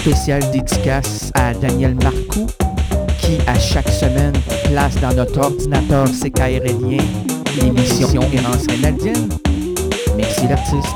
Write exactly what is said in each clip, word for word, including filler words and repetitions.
spéciale dédicace à Daniel Marcoux, qui, à chaque semaine, place dans notre ordinateur C K R Lien l'émission Errance Rénaldienne. Merci l'artiste.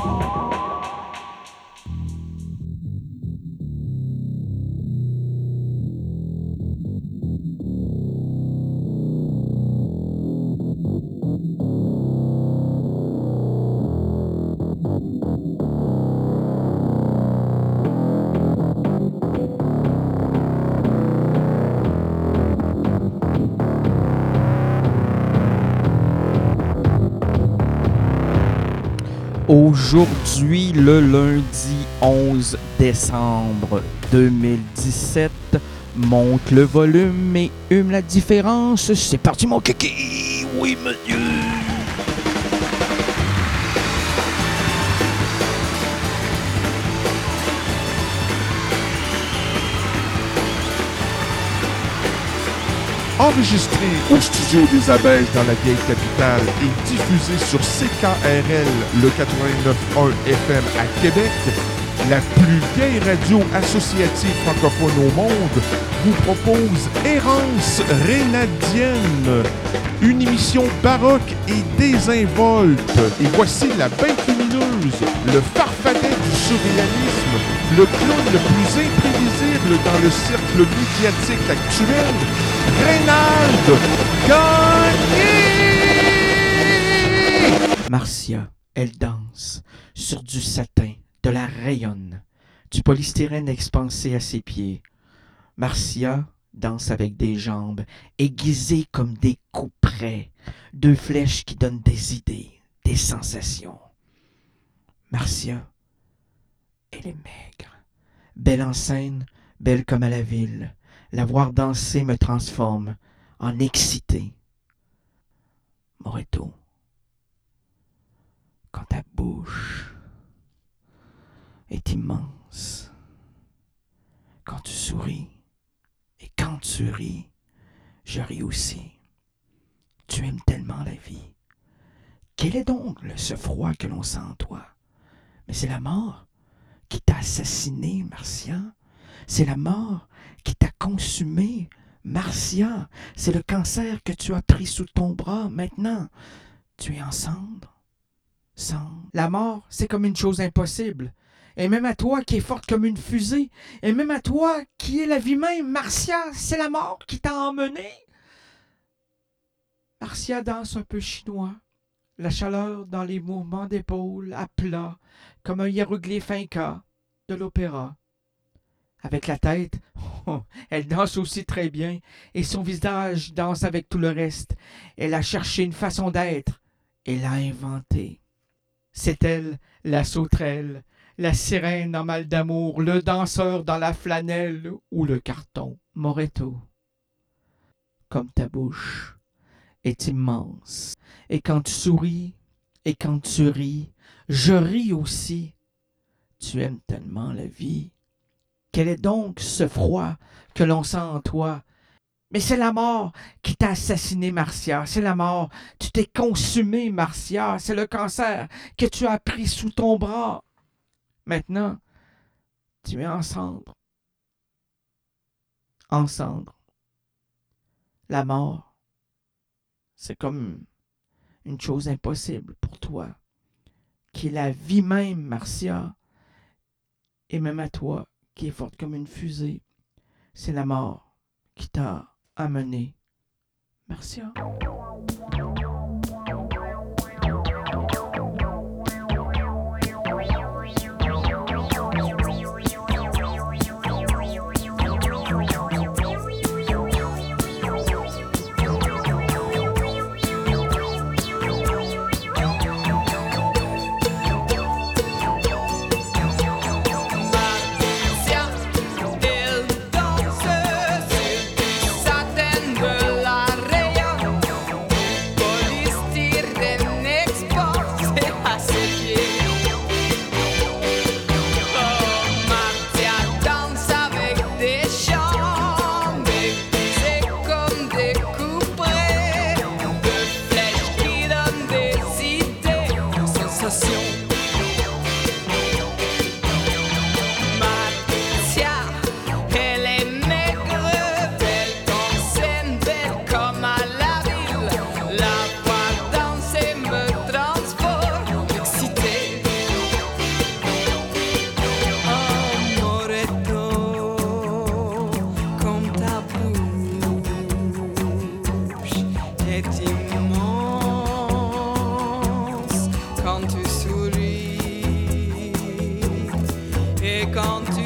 Aujourd'hui, le lundi onze décembre deux mille dix-sept, monte le volume et hume la différence. C'est parti mon kiki! Oui, monsieur! Enregistré au studio des Abeilles dans la vieille capitale et diffusé sur C K R L, le quatre-vingt-neuf point un F M à Québec, la plus vieille radio associative francophone au monde, vous propose Errance Rénaldienne, une émission baroque et désinvolte. Et voici la bête lumineuse, le farfadet du surréalisme, le clown le plus imprévisible dans le cercle médiatique actuel, Reynald Gagné! Marcia, elle danse sur du satin, de la rayonne, du polystyrène expansé à ses pieds. Marcia danse avec des jambes aiguisées comme des couperets, deux flèches qui donnent des idées, des sensations. Marcia, elle est maigre, belle en scène, belle comme à la ville. La voir danser me transforme en excité. Moreto, quand ta bouche est immense, quand tu souris, et quand tu ris, je ris aussi. Tu aimes tellement la vie. Quel est donc ce froid que l'on sent en toi? Mais c'est la mort qui t'a assassiné, Marcia. C'est la mort qui t'a consumé, Marcia. C'est le cancer que tu as pris sous ton bras. Maintenant, tu es en cendre. Cendre. La mort, c'est comme une chose impossible. Et même à toi qui es forte comme une fusée, et même à toi qui est la vie même, Marcia, c'est la mort qui t'a emmené. Marcia danse un peu chinois, la chaleur dans les mouvements d'épaule à plat, comme un hiéroglyphe inca de l'opéra. Avec la tête, oh, elle danse aussi très bien, et son visage danse avec tout le reste. Elle a cherché une façon d'être, et l'a inventée. C'est elle, la sauterelle, la sirène en mal d'amour, le danseur dans la flanelle ou le carton. Moreto, comme ta bouche est immense, et quand tu souris, et quand tu ris, je ris aussi. Tu aimes tellement la vie. Quel est donc ce froid que l'on sent en toi? Mais c'est la mort qui t'a assassiné, Marcia. C'est la mort. Tu t'es consumé, Marcia. C'est le cancer que tu as pris sous ton bras. Maintenant, tu es en cendre. En cendre. La mort, c'est comme une chose impossible pour toi, qui est la vie même, Marcia. Et même à toi, qui est forte comme une fusée, c'est la mort qui t'a amené, Marcia. Satins de la rayonne. quand tu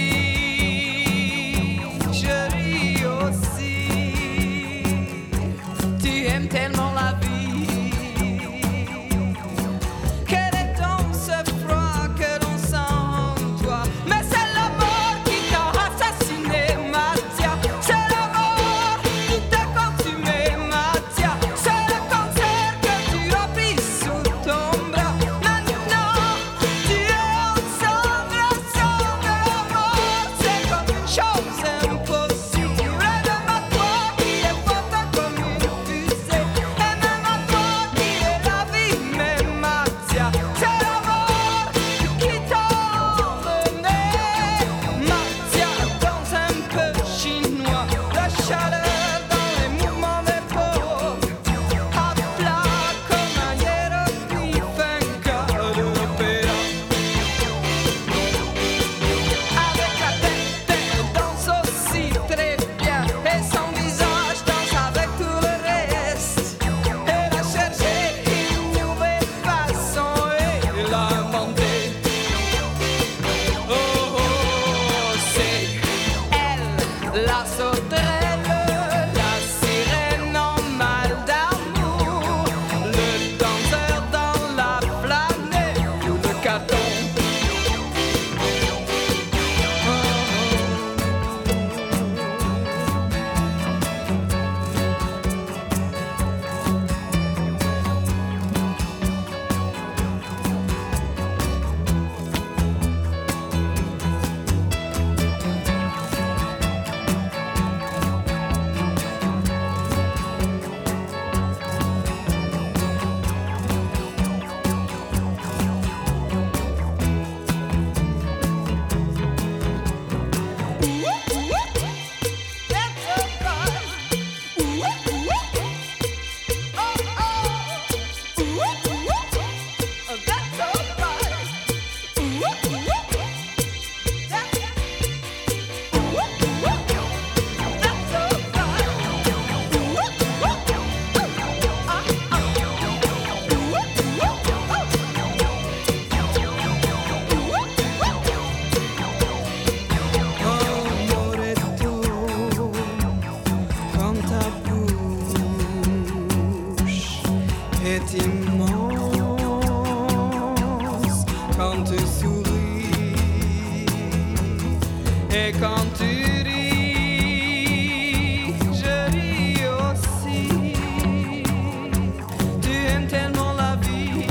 ris, je ris aussi. Tu aimes tellement la vie. Quel est donc ce froid que l'on sent en toi? Mais c'est la mort qui t'a assassiné, Mathia. C'est la mort qui t'a consumé, Mathia. C'est le cancer que tu as pris sous ton bras. Maintenant, tu es ensemble, ensemble, la mort. C'est comme une chose impossible. Même à toi qui est forte comme une fusée. Et même à toi qui est la vie, mais Mathia. C'est la mort qui t'a emmené, Mathia, dans un peu chinois. La chaleur dans les mouvements des peaux. À plat comme un hiéroglyphe, un gars de l'opéra. Avec la tête, elle danse aussi très bien. Et son visage danse avec tout le reste. Elle a cherché une nouvelle façon et l'a inventée. Oh, oh, c'est elle, la sauterelle, la sirène en mal d'amour, le danseur dans la planète ou le carton. Oh, Moreto, quand ta bouche est immense, quand tu souris et quand tu ris, je ris aussi. Tu aimes tellement la vie.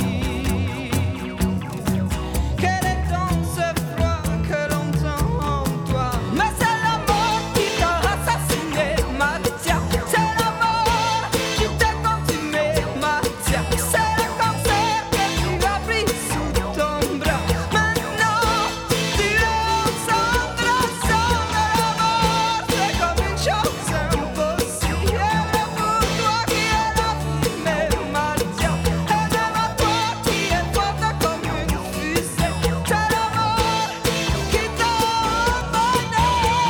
Quel est donc ce froid que l'on sent en toi? Mais c'est la mort qui t'a assassiné, Mathia. C'est la mort qui t'a consumé, Mathia. C'est le cancer que tu as pris sous ton bras. Maintenant, tu es ensemble, ensemble, la mort. C'est comme une chose impossible. Et même pour toi qui es la vie, mais Mathia. Et même à toi qui est forte comme une fusée. C'est la mort qui t'a emmené.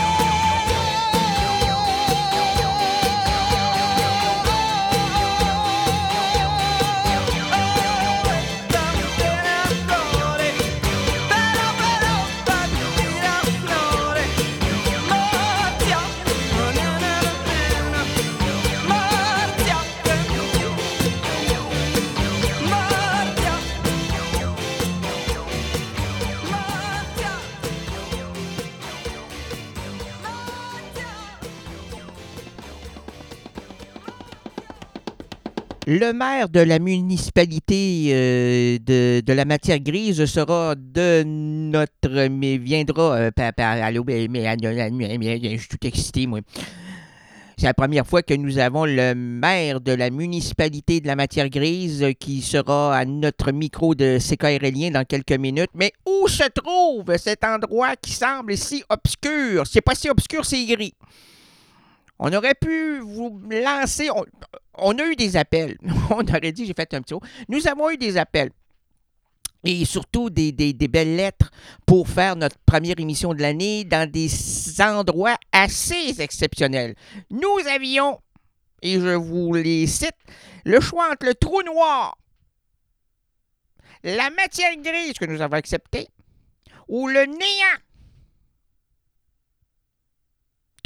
Le maire de la municipalité euh, de, de la matière grise sera de notre... mais viendra... Euh, par, par, allô, mais, mais, mais, mais, mais, je suis tout excité, moi. C'est la première fois que nous avons le maire de la municipalité de la matière grise qui sera à notre micro de C K R Lien dans quelques minutes. Mais où se trouve cet endroit qui semble si obscur? C'est pas si obscur, c'est gris. On aurait pu vous lancer... On, on a eu des appels. On aurait dit, j'ai fait un petit mot. Nous avons eu des appels. Et surtout des, des, des belles lettres pour faire notre première émission de l'année dans des endroits assez exceptionnels. Nous avions, et je vous les cite, le choix entre le trou noir, la matière grise que nous avons acceptée, ou le néant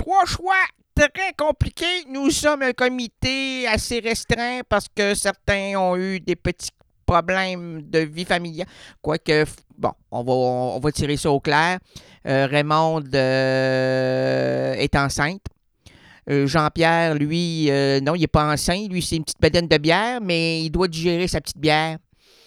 trois choix très compliqués. Nous sommes un comité assez restreint parce que certains ont eu des petits problèmes de vie familiale. Quoique, bon, on va, on va tirer ça au clair. Euh, Raymonde euh, est enceinte. Euh, Jean-Pierre, lui, euh, non, il n'est pas enceint. Lui, c'est une petite bedaine de bière, mais il doit digérer sa petite bière.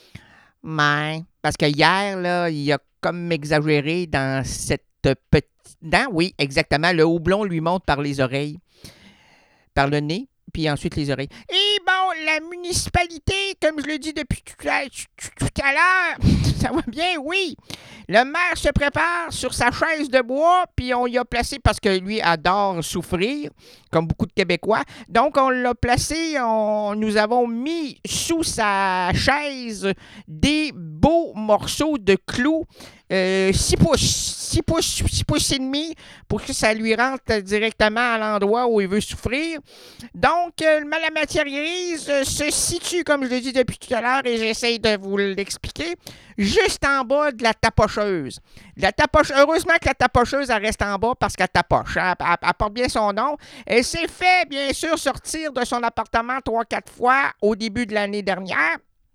Mais, parce que hier, là, il a comme exagéré dans cette petite... Dans, oui, exactement. Le houblon lui monte par les oreilles, par le nez, puis ensuite les oreilles. Et bon, la municipalité, comme je le dis depuis tout à, tout à l'heure, ça va bien, oui. Le maire se prépare sur sa chaise de bois, puis on y a placé, parce que lui adore souffrir, comme beaucoup de Québécois. Donc, on l'a placé, on, nous avons mis sous sa chaise des beaux morceaux de clous, euh, six pouces, six pouces, six pouces et demi, pour que ça lui rentre directement à l'endroit où il veut souffrir. Donc, euh, la matière grise euh, se situe, comme je l'ai dit depuis tout à l'heure, et j'essaie de vous l'expliquer, juste en bas de la tapocheuse. La tapoche, heureusement que la tapocheuse, elle reste en bas parce qu'elle tapoche. Elle, elle, elle porte bien son nom. Elle s'est fait, bien sûr, sortir de son appartement trois quatre fois au début de l'année dernière,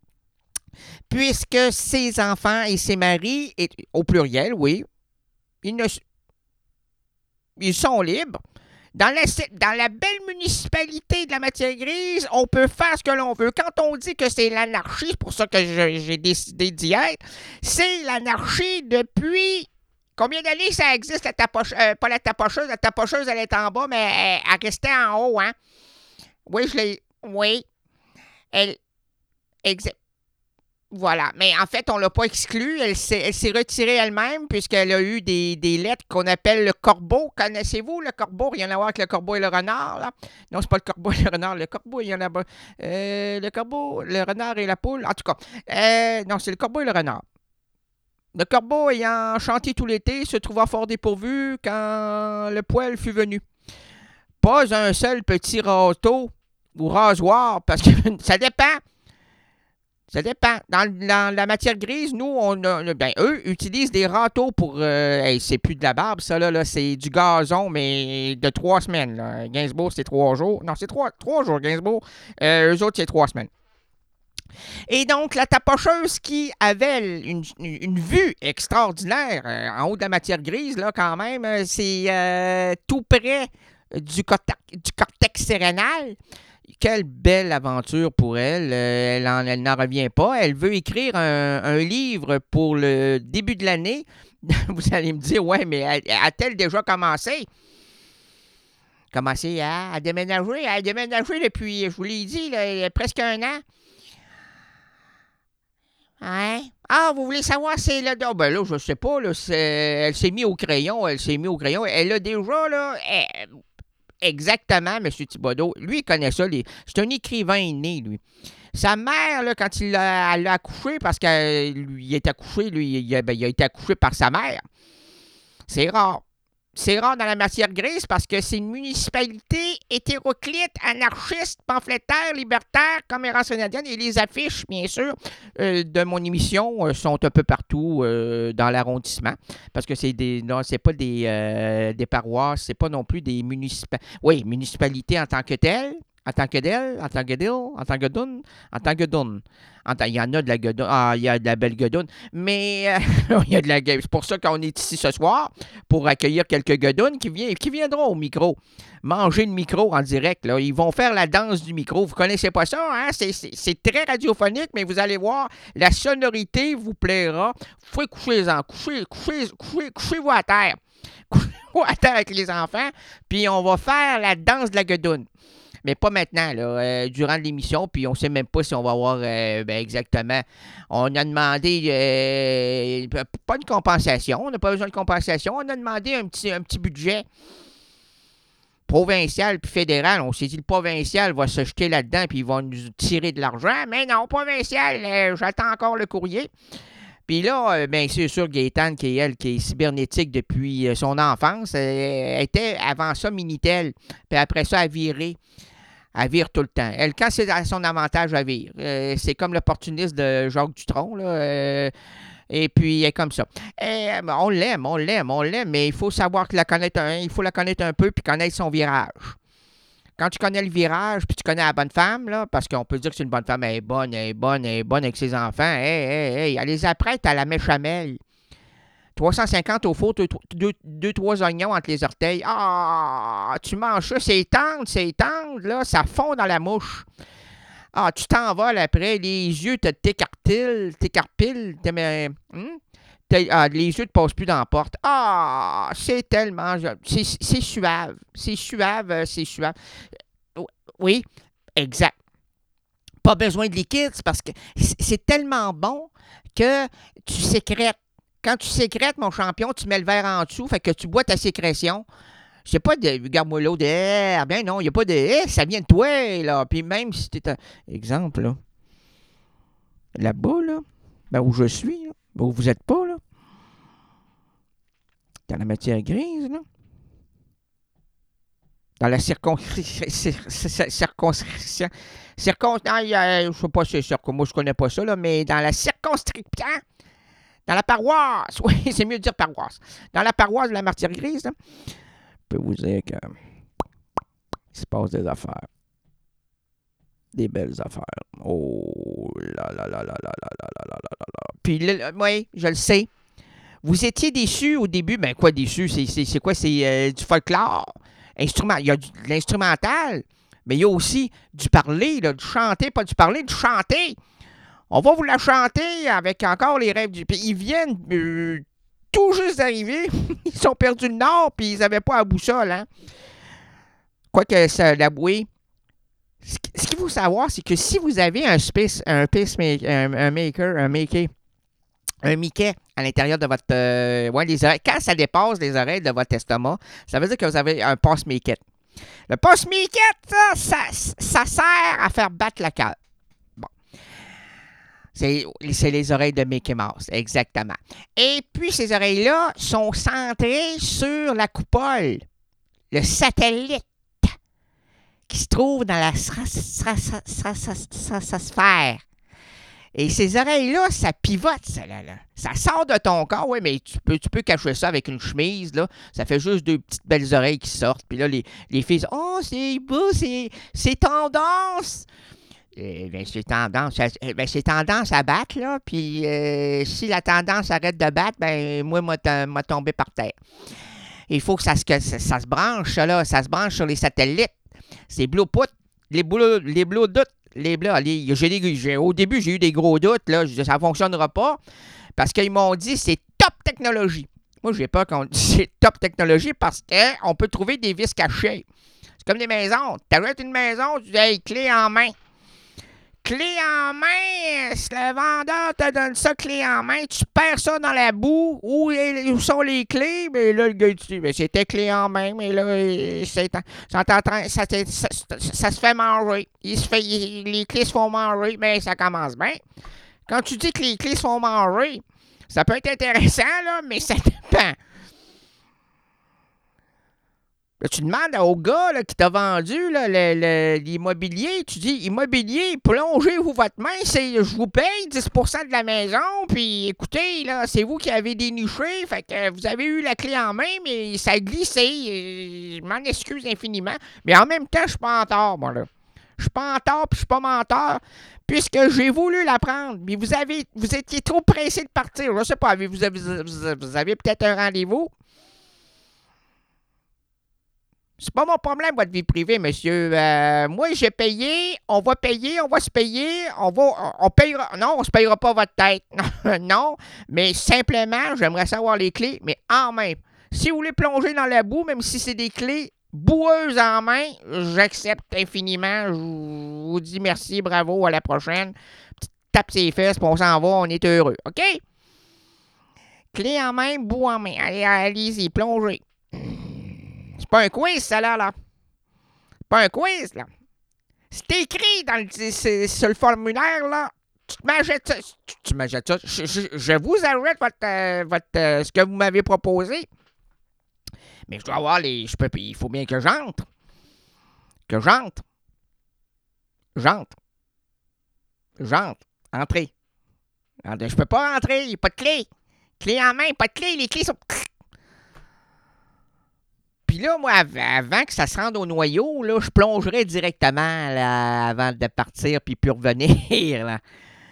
puisque ses enfants et ses maris, et, au pluriel, oui, ils, ne, ils sont libres. Dans la, dans la belle municipalité de la matière grise, on peut faire ce que l'on veut. Quand on dit que c'est l'anarchie, c'est pour ça que je, j'ai décidé d'y être, c'est l'anarchie depuis... Combien d'années ça existe, la tapocheuse? Euh, pas la tapocheuse, la tapocheuse, elle est en bas, mais elle, elle restait en haut, hein? Oui, je l'ai... Oui. Elle... Exact. Voilà. Mais en fait, on ne l'a pas exclue. Elle s'est, elle s'est retirée elle-même puisqu'elle a eu des, des lettres qu'on appelle le corbeau. Connaissez-vous le corbeau? Rien à voir avec le corbeau et le renard, là. Non, c'est pas le corbeau et le renard. Le corbeau, il y en a... Euh, le corbeau, le renard et la poule. En tout cas, euh, non, c'est le corbeau et le renard. Le corbeau ayant chanté tout l'été se trouva fort dépourvu quand le poêle fut venu. Pas un seul petit râteau ou rasoir, parce que ça dépend. Ça dépend. Dans, dans la matière grise, nous, on a, ben, eux utilisent des râteaux pour... Euh, hey, c'est plus de la barbe, ça, là, là, c'est du gazon, mais de trois semaines. Là. Gainsbourg, c'est trois jours. Non, c'est trois, trois jours, Gainsbourg. Euh, eux autres, c'est trois semaines. Et donc, la tapocheuse qui avait une, une, une vue extraordinaire euh, en haut de la matière grise, là, quand même, euh, c'est euh, tout près du cortex, du cortex cérénal. Quelle belle aventure pour elle. Euh, elle, en, elle n'en revient pas. Elle veut écrire un, un livre pour le début de l'année. Vous allez me dire, ouais, mais a, a-t-elle déjà commencé? Commencé à, à déménager? À déménager depuis, je vous l'ai dit, là, presque un an. Hein? Ah, vous voulez savoir c'est là? Oh, ben là, je sais pas, là, c'est, elle s'est mise au crayon, elle s'est mise au crayon. Elle a déjà, là... Elle, exactement, M. Thibodeau. Lui, il connaît ça. Les... C'est un écrivain né, lui. Sa mère, là, quand il l'a, elle l'a accouché, parce qu'il est accouché, lui, il a, ben, il a été accouché par sa mère. C'est rare. C'est rare dans la matière grise parce que c'est une municipalité hétéroclite, anarchiste, pamphlétaire, libertaire, commérace canadienne. Et les affiches, bien sûr, euh, de mon émission euh, sont un peu partout euh, dans l'arrondissement. Parce que c'est des. Non, c'est pas des, euh, des paroisses, c'est pas non plus des municipalités. Oui, municipalités en tant que telles. En tant que d'elle, en tant que d'elle, en tant que doune, en tant que doune. Il y en a de la guedoune. Ah, il y a de la belle guedoune. Mais euh, il y a de la gueule. C'est pour ça qu'on est ici ce soir, pour accueillir quelques guedounes qui, vient, qui viendront au micro. Manger le micro en direct. Là. Ils vont faire la danse du micro. Vous connaissez pas ça, hein? C'est, c'est, c'est très radiophonique, mais vous allez voir, la sonorité vous plaira. Vous pouvez coucher-en. Couchez, couchez, couchez, couchez-vous à terre. Couchez-vous à terre avec les enfants. Puis on va faire la danse de la guedoune. Mais pas maintenant, là, euh, durant l'émission, puis on ne sait même pas si on va avoir euh, ben exactement. On a demandé, euh, pas une compensation, on n'a pas besoin de compensation, on a demandé un petit, un petit budget provincial puis fédéral. On s'est dit, le provincial va se jeter là-dedans, puis ils vont nous tirer de l'argent. Mais non, provincial, euh, j'attends encore le courrier. Puis là, euh, bien, c'est sûr, Gaétane, qui est elle, qui est cybernétique depuis euh, son enfance, euh, était avant ça Minitel, puis après ça, elle virait. Elle vire tout le temps. Elle, quand c'est à son avantage, elle vire. Euh, c'est comme l'opportuniste de Jacques Dutronc. Là. Euh, Et puis, elle est comme ça. Et, euh, on l'aime, on l'aime, on l'aime, mais il faut savoir que la connaître un, il faut la connaître un peu puis connaître son virage. Quand tu connais le virage, puis tu connais la bonne femme, là, parce qu'on peut dire que c'est une bonne femme, elle est bonne, elle est bonne, elle est bonne avec ses enfants, hey, hey, hey, elle les apprête à la méchamel. trois cent cinquante au four, deux trois oignons entre les orteils. Ah, tu manges ça, c'est tendre, c'est tendre, là, ça fond dans la mouche. Ah, tu t'envoles après, les yeux te t'écartilent, t'écarpilent, t'es, hum? Ah, les yeux ne te passent plus dans la porte. Ah, c'est tellement... C'est, c'est suave. C'est suave, c'est suave. Oui, exact. Pas besoin de liquide, parce que c'est tellement bon que tu sécrètes. Quand tu sécrètes, mon champion, tu mets le verre en dessous, fait que tu bois ta sécrétion. C'est pas de... Regarde-moi l'eau de air. Bien non, il n'y a pas de... Eh, ça vient de toi, là. Puis même si t'es un... Exemple, là. Là-bas, là. Ben, où je suis, là. Où vous êtes pas, là. Dans la matière grise, là. Dans la circonscription. Circonscription. Circon... Non, je sais pas si c'est circon. Moi, je connais pas ça, là, mais dans la circonscription. Dans la paroisse. Oui, c'est mieux de dire paroisse. Dans la paroisse de la matière grise, là. Je peux vous dire que. Il se passe des affaires. Des belles affaires. Oh là là là là là là là là là là là. Puis, le, oui, je le sais. Vous étiez déçus au début. Ben, quoi déçus? C'est, c'est, c'est quoi? C'est euh, du folklore. Instrument. Il y a du, de l'instrumental, mais il y a aussi du parler, là, du chanter, pas du parler, du chanter. On va vous la chanter avec encore les rêves du... Puis ils viennent euh, tout juste d'arriver. Ils sont perdus le nord, puis ils n'avaient pas la boussole, hein. Quoique ça l'aboué. Ce qu'il faut savoir, c'est que si vous avez un space, un pacemaker, un, un maker, un maker, un Mickey à l'intérieur de votre... Euh, ouais, les oreilles, quand ça dépasse les oreilles de votre estomac, ça veut dire que vous avez un pacemaker. Le pacemaker, ça, ça, ça sert à faire battre le cœur. Bon. C'est, c'est les oreilles de Mickey Mouse, exactement. Et puis, ces oreilles-là sont centrées sur la coupole, le satellite, qui se trouve dans la stratosphère. Et ces oreilles-là, ça pivote, ça, là, là. Ça sort de ton corps, oui, mais tu peux, tu peux cacher ça avec une chemise, là. Ça fait juste deux petites belles oreilles qui sortent. Puis là, les, les filles disent « Oh, c'est beau, c'est, c'est tendance! » Eh bien, c'est tendance, à, ben, c'est tendance à battre, là. Puis euh, si la tendance arrête de battre, ben moi, moi, m'a tombé par terre. Il faut que ça, que ça, ça se branche, ça, là. Ça se branche sur les satellites. C'est Bluetooth, les Bluetooth, les Bluetooth. Les bleus, les, j'ai des, j'ai, au début, j'ai eu des gros doutes. Là, je, ça ne fonctionnera pas parce qu'ils m'ont dit c'est top technologie. Moi, j'ai peur qu'on dise c'est top technologie parce qu'on peut trouver des vis cachées. C'est comme des maisons. Tu achètes une maison, tu dis hey, clé en main. Clé en main, si le vendeur te donne ça, clé en main, tu perds ça dans la boue. Où, où sont les clés? Mais là, le gars, il dit, c'était clé en main, mais là, c'est, c'est en train, ça, ça, ça, ça se fait manger. Il se fait, il, les clés se font manger, mais ça commence bien. Quand tu dis que les clés se font manger, ça peut être intéressant, là, mais ça dépend. Là, tu demandes au gars là, qui t'a vendu là, le, le, l'immobilier, tu dis, immobilier, plongez-vous votre main, c'est, je vous paye dix pour cent de la maison, puis écoutez, là, c'est vous qui avez déniché, fait que vous avez eu la clé en main, mais ça a glissé, je m'en excuse infiniment, mais en même temps, je suis pas en tort, moi, là. Je suis pas en tort, puis je suis pas menteur, puisque j'ai voulu la prendre, mais vous avez, vous étiez trop pressé de partir, je sais pas, vous avez, vous avez, vous avez peut-être un rendez-vous. C'est pas mon problème, votre vie privée, monsieur. Euh, moi, j'ai payé, on va payer, on va se payer, on va, on, on payera, non, on se payera pas votre tête. Non, mais simplement, j'aimerais savoir les clés, mais en main. Si vous voulez plonger dans la boue, même si c'est des clés boueuses en main, j'accepte infiniment. Je vous dis merci, bravo, à la prochaine. Petite tape ses fesses, puis on s'en va, on est heureux, OK? Clé en main, boue en main. Allez, allez-y, plongez. C'est pas un quiz, ça, là, là. C'est pas un quiz, là. C'est écrit dans le, c'est, sur le formulaire, là. Tu m'achètes ça. Tu, tu m'achètes ça. Je, je, je vous achète votre, euh, votre, euh, ce que vous m'avez proposé. Mais je dois avoir les... Je peux, il faut bien que j'entre. Que j'entre. J'entre. J'entre. Entrez. Regardez, je peux pas rentrer, il n'y a pas de clé. Clé en main, pas de clé, les clés sont... Puis là, moi, av- avant que ça se rende au noyau, là, je plongerais directement là, avant de partir puis puis revenir. Là.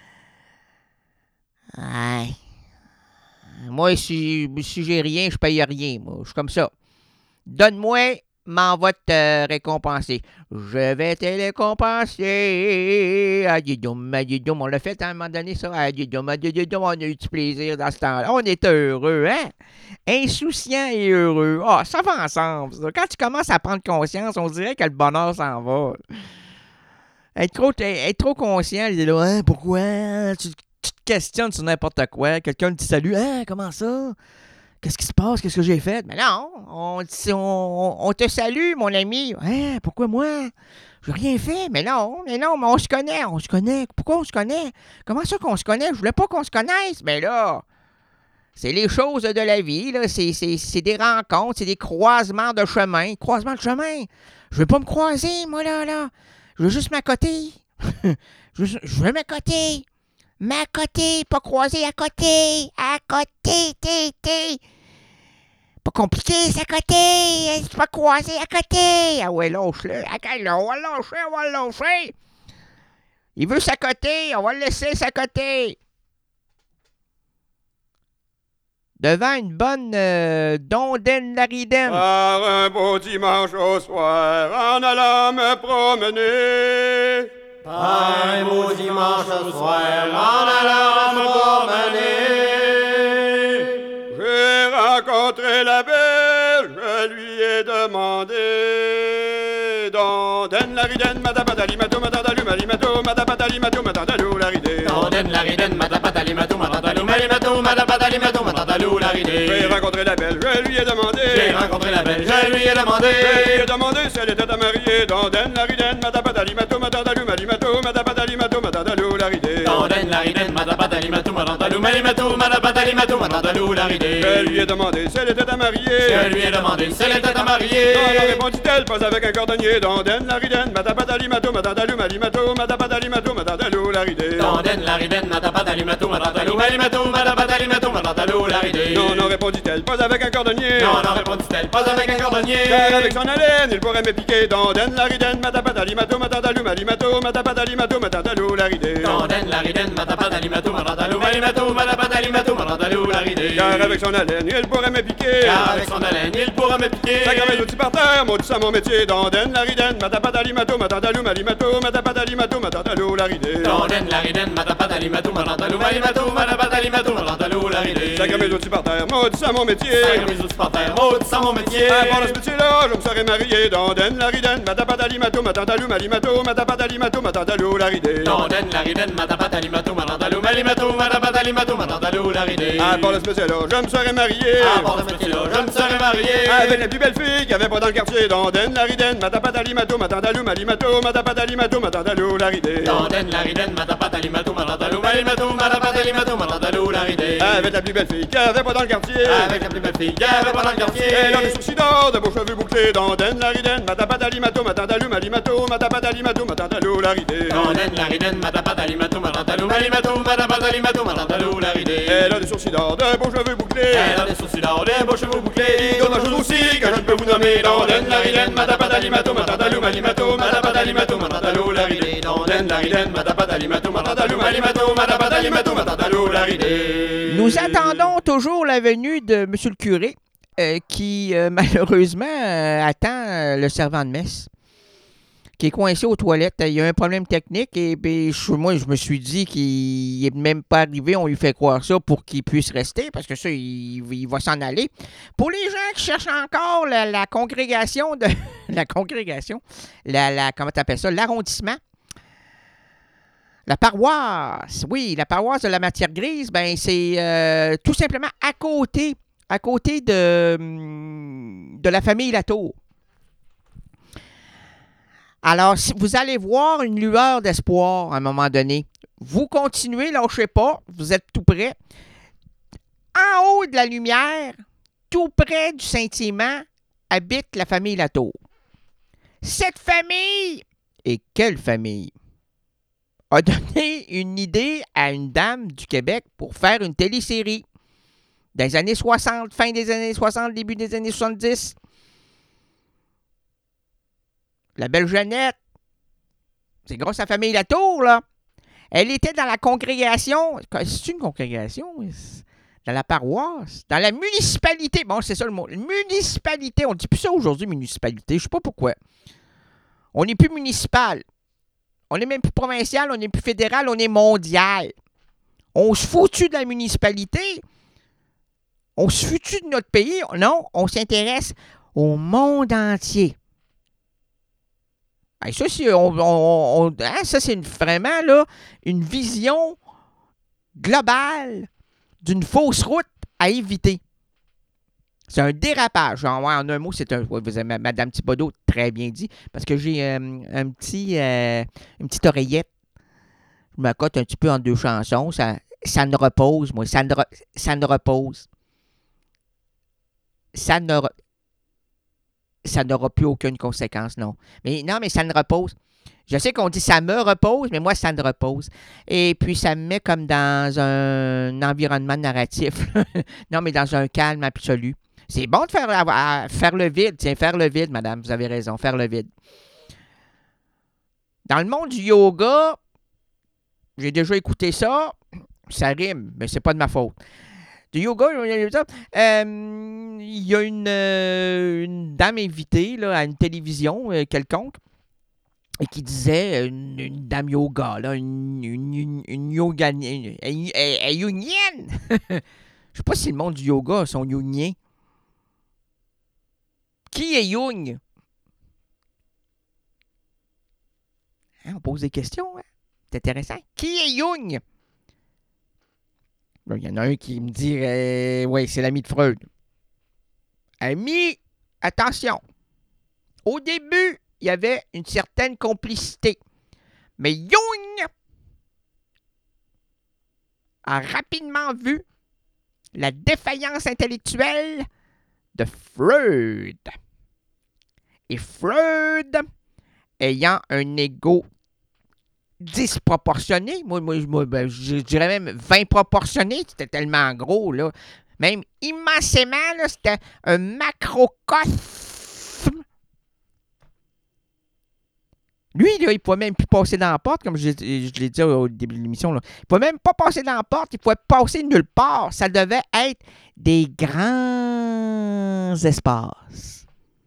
Ouais. Moi, si, si j'ai rien, je paye rien. Moi. Je suis comme ça. Donne-moi, m'en va te récompenser. Je vais te récompenser. Adidoum, adidoum. On l'a fait à un moment donné, ça. Adidoum, adidoum. On a eu du plaisir dans ce temps-là. On est heureux, hein? Insouciant et heureux. Ah, ça va ensemble. Ça. Quand tu commences à prendre conscience, on dirait que le bonheur s'en va. Être trop, être trop conscient, il est là, hein, pourquoi? Tu, tu te questionnes sur n'importe quoi. Quelqu'un te dit salut, hein, comment ça? Qu'est-ce qui se passe? Qu'est-ce que j'ai fait? Mais non, on, on, on te salue, mon ami. Hein, pourquoi moi? J'ai rien fait. Mais non, mais non, mais on se connaît, on se connaît. Pourquoi on se connaît? Comment ça qu'on se connaît? Je voulais pas qu'on se connaisse. Mais là, c'est les choses de la vie, là. C'est, c'est, c'est des rencontres, c'est des croisements de chemin. Croisements de chemin. Je veux pas me croiser, moi, là, là. Je veux juste m'accoter. je, veux- je veux m'accoter. M'accoter, pas croiser, à côté. À côté, té, té. Pas compliqué, c'est à côté. C'est pas croisé, à côté. Ah ouais, lâche-le. Ah, là, on va le lâcher, on va le lâcher. Il veut s'accoter, on va le laisser s'accoter. Devant une bonne euh, dondaine nariden. Par un beau dimanche au soir, en allant me promener. Par un beau dimanche au soir, en allant me promener. J'ai rencontré la belle, je lui ai demandé. Dondaine la ridenne, matapatali, matou, matadalu, malimatou, matapatali, matou, matadalou, la ridée. Dondaine la ridenne, matapatali, matou, matadalou, malimatou, matapatali, matou, matadalou, la ridée. J'ai rencontré la belle, je lui ai demandé. J'ai rencontré la belle, je lui ai Je demandé. lui ai demandé si elle était à marier. Dondaine la ridenne, matapatali, matou, matadalu, malimatou, matapatali, matou, matadalou, la ridée. Dondaine la ridenne, matapatali, matou, matadalou, malimatou, matapatali, matou, matadalou, la ridée. Je lui ai demandé si elle était à marier. Je lui ai demandé si elle était à marier. Non, non, répondit-elle, pas avec un cordonnier. Dondaine la ridenne, matapatali, matou, matadalou, malimatou, matapatali, matou, matadalou, la ridée. Dondaine la ridenne, matapatali, matou, matadalou, malimatou, matapatali, matou, matadalou, la ridée. Non, non, répondit-elle, pas avec un cordonnier. Non, non, répondit-elle, pas avec un cordonnier. Car avec son haleine, il pourrait me piquer. Dondaine la ridenne, matapatali, matou, matadalou, malimatou, matapatali, matou, matadalou, la ridée. Dondaine la ridenne, matapatali, matou, matadalou, malimatou, matapatali, matou, matadalou, la ridée. Car avec son haleine, il pourrait me piquer. Car avec son haleine, il pourra me piquer. Sacré mes outils par terre, maudit ça mon métier. Dondaine la ridenne, matapatali, matou, matadalou, malimatou, matapatali, matou, matadalou, la ridée. Dondaine la ridenne, matapatali, matou, matadalou, malimatou, matapatali, matou, matadalou, la ridée. Sacré mes outils par terre, maudit ça mon métier. Sacré mes outils par terre, maudit ça mon métier. Avant ce métier-là, je me serais marié. Dondaine la ridenne, matapatali, matou, matadalou, malimatou, matapatali, matou, matadalou, la ridée. Dondaine la ridenne, matapatali, matou, matadalou, malimatou, matapatali, matou, matadalou, la ridée. Avant ce métier-là, je me serais marié. Avant ce métier-là, je me serais marié. Avec la plus belle fille qu'il y avait pas dans le quartier. Dondaine la ridenne, matapatali, matou, matadalou, malimatou, matapatali, matou, matadalou, la ridée. Dondaine la ridenne, matapatali, matou, matadalou, malimatou, matapatali, matou, matadalou, la ridée. Avec la plus belle fille qu'il y avait pas dans le quartier. Avec la plus belle fille qu'il y avait pas dans le quartier. Elle a des sourcils d'or, de beaux cheveux bouclés. Dondaine la ridenne, matapatali, matou, matadalou, malimatou, matapatali, matou, matadalou, la ridée. Dondaine la ridenne, matapatali, matou, matadalou, malimatou, matapatali, matou, matadalou, la ridée. Elle a des sourcils d'or, de beaux cheveux bouclés. Elle a des sourcils d'or, des beaux cheveux bouclés. D'autres choses aussi que je ne peux vous nommer. Dondaine la ridenne, matapatali, matou, matadalou, malimatou, matapatali, matou, matadalou, la ridée. Dondaine la ridenne, matapatali, matou, matadalou, malimatou, matapatali, matou, matadalou, la ridée. Nous attendons toujours la venue de M. le curé euh, qui, euh, malheureusement, euh, attend euh, le servant de messe qui est coincé aux toilettes. Il y a un problème technique et puis, je- moi, je me suis dit qu'il n'est même pas arrivé. On lui fait croire ça pour qu'il puisse rester parce que ça, il, il va s'en aller. Pour les gens qui cherchent encore la, la congrégation de... la congrégation, la, la, comment t'appelles ça? L'arrondissement. La paroisse, oui, la paroisse de la matière grise, ben c'est euh, tout simplement à côté, à côté de, hum, de la famille Latour. Alors, si vous allez voir une lueur d'espoir à un moment donné, vous continuez, lâchez pas, vous êtes tout près. En haut de la lumière, tout près du Saint-Imant, habite la famille Latour. Cette famille, et quelle famille? a donné une idée à une dame du Québec pour faire une télésérie. Dans les années soixante, fin des années soixante, début des années soixante-dix. La belle Jeannette, c'est grâce à la famille Latour, là. Elle était dans la congrégation. C'est une congrégation? Dans la paroisse? Dans la municipalité? Bon, c'est ça le mot. Municipalité. On ne dit plus ça aujourd'hui, municipalité. Je ne sais pas pourquoi. On n'est plus municipal. On n'est même plus provincial, on n'est plus fédéral, on est mondial. On se fout-tu de la municipalité? On se fout-tu de notre pays? Non, on s'intéresse au monde entier. Et ça, c'est, on, on, on, hein, ça, c'est une, vraiment là, une vision globale d'une fausse route à éviter. C'est un dérapage. En, en un mot, c'est un... Vous avez Mme Thibodeau très bien dit, parce que j'ai euh, un petit, euh, une petite oreillette. Je m'accote un petit peu en deux chansons. Ça, ça ne repose, moi. Ça ne, re, ça ne repose. Ça ne... Re, ça n'aura plus aucune conséquence, non. Mais non, mais ça ne repose. Je sais qu'on dit ça me repose, mais moi, ça ne repose. Et puis, ça me met comme dans un environnement narratif. Non, mais dans un calme absolu. C'est bon de faire, à, à, faire le vide. Tiens, faire le vide, madame, vous avez raison, faire le vide. Dans le monde du yoga, j'ai déjà écouté ça. Ça rime, mais c'est pas de ma faute. Du yoga, euh, il y a une, euh, une dame invitée là, à une télévision euh, quelconque et qui disait, une, une dame yoga, là, une, une, une, une yoga, une, une, une, une yunienne. Je sais pas si le monde du yoga sont yuniens. Qui est Jung? Hein, on pose des questions, hein? C'est intéressant. Qui est Jung? Il y en a un qui me dit, euh, oui, c'est l'ami de Freud. Ami, attention. Au début, il y avait une certaine complicité. Mais Jung a rapidement vu la défaillance intellectuelle de Freud. Et Freud, ayant un ego disproportionné, moi, moi, moi ben, je dirais même vingt proportionné, c'était tellement gros, là. Même immensément, là, c'était un macrocosme. Lui, là, il ne pouvait même plus passer dans la porte, comme je, je l'ai dit au début de l'émission. Là. Il ne pouvait même pas passer dans la porte, il pouvait passer nulle part. Ça devait être des grands espaces.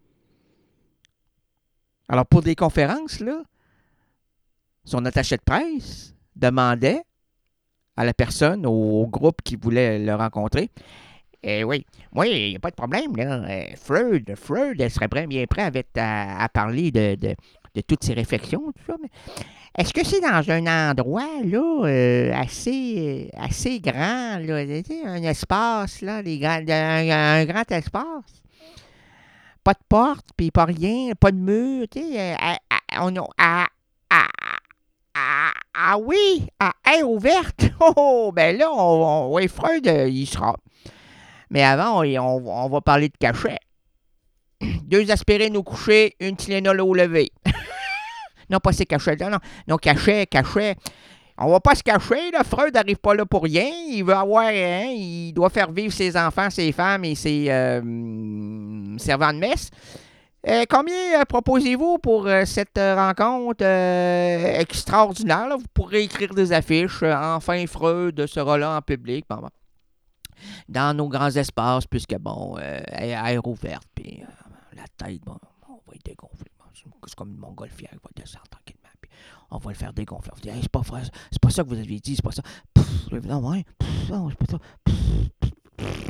Alors, pour des conférences, là, son attaché de presse demandait à la personne, au, au groupe qui voulait le rencontrer, eh oui, moi, il n'y a pas de problème, là. Freud, Freud, elle serait bien prêt avec, à, à parler de, de, de toutes ses réflexions, tout ça, mais est-ce que c'est dans un endroit, là, euh, assez, assez grand, là, un espace, là, les grands, un, un grand espace? Pas de porte, puis pas rien, pas de mur, tu sais, on a... Ah, ah oui, à air ouverte. Oh, ben là, on, on, oui, Freud, euh, il sera. Mais avant, on, on, on va parler de cachet. Deux aspirines au coucher, une Tylenol au lever. Non, pas ces cachets là, non. Non, cachet, cachet. On va pas se cacher, là. Freud n'arrive pas là pour rien. Il veut avoir, hein, il doit faire vivre ses enfants, ses femmes et ses euh, servants de messe. Euh, combien euh, proposez-vous pour euh, cette euh, rencontre euh, extraordinaire? Là? Vous pourrez écrire des affiches. Euh, enfin, Freud sera là en public. Bon, bon. Dans nos grands espaces, puisque, bon, euh, air ouverte, puis euh, la tête, bon, on va être dégonflé. Bon, c'est comme une montgolfière qui va descendre tranquillement, puis on va le faire dégonfler. On va dire, hey, c'est pas vrai, c'est pas ça que vous avez dit, c'est pas ça. Pff, non, ouais, pff, non, c'est pas ça. Pff, pff.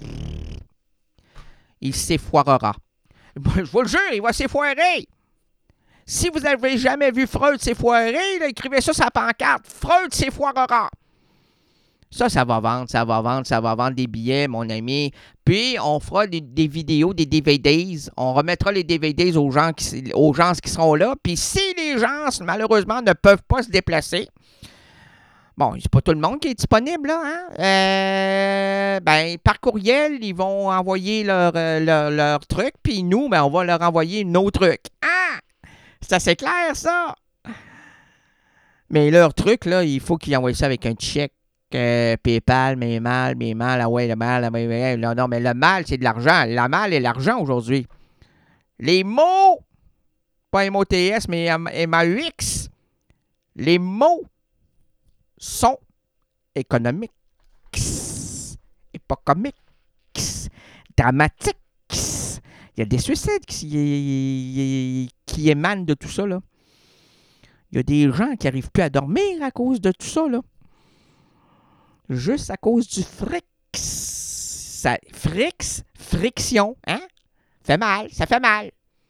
Il s'effoirera. Je vous le jure, il va s'effoirer. Si vous n'avez jamais vu Freud s'effoirer, là, écrivez ça sur la pancarte. Freud s'effoirera. Ça, ça va vendre, ça va vendre, ça va vendre des billets, mon ami. Puis, on fera des, des vidéos, des D V Ds. On remettra les D V Ds aux gens qui, aux gens qui seront là. Puis, si les gens, malheureusement, ne peuvent pas se déplacer, bon, c'est pas tout le monde qui est disponible, là, hein? Euh, ben, par courriel, ils vont envoyer leur, euh, leur, leur truc, puis nous, ben, on va leur envoyer nos trucs. Ah! C'est assez clair, ça! Mais leur truc, là, il faut qu'ils envoient ça avec un chèque. Euh, PayPal, mais mal, mais mal, ah ouais, le mal, ah ouais, ouais, non, non, mais le mal, c'est de l'argent. Le mal est l'argent aujourd'hui. Les mots, pas M O T S, mais M A U X, les mots sont économiques, et pas comiques, dramatiques. Il y a des suicides qui, qui émanent de tout ça, là. Il y a des gens qui n'arrivent plus à dormir à cause de tout ça, là. Juste à cause du fric. Ça, frix, friction, hein? Fait mal, ça fait mal.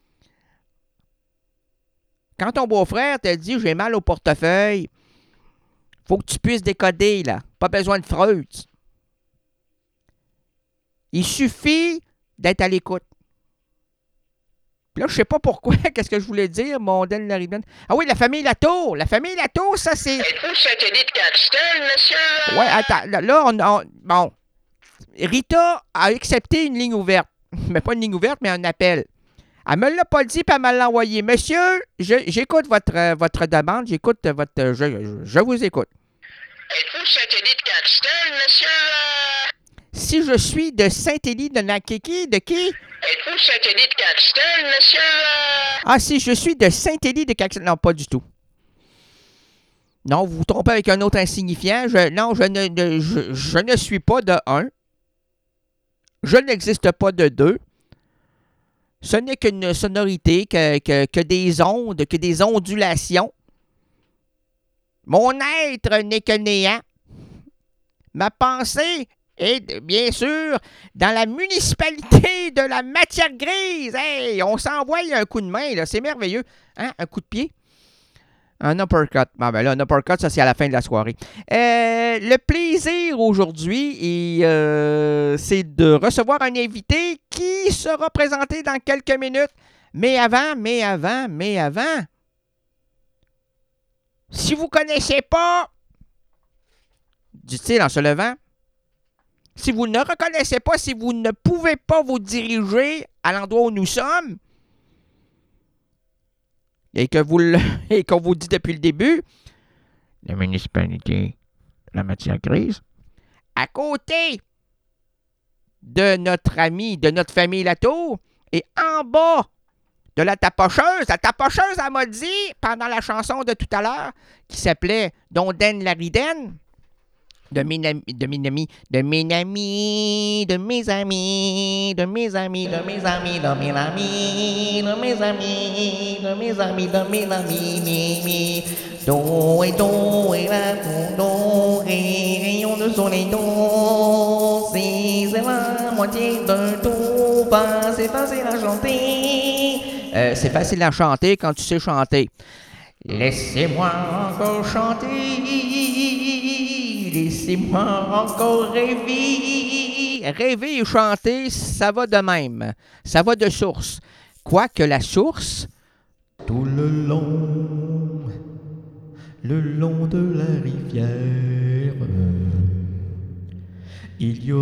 Quand ton beau-frère te dit « j'ai mal au portefeuille », faut que tu puisses décoder, là. Pas besoin de Freud. Il suffit d'être à l'écoute. Puis là, je sais pas pourquoi, qu'est-ce que je voulais dire, mon Dan Lariden. Ah oui, la famille Latour. La famille Latour, ça, c'est... Êtes-vous satellite Caxton, monsieur? Ouais, attends, là, là, on, on... Bon. Rita a accepté une ligne ouverte. Mais pas une ligne ouverte, mais un appel. Elle me l'a pas dit, puis elle m'a l'envoyé. Monsieur, je, j'écoute votre, euh, votre demande, j'écoute votre... Euh, je, je, je vous écoute. Êtes-vous satellite Caxton, monsieur? Si je suis de Saint-Élie de Nakiki, de qui? Êtes-vous satellite Caxton, monsieur? Ah, si je suis de Saint-Élie de Caxton. Non, pas du tout. Non, vous vous trompez avec un autre insignifiant. Je, non, je ne, de, je, je ne suis pas de un. Je n'existe pas de deux. Ce n'est qu'une sonorité, que, que, que des ondes, que des ondulations. Mon être n'est que néant. Ma pensée est, bien sûr, dans la municipalité de la matière grise. Hey, on s'envoie un coup de main, là. C'est merveilleux. Hein? Un coup de pied. Un uppercut. Bon, ben là, un uppercut, ça, c'est à la fin de la soirée. Euh, le plaisir aujourd'hui, et, euh, c'est de recevoir un invité qui sera présenté dans quelques minutes. Mais avant, mais avant, mais avant, si vous ne connaissez pas, dit-il en se levant, si vous ne reconnaissez pas, si vous ne pouvez pas vous diriger à l'endroit où nous sommes, et que vous le, et qu'on vous dit depuis le début, la municipalité, la matière grise, à côté de notre ami, de notre famille Latour, et en bas de la tapocheuse, la tapocheuse, elle m'a dit, pendant la chanson de tout à l'heure, qui s'appelait Don Dan Lariden, de mes amis, de mes amis, de mes amis, de mes amis, de mes amis, de mes amis, de mes amis, de mes amis, de mes amis, de mes amis, mi, mi. Do et do et la do, do, ré, rayon de soleil, do, si c'est la moitié d'un do, pas, c'est facile à chanter. Euh, c'est facile à chanter quand tu sais chanter. Laissez-moi encore chanter. Laissez-moi encore rêver. Rêver et chanter, ça va de même. Ça va de source. Quoique la source, tout le long, le long de la rivière, il y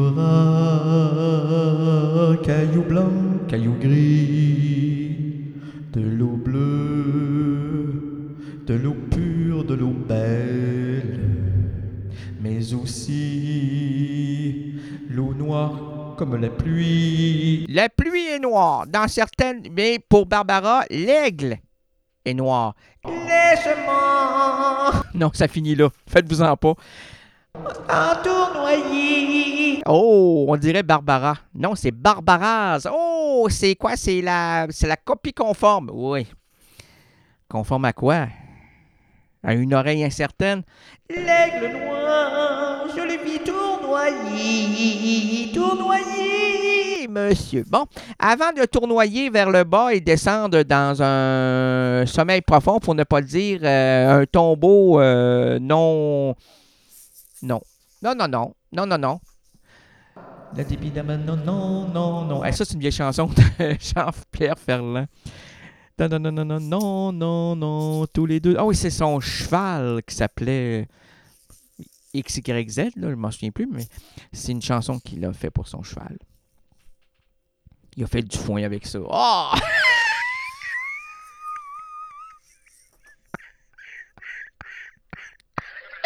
aura cailloux blancs, cailloux gris, de l'eau bleue, de l'eau pure, de l'eau belle, mais aussi l'eau noire comme la pluie. La pluie est noire. Dans certaines, mais pour Barbara, l'aigle est noir. Laisse-moi. Non, ça finit là. Faites-vous-en pas. En tournoyer. Oh, on dirait Barbara. Non, c'est Barbaraz. Oh, c'est quoi? C'est la, c'est la copie conforme. Oui. Conforme à quoi? À une oreille incertaine. L'aigle noir, je l'ai vu tournoyer, tournoyer, monsieur. Bon, avant de tournoyer vers le bas et descendre dans un sommeil profond, pour ne pas dire euh, un tombeau euh, non... Non. Non, non, non. Non, non, non. La dépidama, non, non, non, non. Hey, ça, c'est une vieille chanson de Jean-Pierre Ferland. Non, non, non, non, non, non, non, non, tous les deux. Ah oui, c'est son cheval qui s'appelait X Y Z, là, je ne m'en souviens plus, mais c'est une chanson qu'il a fait pour son cheval. Il a fait du foin avec ça. Oh!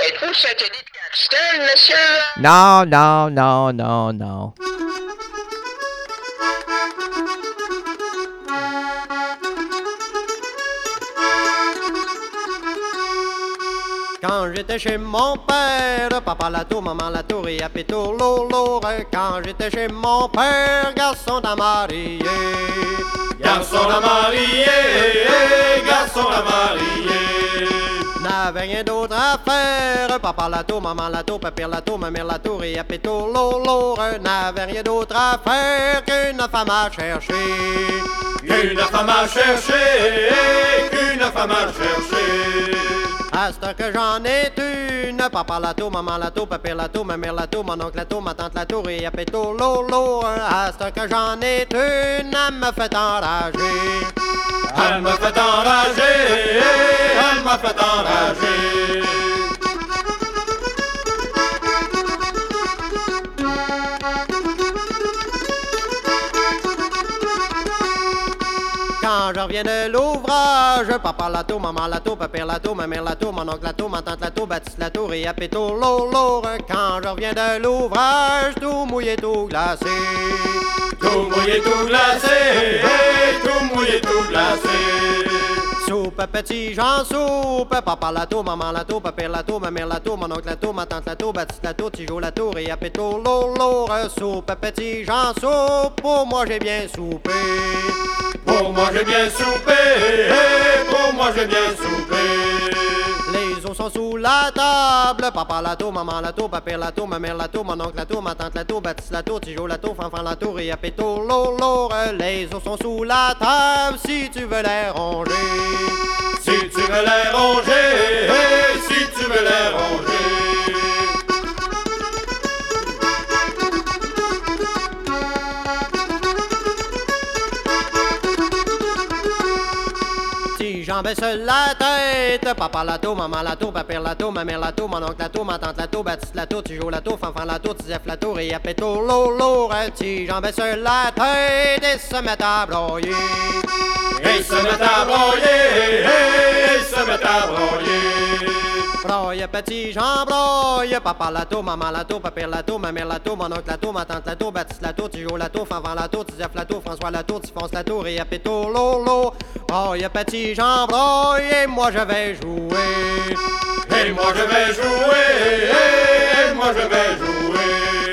Êtes-vous satellite Caxton, monsieur? Non, non, non, non, non. Quand j'étais chez mon père, papa la tour, maman la tour et à pétour lourd. Quand j'étais chez mon père, garçon à marier. Garçon à marier, garçon à marier. N'avait rien d'autre à faire, papa la tour, maman la tour, papa la tour, ma mère la tour et à pétour lourd. N'avait rien d'autre à faire qu'une femme à chercher. Qu'une femme à chercher, qu'une femme à chercher. À ce que j'en ai une, papa la tour, maman la tour, papa la tour, ma mère la tour, mon oncle la tour, ma tante la tour et à péto lolo. À ce que j'en ai une, elle me fait enrager. Elle me fait enrager, elle me fait enrager. Quand je reviens de l'ouvrage, papa la tour, maman la tour, papa la tour, ma mère la tour, mon oncle la tour, ma tante la tour, Baptiste la tour et à péto lolo. Quand je reviens de l'ouvrage, tout mouillé, tout glacé. Tout mouillé, tout glacé, tout mouillé, tout glacé. Soupe, petit Jean soupe, papa la tour, maman la tour, papa la tour, ma mère la tour, mon oncle la tour, ma tante la tour, Baptiste la tour, Tijo la tour et à péto lolo. Soupe, petit Jean soupe, pour moi j'ai bien soupé. Pour moi j'ai bien soupé, pour moi j'ai bien soupé. Les os sont sous la table, papa la tour, maman la tour, papa la tour, ma mère la tour, mon oncle la tour, ma tante la tour, Baptiste la tour, Tijo la tour, Fanfan la tour et à péto lolo. Les os sont sous la table, si tu veux les ronger. Si tu veux les ronger, si tu veux les ronger. Si j'en baisse la tête, papa la tour, maman la tour, papa la tour, ma mère la tour, mon oncle la tour, ma tante la tour, Baptiste la tour, Tijo la tour, Fanfan la tour, Tizef la tour et à péto lolo. Si j'en baisse la tête, et se met à broyer. Et se met à broyer, et se met à broyer. Broye, petit Jean broye, papa la tour, maman la tour, papa la tour, ma mère la tour, mon oncle la tour, ma tante la tour, Baptiste la tour, Tijo la tour, Fanfan la tour, Tizef la tour, François la tour, Tifonce la tour et à péto lolo. Broye, petit Jean broye, et moi je vais jouer. Et moi je vais jouer, et moi je vais jouer.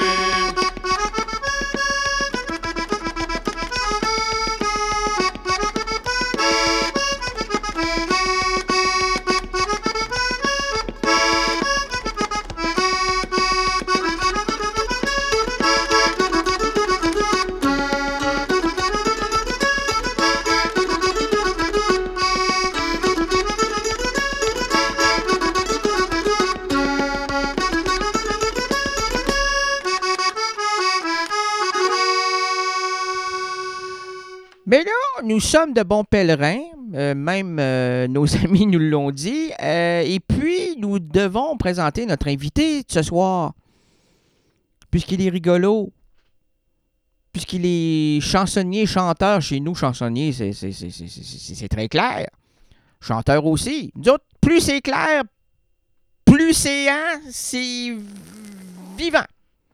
Mais là, nous sommes de bons pèlerins, euh, même euh, nos amis nous l'ont dit, euh, et puis nous devons présenter notre invité de ce soir, puisqu'il est rigolo, puisqu'il est chansonnier, chanteur. Chez nous, chansonnier, c'est, c'est, c'est, c'est, c'est, c'est très clair. Chanteur aussi. Nous autres, plus c'est clair, plus c'est, hein, c'est vivant.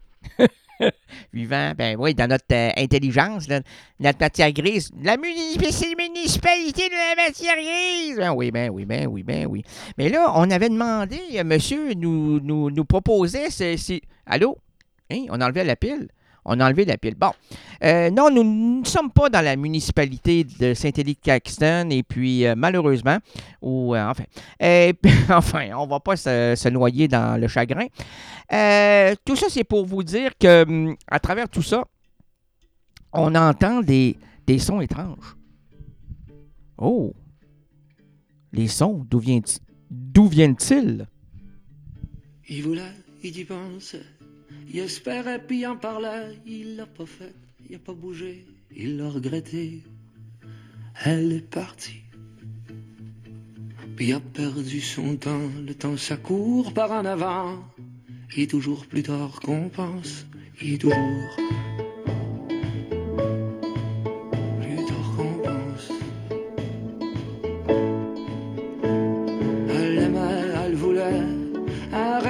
Vivant, ben oui, dans notre euh, intelligence, là, notre matière grise. La municipalité de la matière grise! Ben oui, ben oui, ben oui, ben oui. Mais là, on avait demandé, euh, monsieur nous, nous, nous proposait, c'est, c'est... Allô? Hein? On a enlevé la pile? On a enlevé la pile. Bon. Euh, non, nous ne sommes pas dans la municipalité de Saint-Élie-de-Caxton et puis, euh, malheureusement, ou euh, enfin, euh, enfin, on ne va pas se, se noyer dans le chagrin. Euh, tout ça, c'est pour vous dire que à travers tout ça, on entend des, des sons étranges. Oh! Les sons, d'où viennent-ils? D'où viennent-ils? Il voulait, il y pense, il espérait, puis il en parlait, il l'a pas fait, il a pas bougé, il l'a regretté. Elle est partie, puis il a perdu son temps, le temps ça court par en avant. Il est toujours plus tard qu'on pense, il est toujours plus tard qu'on pense. Elle l'aimait, elle voulait, elle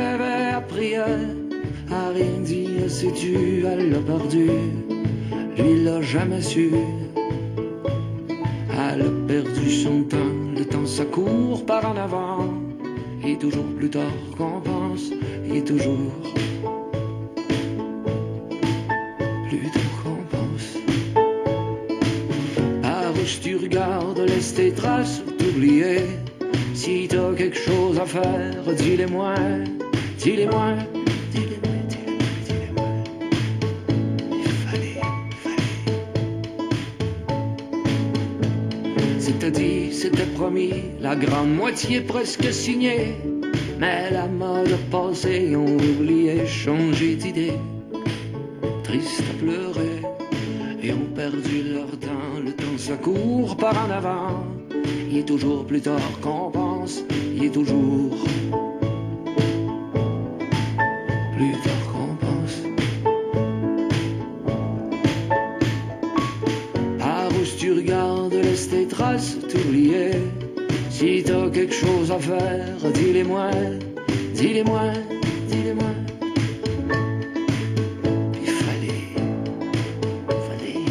elle l'a perdu, lui il l'a jamais su. Elle a perdu son temps, le temps ça court par en avant. Et toujours plus tard qu'on pense, et toujours plus tard qu'on pense. Par où tu regardes, laisse tes traces t'oublier. Si t'as quelque chose à faire, dis-les-moi, dis-les-moi, dis-les-moi, dis-les-moi, dis-les-moi. Il fallait, fallait. C'était dit, c'était promis, la grande moitié presque signée. Mais la mode passée, on oubliait changer d'idée. Triste à pleurer, et ont perdu leur temps. Le temps ça court par en avant. Il est toujours plus tard qu'on pense, il est toujours plus tard qu'on pense. Par où tu regardes, laisse tes traces t'oublier. Si t'as quelque chose à faire, dis-les-moi, dis-les-moi, dis-les-moi. Il fallait, fallait.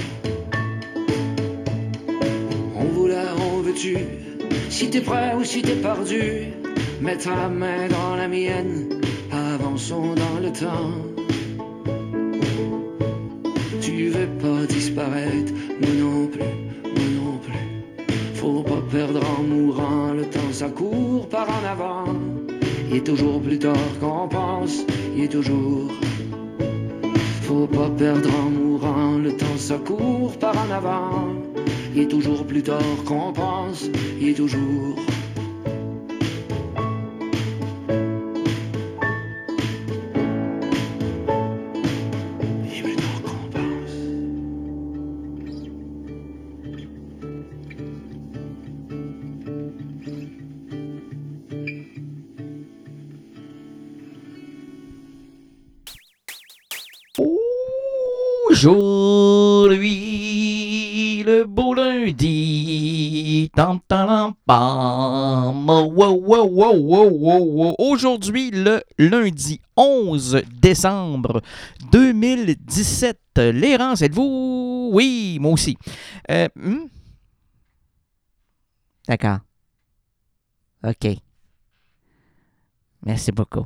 On voulait, on veut-tu. Si t'es prêt ou si t'es perdu, mets ta main dans la mienne, avançons dans le temps. Tu veux pas disparaître, moi non plus, moi non plus. Faut pas perdre en mourant, le temps ça court par en avant. Il est toujours plus tard qu'on pense, il est toujours. Faut pas perdre en mourant, le temps ça court par en avant. Il est toujours plus tard qu'on pense, il est toujours. Il est plus tard qu'on pense. Aujourd'hui, le beau lundi. Tam, tam, pam. Wow, wow, wow, wow, wow, wow. Aujourd'hui, le lundi onze décembre deux mille dix-sept. Lérance, êtes-vous? Oui, moi aussi. Euh, hmm? D'accord. OK. Merci beaucoup.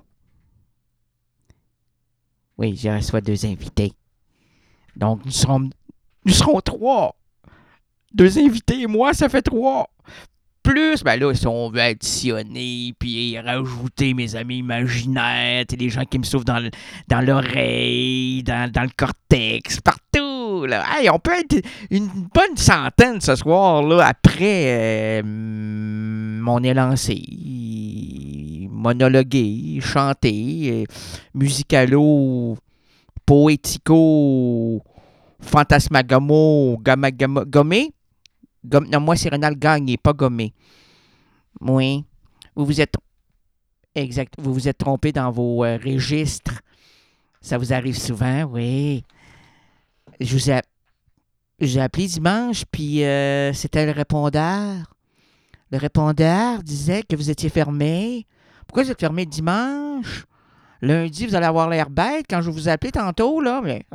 Oui, je reçois deux invités. Donc, nous serons, nous serons trois. Deux invités et moi, ça fait trois. Plus, ben là, si on veut additionner, puis rajouter mes amis imaginaires, les gens qui me souffrent dans, le, dans l'oreille, dans, dans le cortex, partout. Là. Hey, on peut être une bonne centaine ce soir, là, après euh, mon élancé, monologuer, chanter, musicalo, poético, fantasmagamo, gamma, gommé. Gomme, non, moi, c'est Ronald Gagné, pas Gommé. Oui. Vous vous êtes... Exact. Vous vous êtes trompé dans vos euh, registres. Ça vous arrive souvent, oui. Je vous ai, j'ai appelé dimanche, puis euh, c'était le répondeur. Le répondeur disait que vous étiez fermé. Pourquoi vous êtes fermé dimanche? Lundi, vous allez avoir l'air bête quand je vous ai appelé tantôt, là. Mais...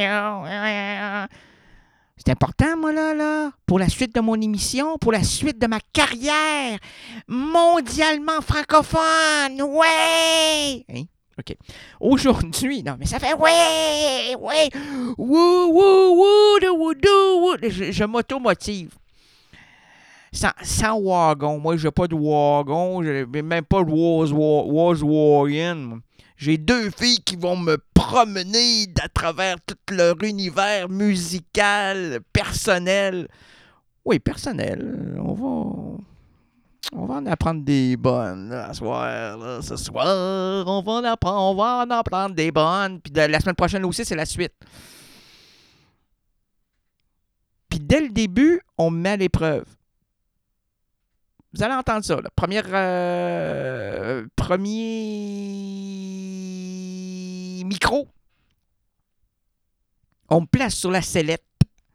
C'est important, moi, là, là, pour la suite de mon émission, pour la suite de ma carrière mondialement francophone. Ouais! Hein? OK. Aujourd'hui, non, mais ça fait ouais, ouais, wou, wou, wou, de, wou, dou, wou. Je, je m'auto-motive. Sans, sans wagon. Moi, j'ai pas de wagon. J'ai même pas de was, was, was J'ai deux filles qui vont me promener à travers tout leur univers musical, personnel. Oui, personnel. On va, on va en apprendre des bonnes là, ce soir. Là, ce soir, on va en apprendre, on va en apprendre des bonnes. Puis de, la semaine prochaine aussi, c'est la suite. Puis dès le début, on me met à l'épreuve. Vous allez entendre ça. Là. Première, euh, premier micro. On me place sur la sellette.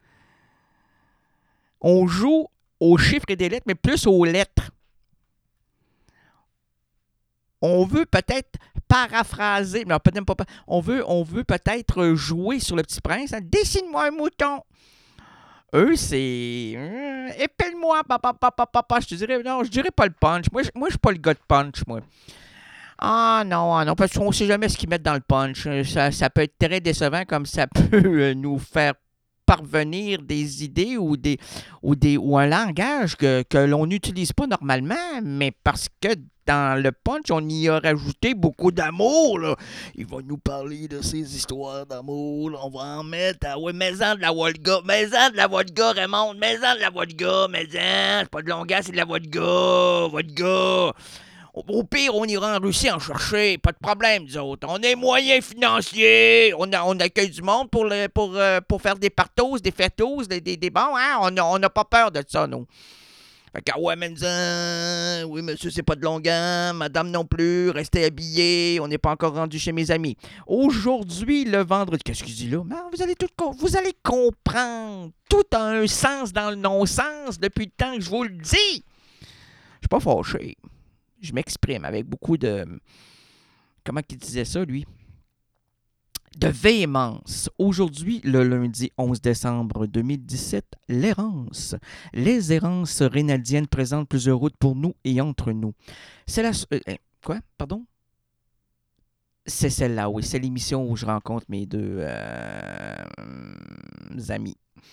On joue aux chiffres et des lettres, mais plus aux lettres. On veut peut-être paraphraser, non, peut-être pas, on veut, on veut peut-être jouer sur le Petit Prince. Hein? Dessine-moi un mouton. Eux, c'est euh, épelle-moi, papa, papa, papa. Je te dirais, non, je dirais pas le punch. Moi, je, moi, je suis pas le gars de punch, moi. Ah non, ah non, parce qu'on sait jamais ce qu'ils mettent dans le punch. Ça, ça peut être très décevant, comme ça peut nous faire parvenir des idées ou des ou des ou un langage que, que l'on n'utilise pas normalement, mais parce que dans le punch, on y a rajouté beaucoup d'amour, là. Il va nous parler de ses histoires d'amour, là. On va en mettre à ouais, mets-en de la vodka, mets-en de la vodka, Raymond, mets-en de la vodka, mets-en, c'est pas de longueur, c'est de la vodka, vodka. Au pire, on ira en Russie en chercher. Pas de problème, nous autres. On est moyens financiers. On, a, on accueille du monde pour, le, pour, euh, pour faire des partous, des fêtous, des, des, des bons. Hein? On n'a on a pas peur de ça, nous. Fait que, ouais, mais oui, monsieur, c'est pas de longueur. Madame non plus. Restez habillés. On n'est pas encore rendu chez mes amis. Aujourd'hui, le vendredi. Qu'est-ce qu'il dit là? Non, vous allez tout vous allez comprendre. Tout a un sens dans le non-sens depuis le temps que je vous le dis. Je suis pas fâché. Je m'exprime avec beaucoup de... Comment il disait ça, lui? De véhémence. Aujourd'hui, le lundi onze décembre deux mille dix-sept, l'errance. Les errances rénaldiennes présentent plusieurs routes pour nous et entre nous. C'est la... Euh, quoi? Pardon? C'est celle-là, oui. C'est l'émission où je rencontre mes deux euh, amis.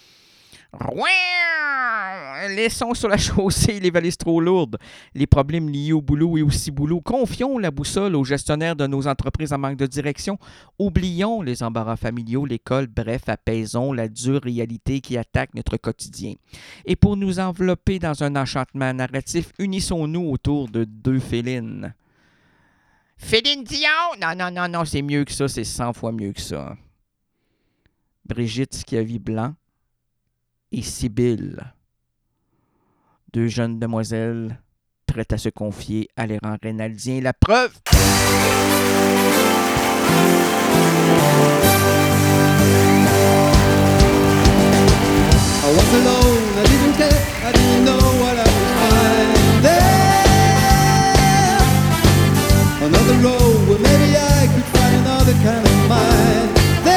Les sons sur la chaussée, les valises trop lourdes, les problèmes liés au boulot et au ciboulot. Confions la boussole aux gestionnaires de nos entreprises en manque de direction. Oublions les embarras familiaux, l'école, bref, apaisons la dure réalité qui attaque notre quotidien. Et pour nous envelopper dans un enchantement narratif, unissons-nous autour de deux félines. Féline Dion? Non, non, non, non, c'est mieux que ça, c'est cent fois mieux que ça. Brigitte Schiavi Blanc et Sibylle, deux jeunes demoiselles prêtes à se confier à l'errant rénaldien. La preuve! I was alone, I didn't care, I didn't know what I would find there. Another road where maybe I could find another kind of mind.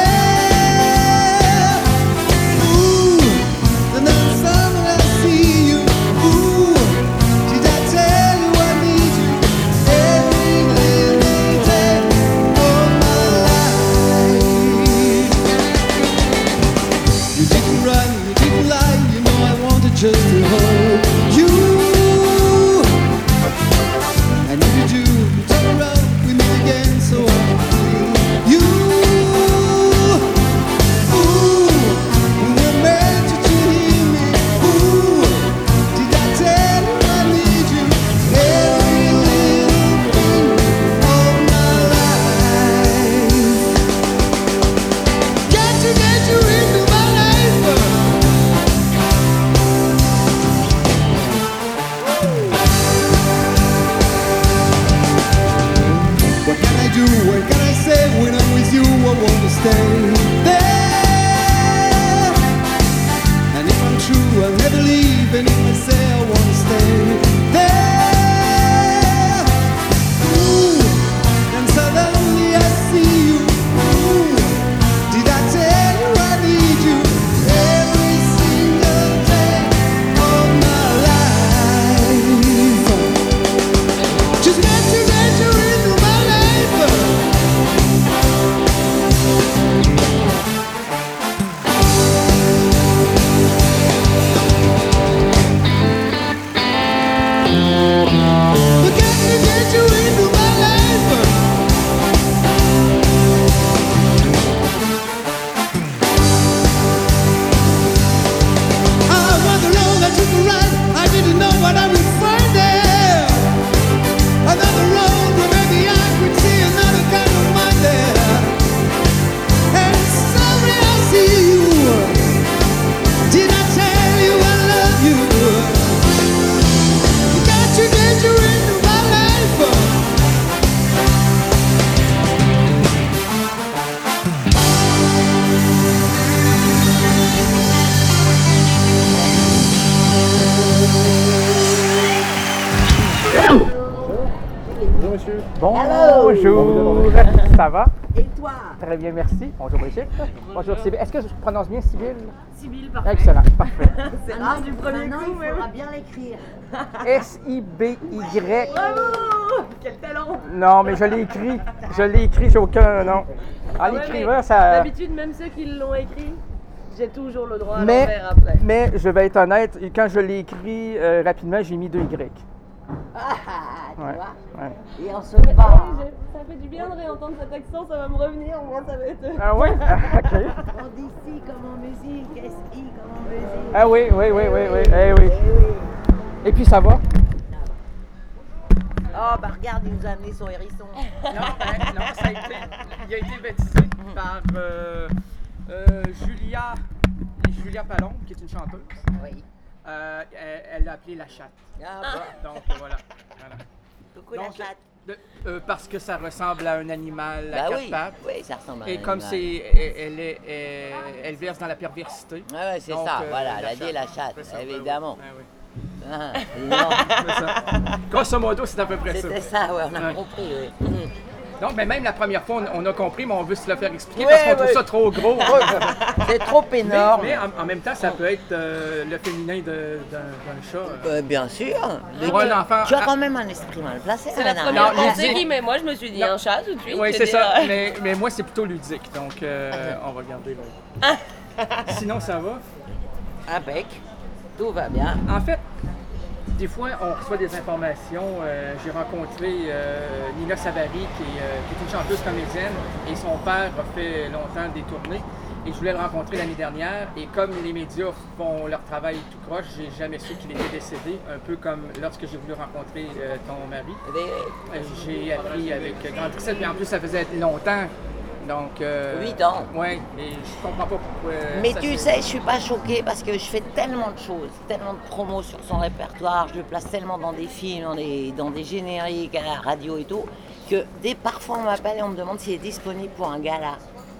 Just to hold you, and if you do, you turn around, we meet again, so I feel you. Ooh, we were meant to hear me. Ooh, did I tell you I need you every little thing of my life? Got to get you into my life. monsieur. Bonjour. Ça va? Et toi? Très bien, merci. Bonjour, Brigitte. Bonjour, Sybille. Est-ce que je prononce bien Sybille? Sybille, parfait. Excellent, parfait. C'est rare du premier coup, il faudra bien l'écrire. S I B Y. Bravo! Quel talent! Non, mais je l'ai écrit. Je l'ai écrit, j'ai aucun nom. En Ah ouais, écrivant, mais ça... D'habitude, même ceux qui l'ont écrit, j'ai toujours le droit à Mais, l'envers après. mais je vais être honnête, quand je l'ai écrit euh, rapidement, j'ai mis deux Y. Ah, tu Ouais, vois? ouais. Et on se bat. Ça fait du bien de réentendre cet accent, ça va me revenir, moi ça va être... Ah ouais? OK. On dit si comme en musique, S I comme en musique. Ah oui, oui, oui, oui, oui. Eh oui. Et puis ça va? Oh bah regarde, il nous a amené son hérisson. Non, ben, non, ça a été, il a été baptisé par euh, euh, Julia, Julia Palombe, qui est une chanteuse. Oui. Euh, elle elle l'a appelé la chatte. Ah bah. Donc voilà. voilà. Coucou Donc, la chatte. de- euh, parce que ça ressemble à un animal à Bah quatre oui, pattes. oui, ça ressemble à un Et comme animal. c'est, elle, elle est, elle, elle verse dans la perversité. Ah ouais, c'est Donc, ça, euh, voilà, la elle a dit chatte. la chatte, C'est ça, ben oui, évidemment. ben oui. Ah, non. C'est ça. Grosso modo, c'est à peu près ça. C'était ça, ouais, on a Ouais. compris, oui. Non, mais même la première fois, on, on a compris, mais on veut se le faire expliquer Ouais, parce qu'on ouais. trouve ça trop gros. C'est trop énorme. Mais, mais en, en même temps, ça peut être euh, le féminin de- d'un d'un chat. euh. Euh, bien sûr. Pour un enfant. Tu as ah, quand même un esprit mal placé, C'est la madame. première Non, pensée ludique. qui, mais moi je me suis dit Non. un chat tout de suite. Oui, je c'est veux ça. dire. Mais, mais moi, c'est plutôt ludique. Donc, euh, on va regarder l'autre. Sinon, ça va. Impec. Tout va bien. En fait, des fois, on reçoit des informations. Euh, J'ai rencontré euh, Nina Savary, qui est, euh, qui est une chanteuse comédienne, et son père a fait longtemps des tournées. Et je voulais le rencontrer l'année dernière. Et comme les médias font leur travail tout croche, j'ai jamais su qu'il était décédé. Un peu comme lorsque j'ai voulu rencontrer euh, ton mari. Euh, J'ai appris avec grande tristesse. Mais en plus, ça faisait longtemps. Donc. Euh, Huit ans. Oui, et je comprends pas pourquoi. Mais ça tu s'est- sais, je suis pas choquée parce que je fais tellement de choses, tellement de promos sur son répertoire, je le place tellement dans des films, dans des, dans des génériques, à la radio et tout, que dès parfois on m'appelle et on me demande s'il est disponible pour un gala.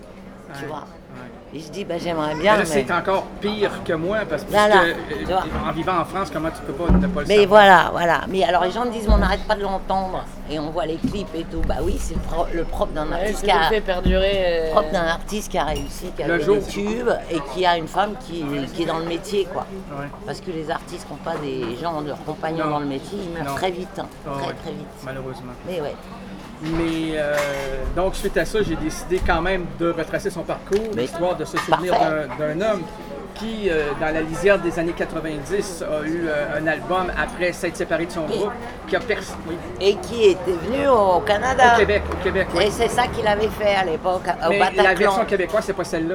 Tu Ouais, vois? ouais. Et je dis, ben j'aimerais Mais bien. là, mais- c'est encore pire que moi parce que Voilà, euh, tu vois. en vivant en France, comment tu peux pas ne pas le Mais savoir? voilà, voilà. Mais alors les gens me disent, mais on n'arrête pas de l'entendre et on voit les clips et tout. Bah oui, c'est le, pro- le propre d'un Ouais, artiste c'est qui a. le fait perdurer. euh, propre d'un artiste qui a réussi, qui a Le fait jour- des tubes et qui a une femme qui, qui est dans le métier, quoi. Ouais. Parce que les artistes qui n'ont pas des gens, leurs compagnons Non. dans le métier, ils meurent Non. très vite, hein. Ah très ouais, très vite. malheureusement. Mais ouais. Mais euh, donc, suite à ça, j'ai décidé quand même de retracer son parcours, Mais histoire de se souvenir parfait. d'un d'un homme qui, euh, dans la lisière des années quatre-vingt-dix, a eu euh, un album après s'être séparé de son groupe, qui a percé. Oui. Et qui était venu au Canada. Au Québec, au Québec, oui. Et c'est ça qu'il avait fait à l'époque, au Mais Bataclan. la version québécoise, c'est pas celle-là.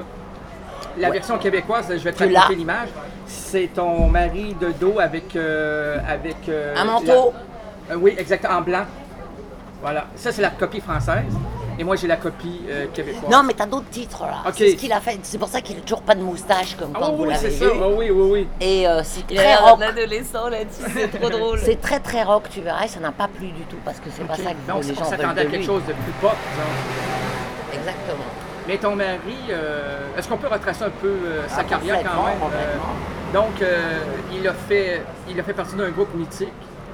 La Ouais. version québécoise, je vais te Tu l'as. raconter l'image. C'est ton mari de dos avec. euh, avec euh, Un manteau. la- euh, oui, exactement, en blanc. Voilà. Ça, c'est la copie française. Et moi, j'ai la copie euh, québécoise. Non, mais t'as d'autres titres là. Ok. C'est ce qu'il a fait. C'est pour ça qu'il n'a toujours pas de moustache comme Ah quand oui, vous oui, l'avez c'est vu. ça. Ah oui, oui, oui. Et euh, c'est Il a très l'air rock. d'un adolescent là-dessus, c'est trop drôle. C'est très très rock, tu verras, et ça n'a pas plu du tout parce que c'est pas Ok. ça que Donc, les on gens veulent s'attendait à de quelque lui. chose de plus pop, disons. Exactement. Mais ton mari, euh, est-ce qu'on peut retracer un peu euh, sa Ah, carrière quand complètement, même? complètement. Euh, donc, euh, il, a fait, il a fait partie d'un groupe mythique.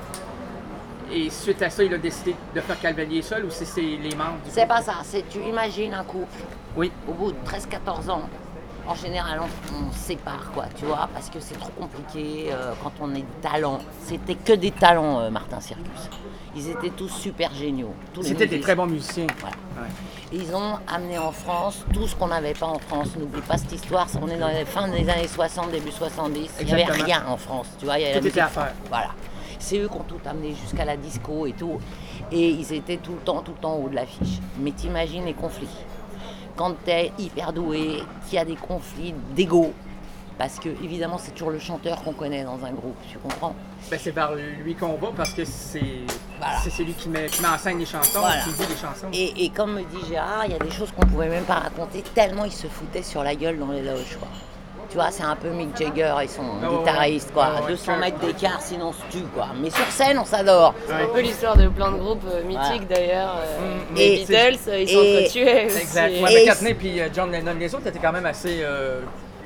Et suite à ça, il a décidé de faire Cavalier seul ou si c'est les membres du C'est groupe? pas ça, c'est tu imagines un couple. Oui. Au bout de treize quatorze ans, en général, on, on se sépare, quoi, tu vois, parce que c'est trop compliqué euh, quand on est talent. C'était que des talents, euh, Martin Circus. Ils étaient tous super géniaux. tous les C'était des musiciens. très bons musiciens. Voilà. Ouais. Ils ont amené en France tout ce qu'on n'avait pas en France. N'oublie pas cette histoire, on est dans les fins des années soixante, début soixante-dix. Il n'y avait Exactement. rien en France, tu vois. Il y avait Tout la était à musique- faire. Voilà. C'est eux qui ont tout amené jusqu'à la disco et tout. Et ils étaient tout le temps, tout le temps en haut de l'affiche. Mais t'imagines les conflits. Quand t'es hyper doué, qu'il y a des conflits d'ego. Parce que, évidemment, c'est toujours le chanteur qu'on connaît dans un groupe, tu comprends? Ben, c'est vers lui qu'on va parce que c'est Voilà. c'est celui qui met, qui met en scène les chansons, Voilà. qui dit les chansons. Et, et comme me dit Gérard, il y a des choses qu'on pouvait même pas raconter tellement ils se foutaient sur la gueule dans les loges, quoi. Tu vois, c'est un peu Mick Jagger et son Oh, guitariste, quoi. oh, ouais, deux cents que- mètres d'écart, sinon on se tue, quoi. Mais sur scène, on s'adore. C'est un peu l'histoire de plein de groupes euh, mythiques d'ailleurs. euh, Mm, les et- Beatles, euh, ils sont et- entretués aussi. Exact. Ouais, Et- McCartney puis euh, John Lennon, les autres étaient quand même assez, euh,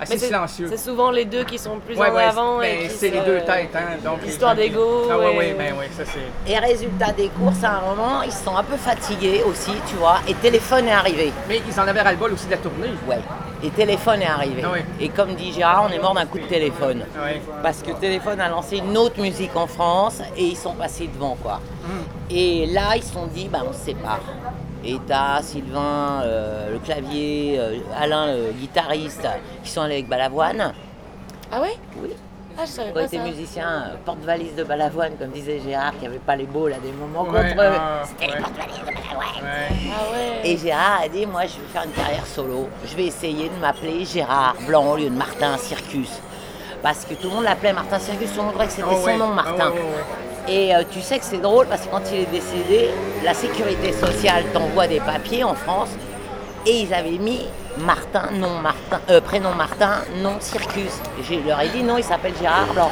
assez Mais c'est- silencieux. C'est souvent les deux qui sont plus Ouais, en ouais, avant. ben, et qui c'est se- les deux têtes, hein. Donc, les Histoire gens qui- d'ego. Ah, ouais, et- ouais, ben, ouais, ça c'est. Et résultat des courses, à un moment, ils se sont un peu fatigués aussi, tu vois, et Téléphone est arrivé. Mais ils en avaient ras-le-bol aussi de la tournée. Ouais. Et Téléphone est arrivé. Ah ouais. Et comme dit Gérard, on est mort d'un coup de téléphone. Ah ouais. Parce que Téléphone a lancé une autre musique en France et ils sont passés devant, quoi. Mm. Et là, ils se sont dit, bah, on se sépare. Et t'as Sylvain, euh, le clavier, euh, Alain, le guitariste, qui sont allés avec Balavoine. Ah ouais? Oui. Ah, je savais Qui ont pas été ça. musiciens, euh, porte-valise de Balavoine, comme disait Gérard, qui n'avait pas les balls à des moments Ouais, contre eux. ah, C'était ouais. les porte-valises de Balavoine. Ouais. Ah ouais. Et Gérard a dit, moi je vais faire une carrière solo. Je vais essayer de m'appeler Gérard Blanc au lieu de Martin Circus. Parce que tout le monde l'appelait Martin Circus, tout le monde croyait que c'était Oh, son ouais. nom, Ah, Martin. ouais, ouais, ouais. Et euh, tu sais que c'est drôle parce que quand il est décédé, la sécurité sociale t'envoie des papiers en France et ils avaient mis Martin, nom Martin, euh, prénom Martin, nom Circus. Et je leur ai dit non, il s'appelle Gérard Blanc.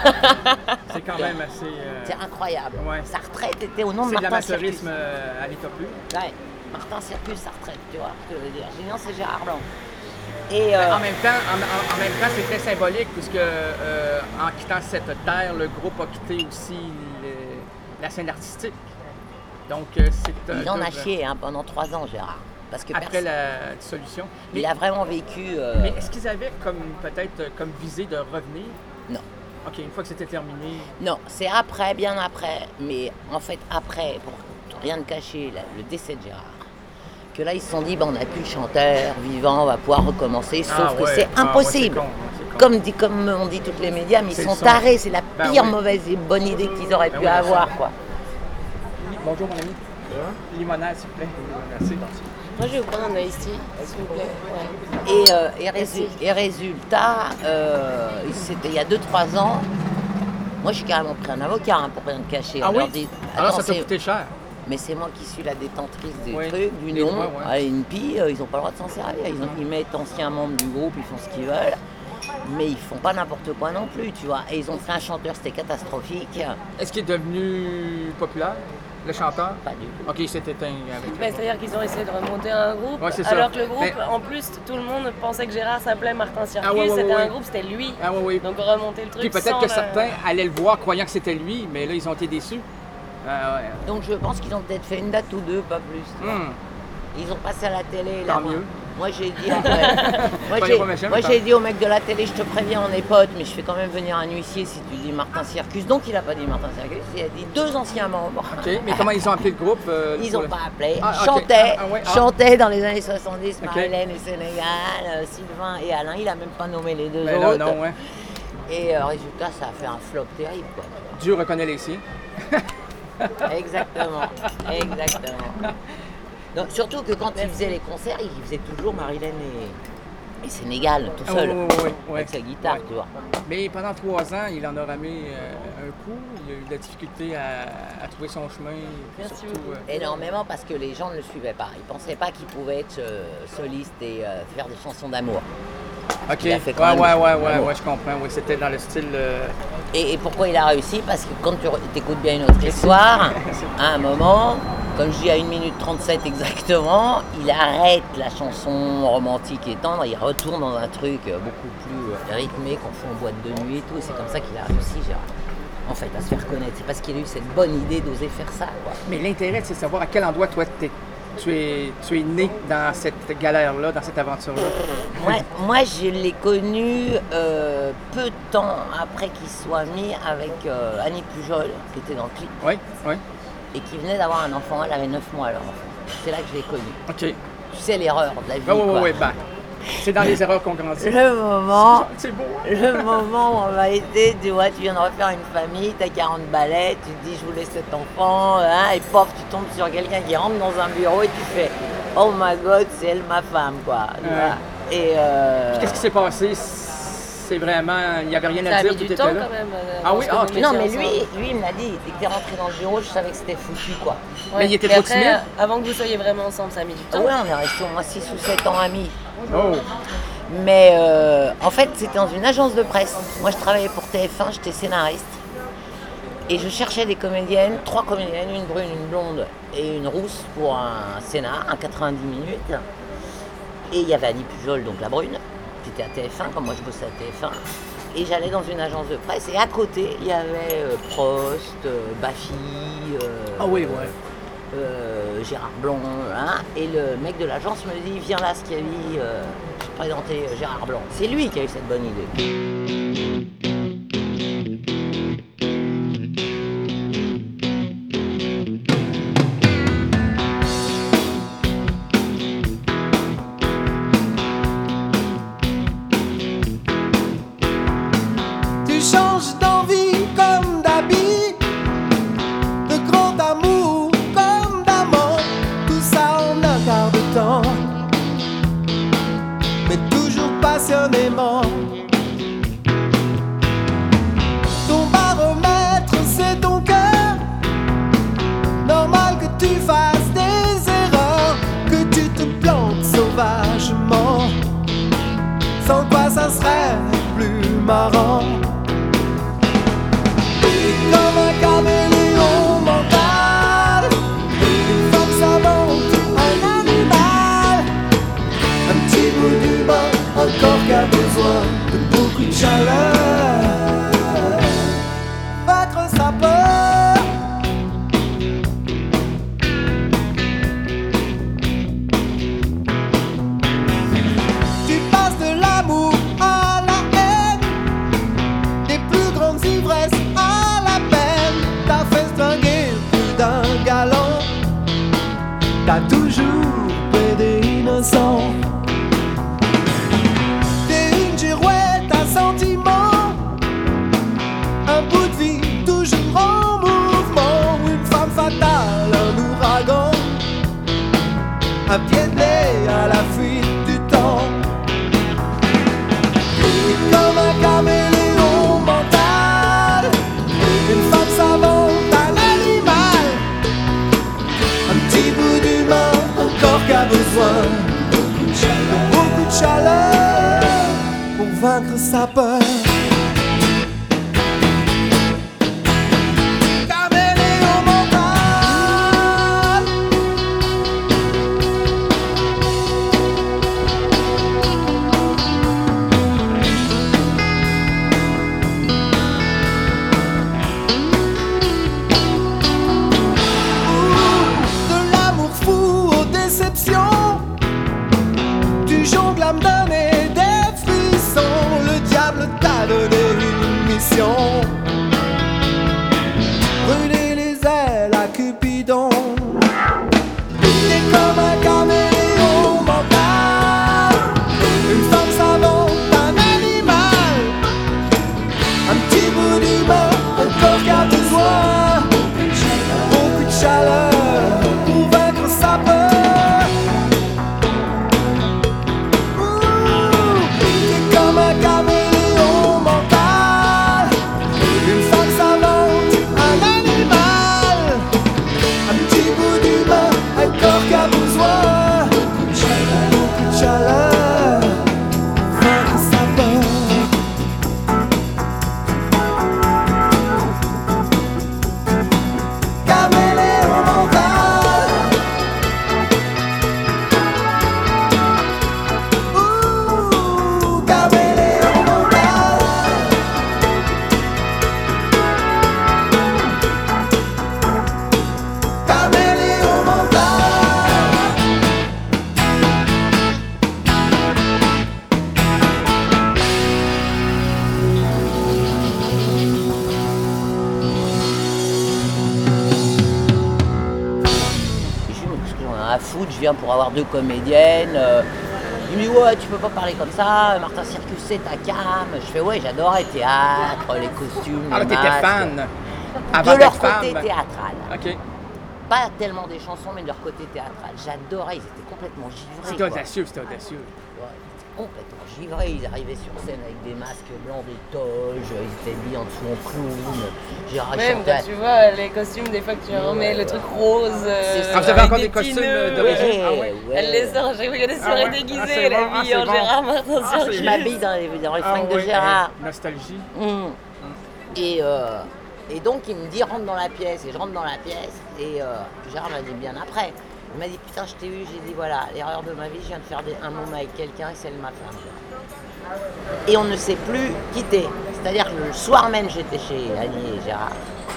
C'est quand même assez. euh, C'est incroyable. Ouais. Sa retraite était au nom de C'est de Martin Circus. l'amateurisme euh, à l'état pur. Ouais, Martin Circus, sa retraite, tu vois ce que je veux dire. J'ai dit non, c'est Gérard Blanc. Et euh, En même temps, en, en- en même temps, c'est très symbolique puisque euh, en quittant cette terre, le groupe a quitté aussi le- la scène artistique. Donc euh, c'est. euh, il en a double- chié hein, pendant trois ans, Gérard. Parce que Après perso- la dissolution. il a vraiment vécu. euh, Mais est-ce qu'ils avaient comme peut-être euh, comme visée de revenir? Non. Ok, une fois que c'était terminé. Non, c'est après, bien après, mais en fait après, pour rien de cacher, la- le décès de Gérard, que là ils se sont dit, bah, on n'a plus le chanteur vivant, on va pouvoir recommencer, sauf Ah que ouais. c'est Ah, ouais, impossible. c'est con, ouais, c'est con. Comme, dit, comme on dit toutes les médias, mais ils C'est sont le son. tarés, c'est la Ben pire ouais. mauvaise et bonne idée qu'ils auraient Ben pu ouais, avoir, ça. quoi. Bonjour mon ami. Limonade, s'il vous plaît. Merci. Moi, je vais vous prendre un iced tea, s'il vous plaît. Ouais. Et, euh, et, Merci. résu- et résultat, euh, c'était il y a deux trois ans, moi j'ai carrément pris un avocat hein, pour rien te cacher. Ah On oui? leur dit, Alors attends, ça t'a c'est- coûté cher. mais c'est moi qui suis la détentrice des Oui, trucs, du les nom. droits, ouais. À N P, euh, ils n'ont pas le droit de s'en servir. Ils, ont- ils mettent anciens membres du groupe, ils font ce qu'ils veulent. Mais ils font pas n'importe quoi non plus, tu vois. Et ils ont fait un chanteur, c'était catastrophique. Est-ce qu'il est devenu populaire, le chanteur? Pas du tout. Ok, il s'est éteint avec. Ben, c'est-à-dire qu'ils ont essayé de remonter un groupe, Ouais, c'est ça. alors que le groupe, Mais- en plus, tout le monde pensait que Gérard s'appelait Martin Circus, Ah ouais, ouais, c'était ouais, un ouais. groupe, c'était lui. Ah oui, oui. Donc remonter le truc Puis peut-être sans que le- certains allaient le voir croyant que c'était lui, mais là, ils ont été déçus. Ah ouais. Donc je pense qu'ils ont peut-être fait une date ou deux, pas plus. tu vois. Hmm. Ils ont passé à la télé. Là, Tant moi. mieux. Moi j'ai dit, après- moi, Pas j'ai- les premiers chefs, moi, mais j'ai tant- dit au mec de la télé, je te préviens, on est potes, mais je fais quand même venir un huissier si tu dis Martin Circus. Donc il a pas dit Martin Circus, il a dit deux anciens membres. Ok, mais comment ils ont appelé le groupe? euh, Ils pour n'ont le- pas appelé, Ah, ok. chantaient, Ah, ah ouais, ah. chantaient dans les années soixante-dix, Ok. Marie-Hélène et Sénégal, euh, Sylvain et Alain, il a même pas nommé les deux Ben là, autres. non, ouais. Et euh, résultat, ça a fait un flop terrible, quoi. Dieu reconnaît les siens. Exactement, exactement. Donc, surtout que quand il faisait les concerts, il faisait toujours Marilyn et, et Sénégal, tout Ah, seul, ouais, ouais, ouais, ouais. avec sa guitare, Ouais. tu vois. Mais pendant trois ans, il en a ramé euh, un coup. Il a eu de la difficulté à, à trouver son chemin. puis Merci surtout, beaucoup. euh, Énormément parce que les gens ne le suivaient pas. Ils ne pensaient pas qu'il pouvait être euh, soliste et euh, faire des chansons d'amour. Ok, Il a ouais, fait quand ouais, même ouais, des ouais, chansons ouais, d'amour. je comprends. Oui, c'était dans le style. euh, Et, et pourquoi il a réussi? Parce que quand tu écoutes bien une autre histoire, à un moment, comme je dis à une minute trente-sept exactement, il arrête la chanson romantique et tendre, il retourne dans un truc euh, beaucoup plus euh, rythmé qu'on fait en boîte de nuit et tout. Et c'est comme ça qu'il a réussi, Gérard. En fait, à se faire connaître. C'est parce qu'il a eu cette bonne idée d'oser faire ça, quoi. Mais l'intérêt, c'est de savoir à quel endroit toi t'es- tu es, tu es né dans cette galère-là, dans cette aventure-là. Moi, moi, je l'ai connu euh, peu de temps après qu'il soit mis avec euh, Annie Pujol, qui était dans le clip, Oui, oui. et qui venait d'avoir un enfant. Elle avait neuf mois alors. Enfant. C'est là que je l'ai connu. OK. Tu sais l'erreur de la vie. Oui, oui, quoi. oui, ben, c'est dans les erreurs qu'on grandit. Le moment, C'est beau. hein? le moment où on va été, tu vois, tu viens de refaire une famille, t'as quarante balais, tu te dis je voulais cet enfant, hein, et pof, tu tombes sur quelqu'un qui rentre dans un bureau et tu fais oh my god, c'est elle ma femme, quoi. tu Ouais. vois. Et euh, Qu'est-ce qui s'est passé? C'est vraiment. Il n'y avait rien Ça à a dire, mis tout du était temps là. quand même. euh, Ah avant oui, que ah, vous ok. mettiez non, mais ensemble. lui, lui, il me l'a dit, dès que t'es rentré dans le bureau, je savais que c'était foutu, quoi. Ouais. il était Mais trop après, timide? euh, Avant que vous soyez vraiment ensemble, ça a mis du Ah temps. ouais, on est restés au moins six ou sept ans amis. Oh! Mais euh, en fait, c'était dans une agence de presse. Moi, je travaillais pour T F un, j'étais scénariste. Et je cherchais des comédiennes, trois comédiennes, une brune, une blonde et une rousse pour un scénar, un quatre-vingt-dix minutes. Et il y avait Annie Pujol, donc la brune. qui était à T F un, comme moi je bossais à T F un. Et j'allais dans une agence de presse et à côté, il y avait euh, Prost, euh, Baffy, euh, Ah oui, ouais. euh, Gérard Blanc, hein, et le mec de l'agence me dit viens là Schiavi, euh, je vais te présenter euh, Gérard Blanc. C'est lui qui a eu cette bonne idée. Tu changes d'envie comme d'habit, de grand amour comme d'amant, tout ça en un quart de temps, mais toujours passionnément. Ton baromètre c'est ton cœur, normal que tu fasses des erreurs, que tu te plantes sauvagement, sans quoi ça serait plus marrant. Comme un caméléon mental, une femme savante, un animal, un petit bout d'humain, un corps qui a besoin de beaucoup de chaleur, vaincre sa peur. Tu passes de l'amour à la haine, des plus grandes ivresses à la peine. T'as fait stringuer plus d'un galant, t'as toujours plaidé innocent. T'es une girouette à sentiments, un bout de vie toujours en mouvement, une femme fatale, un ouragan, un pied de nez à la fuite du temps. Et comme un caméléon mental, une femme savante, un animal, un petit bout d'humain, un corps qui a besoin de beaucoup de chaleur pour vaincre sa peur. Caméléon mental. De l'amour fou aux déceptions, du jongle à me donner des frissons, le diable t'a donné une mission, brûler les ailes à Cupidon. T'es comme un caméléon mental, une femme savante, un animal, un petit bout d'humain, un corps qui a besoin beaucoup de chaleur pour vaincre sa peur. Ouh, t'es comme un caméléon mental, une femme savante, un animal, un petit bout d'humain, un corps qui a besoin beaucoup de chaleur pour vaincre sa peur. Caméléon mental. Ouh, caméléon mental. Caméléon mental. Et je dis, mais qu'est-ce que j'en ai à foutre, je viens pour avoir deux comédiennes. euh. Il me dit, ouais, tu peux pas parler comme ça, Martin Circus, c'est ta cam. Je fais, ouais, j'adorais le théâtre, les costumes, Ah, les t'étais masques. fan avant De leur d'être côté femme. théâtral. OK. Pas tellement des chansons, mais de leur côté théâtral. J'adorais, ils étaient complètement givrés. C'était quoi. audacieux, c'était audacieux. Ouais, ils étaient complètement givrés. Ils arrivaient sur scène avec des masques blancs, des toges, ils étaient mis en dessous en clown. Gérard Même chantait. quand tu vois les costumes, des fois que tu remets le truc rose. euh, C'est ça. Ah, vous avez avec encore des tineux, costumes d'origine? Ouais, Ah ouais. ouais. Elle les sort à chaque fois qu'il y a des Ah soirées ouais. déguisées, Ah, c'est elle bon, ah, habille c'est en bon. Gérard Martin Ah, c'est Circus. Je m'habille dans les, dans les Ah fringues de ouais, Gérard. eh, nostalgie. Mm. Et, euh, et donc il me dit rentre dans la pièce, et je rentre dans la pièce, et euh, Gérard m'a dit bien après. Il m'a dit putain, je t'ai vu, j'ai dit voilà, l'erreur de ma vie, je viens de faire des, un moment avec quelqu'un et c'est ma femme. Et on ne s'est plus quitté. C'est-à-dire que le soir même, j'étais chez Annie et Gérard.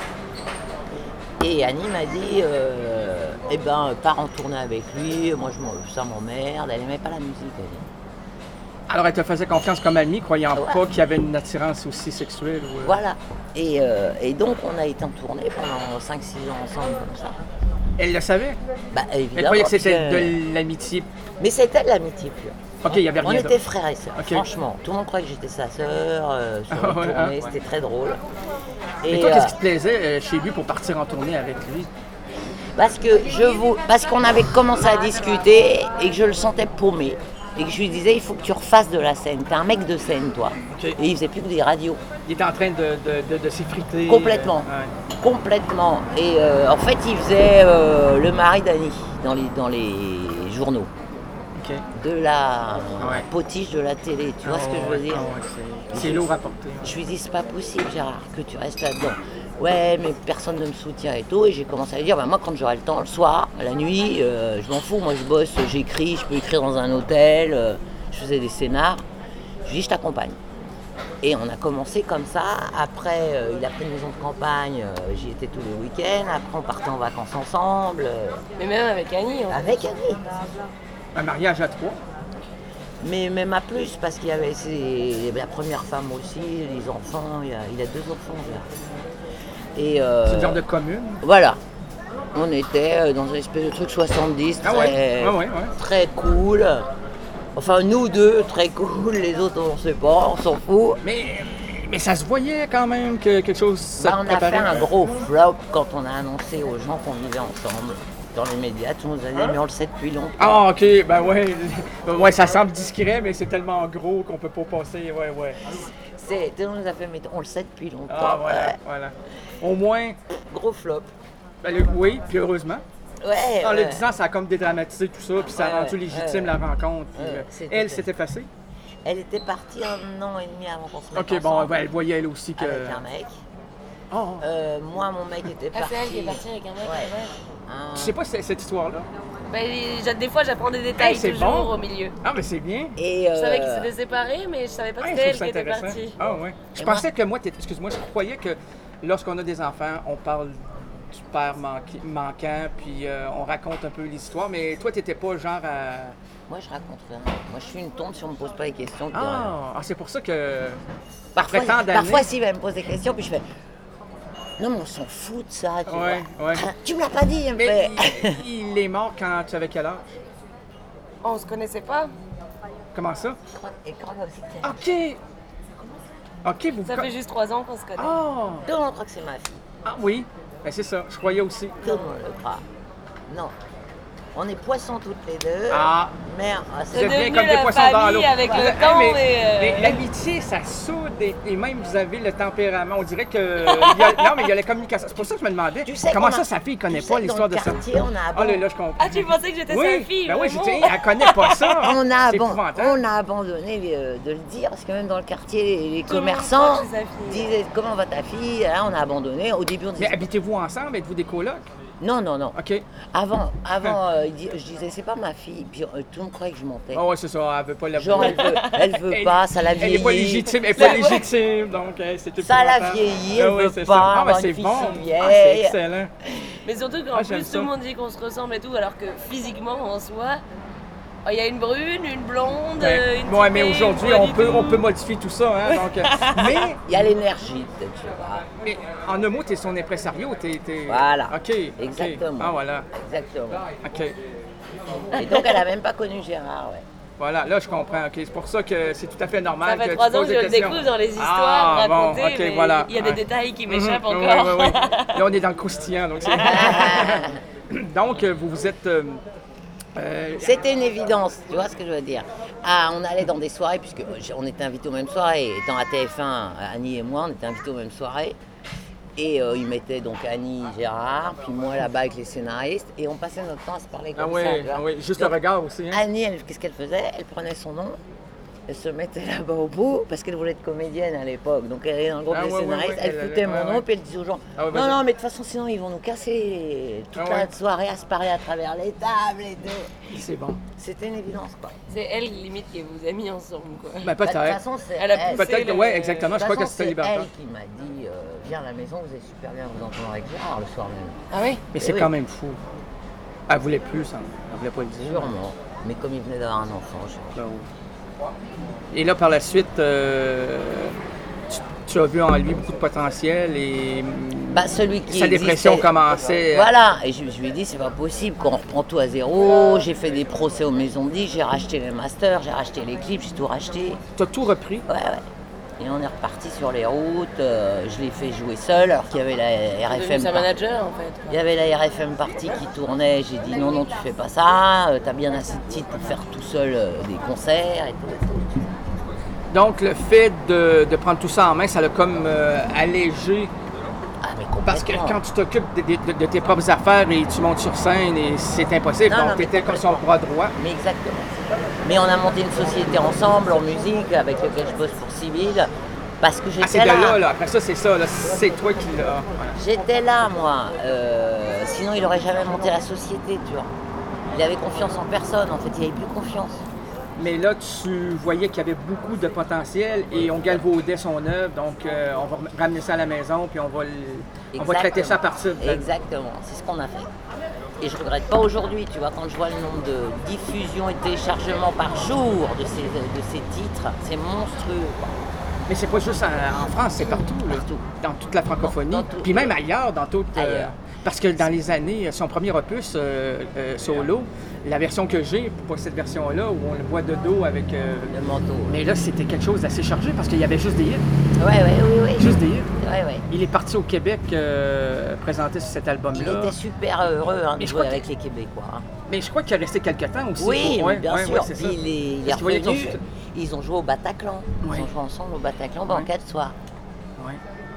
Et Annie m'a dit, euh, eh ben, pars en tournée avec lui, moi je m'en, ça m'emmerde, elle aimait pas la musique, elle dit. Alors elle te faisait confiance comme amie, croyant Ouais. pas qu'il y avait une attirance aussi sexuelle. Ou, euh, Voilà. Et, euh, et donc on a été en tournée pendant cinq six ans ensemble comme ça. Elle le savait? Bah évidemment. Elle croyait que c'était parce que- de l'amitié. Mais c'était de l'amitié pure. Ok, il y avait On rien était d'autre. frères et sœurs, Ok. franchement. Tout le monde croyait que j'étais sa sœur euh, sur Ah les ouais, tournées, ah ouais. c'était très drôle. Et, toi, qu'est-ce qui te plaisait euh, chez lui pour partir en tournée avec lui? Parce que je vous, parce qu'on avait commencé à discuter et que je le sentais paumé. Et que je lui disais, il faut que tu refasses de la scène. T'es un mec de scène, toi. Okay. Et il faisait plus que des radios. Il était en train de, de, de, de s'effriter. Complètement. euh, ouais. Complètement. Et euh, en fait, il faisait euh, le mari d'Annie dans les, dans les journaux. Okay. De la Ouais. potiche de la télé. Tu vois Ah ce que je ouais, veux dire? ah ouais, c'est- c'est lourd à porter. Je lui dis, c'est pas possible, Gérard, que tu restes là-dedans. Ouais, mais personne ne me soutient et tout. Et j'ai commencé à lui dire, bah, moi, quand j'aurai le temps, le soir, la nuit, euh, je m'en fous. Moi, je bosse, j'écris, je peux écrire dans un hôtel, euh, je faisais des scénars. Je lui dis, je t'accompagne. Et on a commencé comme ça. Après, euh, il a pris une maison de campagne, euh, j'y étais tous les week-ends. Après, on partait en vacances ensemble. euh, Mais même avec Annie. hein. avec Annie. Un mariage à trois. Mais même à plus, parce qu'il y avait ses- la première femme aussi, les enfants, il a, il a deux enfants là. Et euh, C'est le genre de commune. Voilà. On était euh, dans une espèce de truc soixante-dix, Ah très, ouais, ouais, ouais, ouais. très cool. Enfin, nous deux, très cool, les autres, on ne sait pas, on s'en fout. Mais, mais ça se voyait quand même que quelque chose se Bah, on a fait préparait. un gros flop quand on a annoncé aux gens qu'on vivait ensemble. Dans les médias, tout le monde nous a dit, mais on le sait depuis longtemps. Ah, ok, ben ouais. Ouais, ça semble discret, mais c'est tellement gros qu'on peut pas passer. Ouais, ouais. C'est, tout le monde nous a fait, mais on le sait depuis longtemps. Ah, voilà, Ouais. voilà. Au moins. Gros flop. Ben, le- oui, puis heureusement. Ouais, En ouais. le disant, ça a comme dédramatisé tout ça, puis ça a Ouais, rendu ouais, légitime ouais. la rencontre. puis, Ouais, euh, c'était elle, fait. s'était passée. Elle était partie un an et demi avant qu'on se mette Ok, bon, ensemble. ouais, elle voyait elle aussi que. Avec un mec. Oh. Euh, moi, mon mec était Ah, parti. c'est elle qui est partie avec un mec, Ouais. ouais. Un- Tu sais pas cette cette histoire-là? Bah, il- j'a- des fois, j'apprends des détails Hey, c'est toujours bon. au milieu. Ah, mais c'est bien. Et Je savais qu'ils euh, s'étaient séparés, mais je savais pas que Ouais, c'était je elle trouve qui ça était intéressant. partie. Ah ouais. Je Et pensais que moi, t'étais- excuse-moi, je croyais que lorsqu'on a des enfants, on parle du père manqué- manquant, puis euh, on raconte un peu l'histoire, mais toi, t'étais pas genre à... Moi, je raconte rien. Moi, je suis une tombe si on me pose pas les questions. puis rien. Ah, ah, c'est pour ça que... Parfois, après tant d'années- parfois s'il va me poser des questions, puis je fais. Non, mais on s'en fout de ça, tu Ouais, vois. ouais. Tu me l'as pas dit, il me Mais fait. il, il est mort quand tu avais quel âge? On se connaissait pas. Comment ça? Et quand aussi que OK! OK, vous... Ça fait juste trois ans qu'on se connaît. Ah! Tout le monde croit que c'est ma fille. Ah oui, ben, c'est ça, je croyais aussi. Tout le monde le croit. Non. On est poissons toutes les deux. Ah. Mais ah, Vous c'est êtes bien devenu comme des la poissons dans famille l'eau. avec le Ah, temps, mais, mais, euh, mais l'amitié, ça soude et, et même vous avez le tempérament. On dirait que... il y a- non, mais il y a la communication. C'est pour ça que je me demandais, Tu sais comment qu'on ça, a- sa fille tu connaît sais pas que l'histoire dans de le ça? quartier, on a Ah, là, abandonné- là, je comprends. Ah, tu pensais que j'étais oui, sa fille, ben oui, j'ai vraiment? dit, elle connaît pas ça. On a, C'est aban- épouvantable. on a abandonné euh, de le dire, parce que même dans le quartier, les, les Tout le monde commerçants croit que c'est sa fille. disaient comment va ta fille. Hein, on a abandonné. Au début, on disait. Mais habitez-vous ensemble? Êtes-vous des colocs? Non, non, non. OK. Avant, avant euh, il dit- je disais, c'est pas ma fille. Puis euh, tout le monde croyait que je mentais. Ah ouais, c'est ça, elle veut pas la... Genre, elle veut, elle veut pas, ça la Elle vieillit. est pas légitime, elle est pas légitime, donc euh, c'est Ça la épouvantable. vieillit, elle Ah ouais, veut c'est pas ça. Ah, ben, avoir c'est une fille bon. si Ah, c'est vieille. excellent. Mais surtout qu'en Ah, j'aime plus, ça. tout le monde dit qu'on se ressemble et tout, alors que physiquement, en soi, oh, il y a une brune, une blonde, Ouais, euh, une ouais, mais typée, aujourd'hui, pas on du peut, tout. on peut modifier tout ça. Hein, donc, euh, mais, Il y a l'énergie, peut-être, tu vois. mais en un mot, tu es son impresario. T'es, t'es... Voilà. OK. OK. Exactement. Ah, voilà. Exactement. OK. Et donc, elle a même pas connu Gérard, ouais. Voilà, là, je comprends. OK. C'est pour ça que c'est tout à fait normal. Ça fait que trois tu ans poses que des je le questions. découvre dans les histoires Ah, bon, racontées, OK, mais voilà. il y a des Ouais. détails qui Mhm, m'échappent ouais, encore. ouais, ouais. Là, on est dans le croustillant. Donc, c'est... donc vous vous êtes... euh, euh, C'était une évidence, tu vois ce que je veux dire. Ah, on allait dans des soirées, puisque on était invités aux mêmes soirées. Étant à T F un, Annie et moi, on était invités aux mêmes soirées. Et euh, ils mettaient donc Annie, Gérard, puis moi là-bas avec les scénaristes. Et on passait notre temps à se parler Ah comme oui, ça. tu vois. ah oui, juste Donc, le regard aussi. Hein? Annie, elle, qu'est-ce qu'elle faisait? Elle prenait son nom Elle se mettait là-bas au bout parce qu'elle voulait être comédienne à l'époque. Donc elle est dans le groupe Ah, des ouais, scénaristes. ouais, ouais, elle elle foutait allait- mon ouais, nom ouais. puis elle disait aux gens Ah, ouais, non, vas-y. non, mais de toute façon, sinon ils vont nous casser toute Ah, la ouais. soirée à se parler à travers les tables et tout. C'est bon. C'était une évidence, quoi. C'est elle, limite, qui vous a mis ensemble, quoi. Ben, peut-être. Bah, de toute façon, c'est Elle a elle. poussé Peut-être que- le- ouais, exactement. De Je toute crois que façon, c'était c'est libertaire. elle qui m'a dit euh, viens à la maison, vous allez super bien vous entendre avec Gérard le soir même. Ah oui? Mais Eh c'est oui. quand même fou. Elle voulait plus, hein. Elle voulait pas le dire. Sûrement. Mais comme il venait d'avoir un enfant, je... Ben oui. Et là, par la suite, euh, tu, tu as vu en lui beaucoup de potentiel et Bah, celui qui sa dépression existait. commençait. Voilà, et je, je lui ai dit c'est pas possible qu'on reprend tout à zéro. J'ai fait des procès aux maisons de disques, j'ai racheté les masters, j'ai racheté les clips, j'ai tout racheté. Tu as tout repris? Ouais, ouais. Et on est reparti sur les routes, euh, je l'ai fait jouer seul alors qu'il y avait la R F Devenu M. sa par- manager, en fait. Il y avait la R F M partie qui tournait, j'ai dit non, non, tu fais pas ça, euh, t'as bien assez de titres pour faire tout seul euh, des concerts et tout. Et tout. Donc, le fait de, de prendre tout ça en main, ça l'a comme euh, allégé. Ah, mais Parce que complètement. quand tu t'occupes de, de- de- de tes propres affaires et tu montes sur scène, et c'est impossible. Non, non, Donc, tu mais étais comme son bras droit. Mais exactement. Mais on a monté une société ensemble en musique avec laquelle je bosse pour Civil. Parce que Ah, c'est j'étais de là. là, là. Après ça, c'est ça. là. C'est toi qui l'as. Voilà. J'étais là, moi. Euh, sinon, il aurait jamais monté la société, tu vois. Il avait confiance en personne. En fait, il avait plus confiance. Mais là, tu voyais qu'il y avait beaucoup de potentiel et on galvaudait son œuvre. Donc, euh, on va ramener ça à la maison puis on va, le- on va traiter ça à partir de... Exactement. C'est ce qu'on a fait. Et je regrette pas aujourd'hui, tu vois, quand je vois le nombre de diffusions et téléchargements par jour de ces, de ces titres, c'est monstrueux, quoi. Mais c'est pas juste en, en France, c'est partout, là. Dans toute la francophonie. Puis même ailleurs, dans toute. euh, Ailleurs. parce que dans les années, son premier opus euh, euh, solo, la version que j'ai, pas cette version-là, où on le voit de dos avec. euh, Le manteau. Mais là, c'était quelque chose d'assez chargé parce qu'il y avait juste des hits. Ouais, ouais, oui, oui. Juste des hits. Ouais, ouais. Il est parti au Québec euh, présenter sur cet Il album-là. était super heureux hein, de Mais je jouer crois avec les Québécois. hein. Mais je crois qu'il est resté quelque temps aussi. Oui, pour- mais ouais, bien ouais, sûr. ouais, c'est Puis ça. il est, il est Parce qu'il voyait revenu. qu'on- Ils ont joué au Bataclan. Ouais. Ils ont joué ensemble au Bataclan pendant Ouais. quatre soirs. Ouais.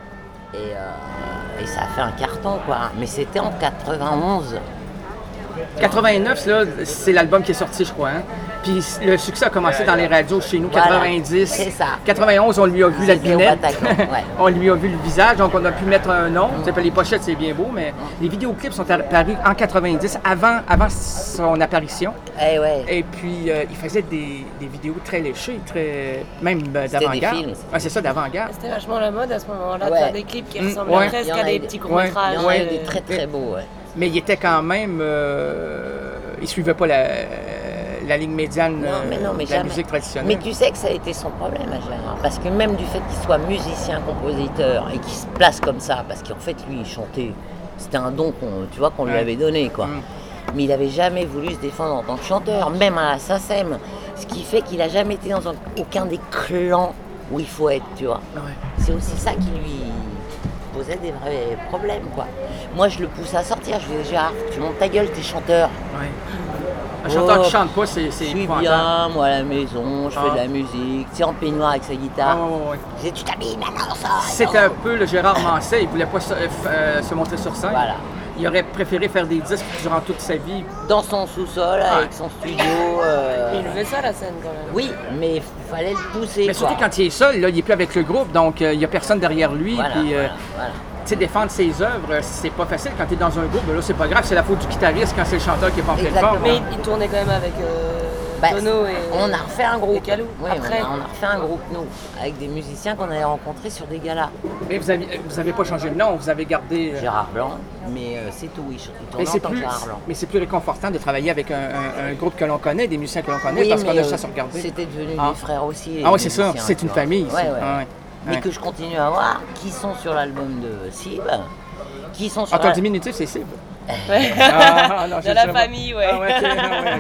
Et, euh, et ça a fait un carton, quoi. Mais c'était en quatre-vingt-onze. quatre-vingt-neuf, là, c'est l'album qui est sorti, je crois. Hein? Puis le succès a commencé dans les radios chez nous, Voilà, quatre-vingt-dix. c'est ça. quatre-vingt-onze, on lui a vu la C'était au lunette. Bataclan, ouais. On lui a vu le visage, donc on a pu mettre un nom. Tu sais, les pochettes, c'est bien beau, mais les vidéoclips sont apparus en quatre-vingt-dix, avant, avant son apparition. Eh ouais. Et puis, euh, il faisait des, des vidéos très léchées, très, même euh, C'était des d'avant-garde. films, Ah, c'est ça, d'avant-garde. C'était vachement la mode à ce moment-là, de Ouais. faire des clips qui Mm, ressemblaient ouais. presque Il y en à a des eu petits des- courts-métrages. Il y en a eu euh, des très très beaux, ouais. Mais il était quand même... Euh, il suivait pas la, la ligne médiane Non, mais non, mais de la jamais. musique traditionnelle. Mais tu sais que ça a été son problème à Gérard. Parce que même du fait qu'il soit musicien, compositeur et qu'il se place comme ça, parce qu'en fait, lui, il chantait. C'était un don qu'on, tu vois, qu'on lui Ouais. avait donné, quoi. Mm. Mais il n'avait jamais voulu se défendre en tant que chanteur, même à la SACEM. Ce qui fait qu'il n'a jamais été dans un- aucun des clans où il faut être, tu vois. Ouais. C'est aussi ça qui lui posait des vrais problèmes, quoi. Moi, je le poussais à sortir. Je lui disais, Gérard, faut que tu montes ta gueule, t'es chanteur. Ouais. Un chanteur Oh, qui chante pas, c'est c'est Je suis épouvantable. bien, moi, à la maison, je Ah. fais de la musique, tu sais, en peignoir avec sa guitare. Ah, ouais, ouais, ouais. Je disais, tu t'habilles maintenant, ça. C'était un peu le Gérard Manset, il voulait pas se, euh, f- euh, se montrer sur scène. Voilà. Il aurait préféré faire des disques durant toute sa vie. Dans son sous-sol, avec son studio. euh, Il faisait ça la scène quand même. Oui, mais il fallait le pousser. Mais quoi. surtout quand il est seul, là, il est plus avec le groupe, donc euh, il y a personne derrière lui. Voilà, puis, euh, voilà, voilà. tu sais, défendre ses œuvres, euh, c'est pas facile quand tu es dans un groupe. Là, c'est pas grave, c'est la faute du guitariste quand c'est le chanteur qui est pas en pleine Exactement. forme. Mais il, il tournait quand même avec euh, Bah, Tono et. On a refait un et groupe. Calou. Oui, Après. on a, on a refait un groupe, nous, avec des musiciens qu'on avait rencontrés sur des galas. Mais vous avez, vous avez pas changé de nom, vous avez gardé. euh, Gérard Blanc, mais euh, c'est tout, oui. Il mais tournait en c'est tant que plus, Gérard Blanc. mais c'est plus réconfortant de travailler avec un, un- un groupe que l'on connaît, des musiciens que l'on connaît, Oui, parce qu'on mais, a juste à euh, se regarder. C'était devenu Ah. des frères aussi. Ah oui, les c'est ça, musiciens, c'est tu une vois. famille. ici. Ouais, ouais. Ah, ouais. Mais Ouais. que je continue à voir, qui sont sur l'album de Sib, qui sont sur Ah, ton la- diminutif, c'est Sib. Ouais. Ah, non, je De la sais pas. famille, ouais. Ah, ouais, ok, ah, ouais, ok.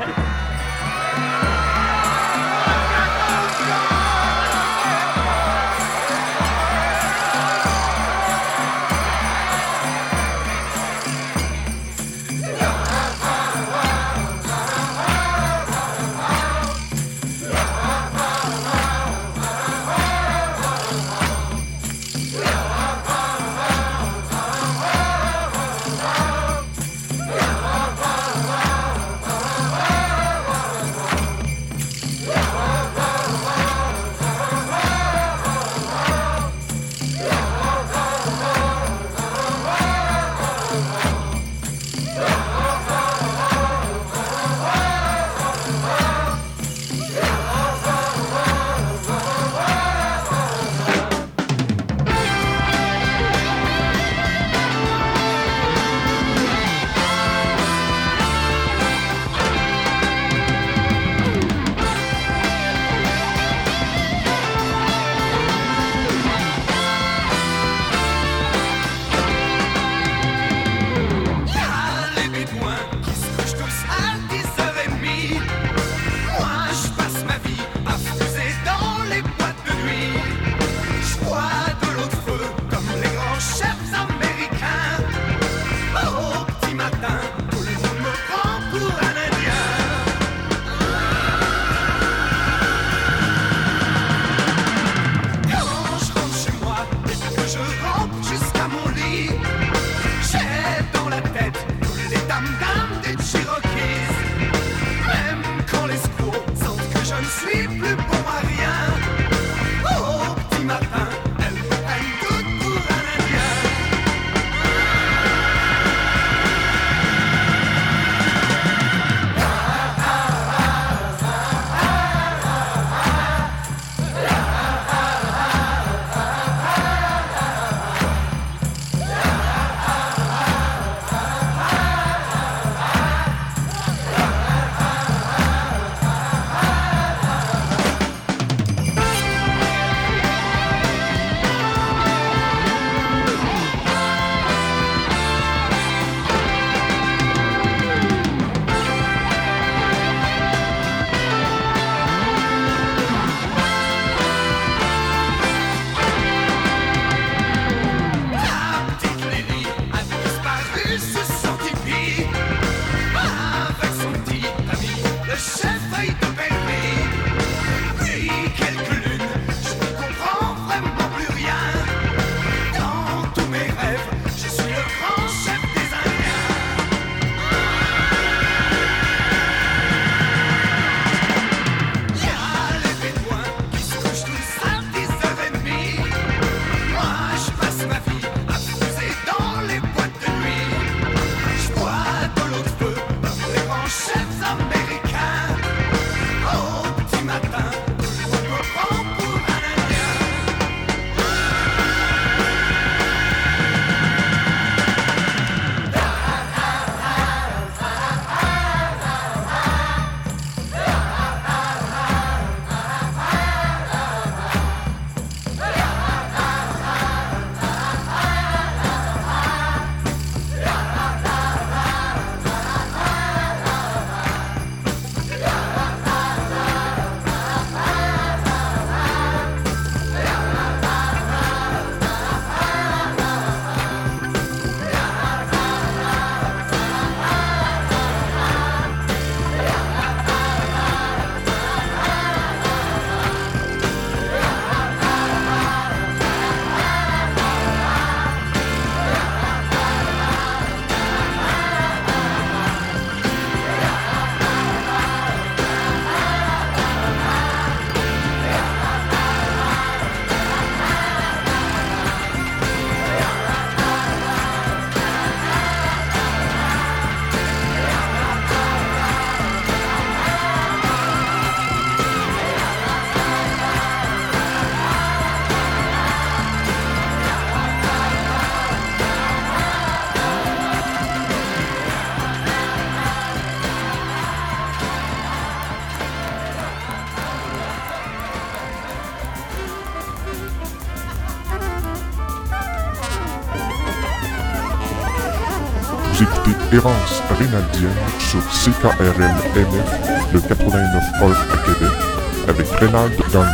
Vous écoutez Errance Rénaldienne sur C K R L M F, le quatre-vingt-neuf point un à Québec, avec Rénald Gagné.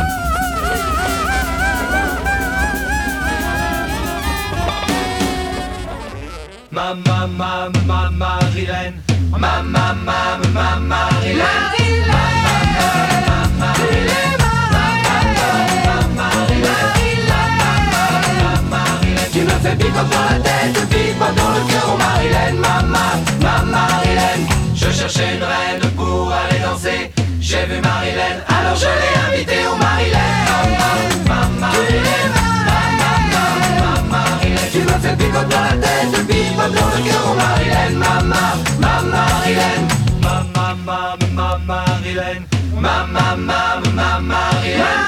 Ma ma ma ma Marilène, ma ma ma ma Marilène, tu me fais bebop dans la tête, bebop dans le cœur, oh Marilène, ma ma Marilène. Je cherchais une reine pour aller danser, j'ai vu Marilène, alors je l'ai invitée, oh Marilène, ma Marilène, ma Marilène. Tu me fais bebop dans la tête, bebop dans le cœur, oh Marilène, ma ma Marilène, ma ma ma ma Marilène, ma ma ma ma Marilène.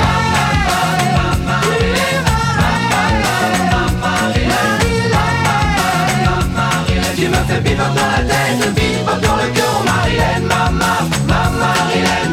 Tu me fais bebop dans la tête, bebop dans le cœur, Marilène, ma ma ma Marilène.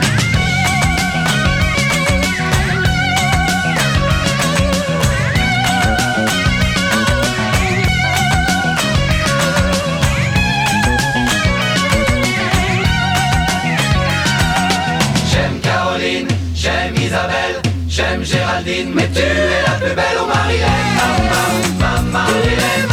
J'aime Caroline, j'aime Isabelle, j'aime Géraldine, mais tu es la plus belle, oh Marilène, ma ma ma Marilène.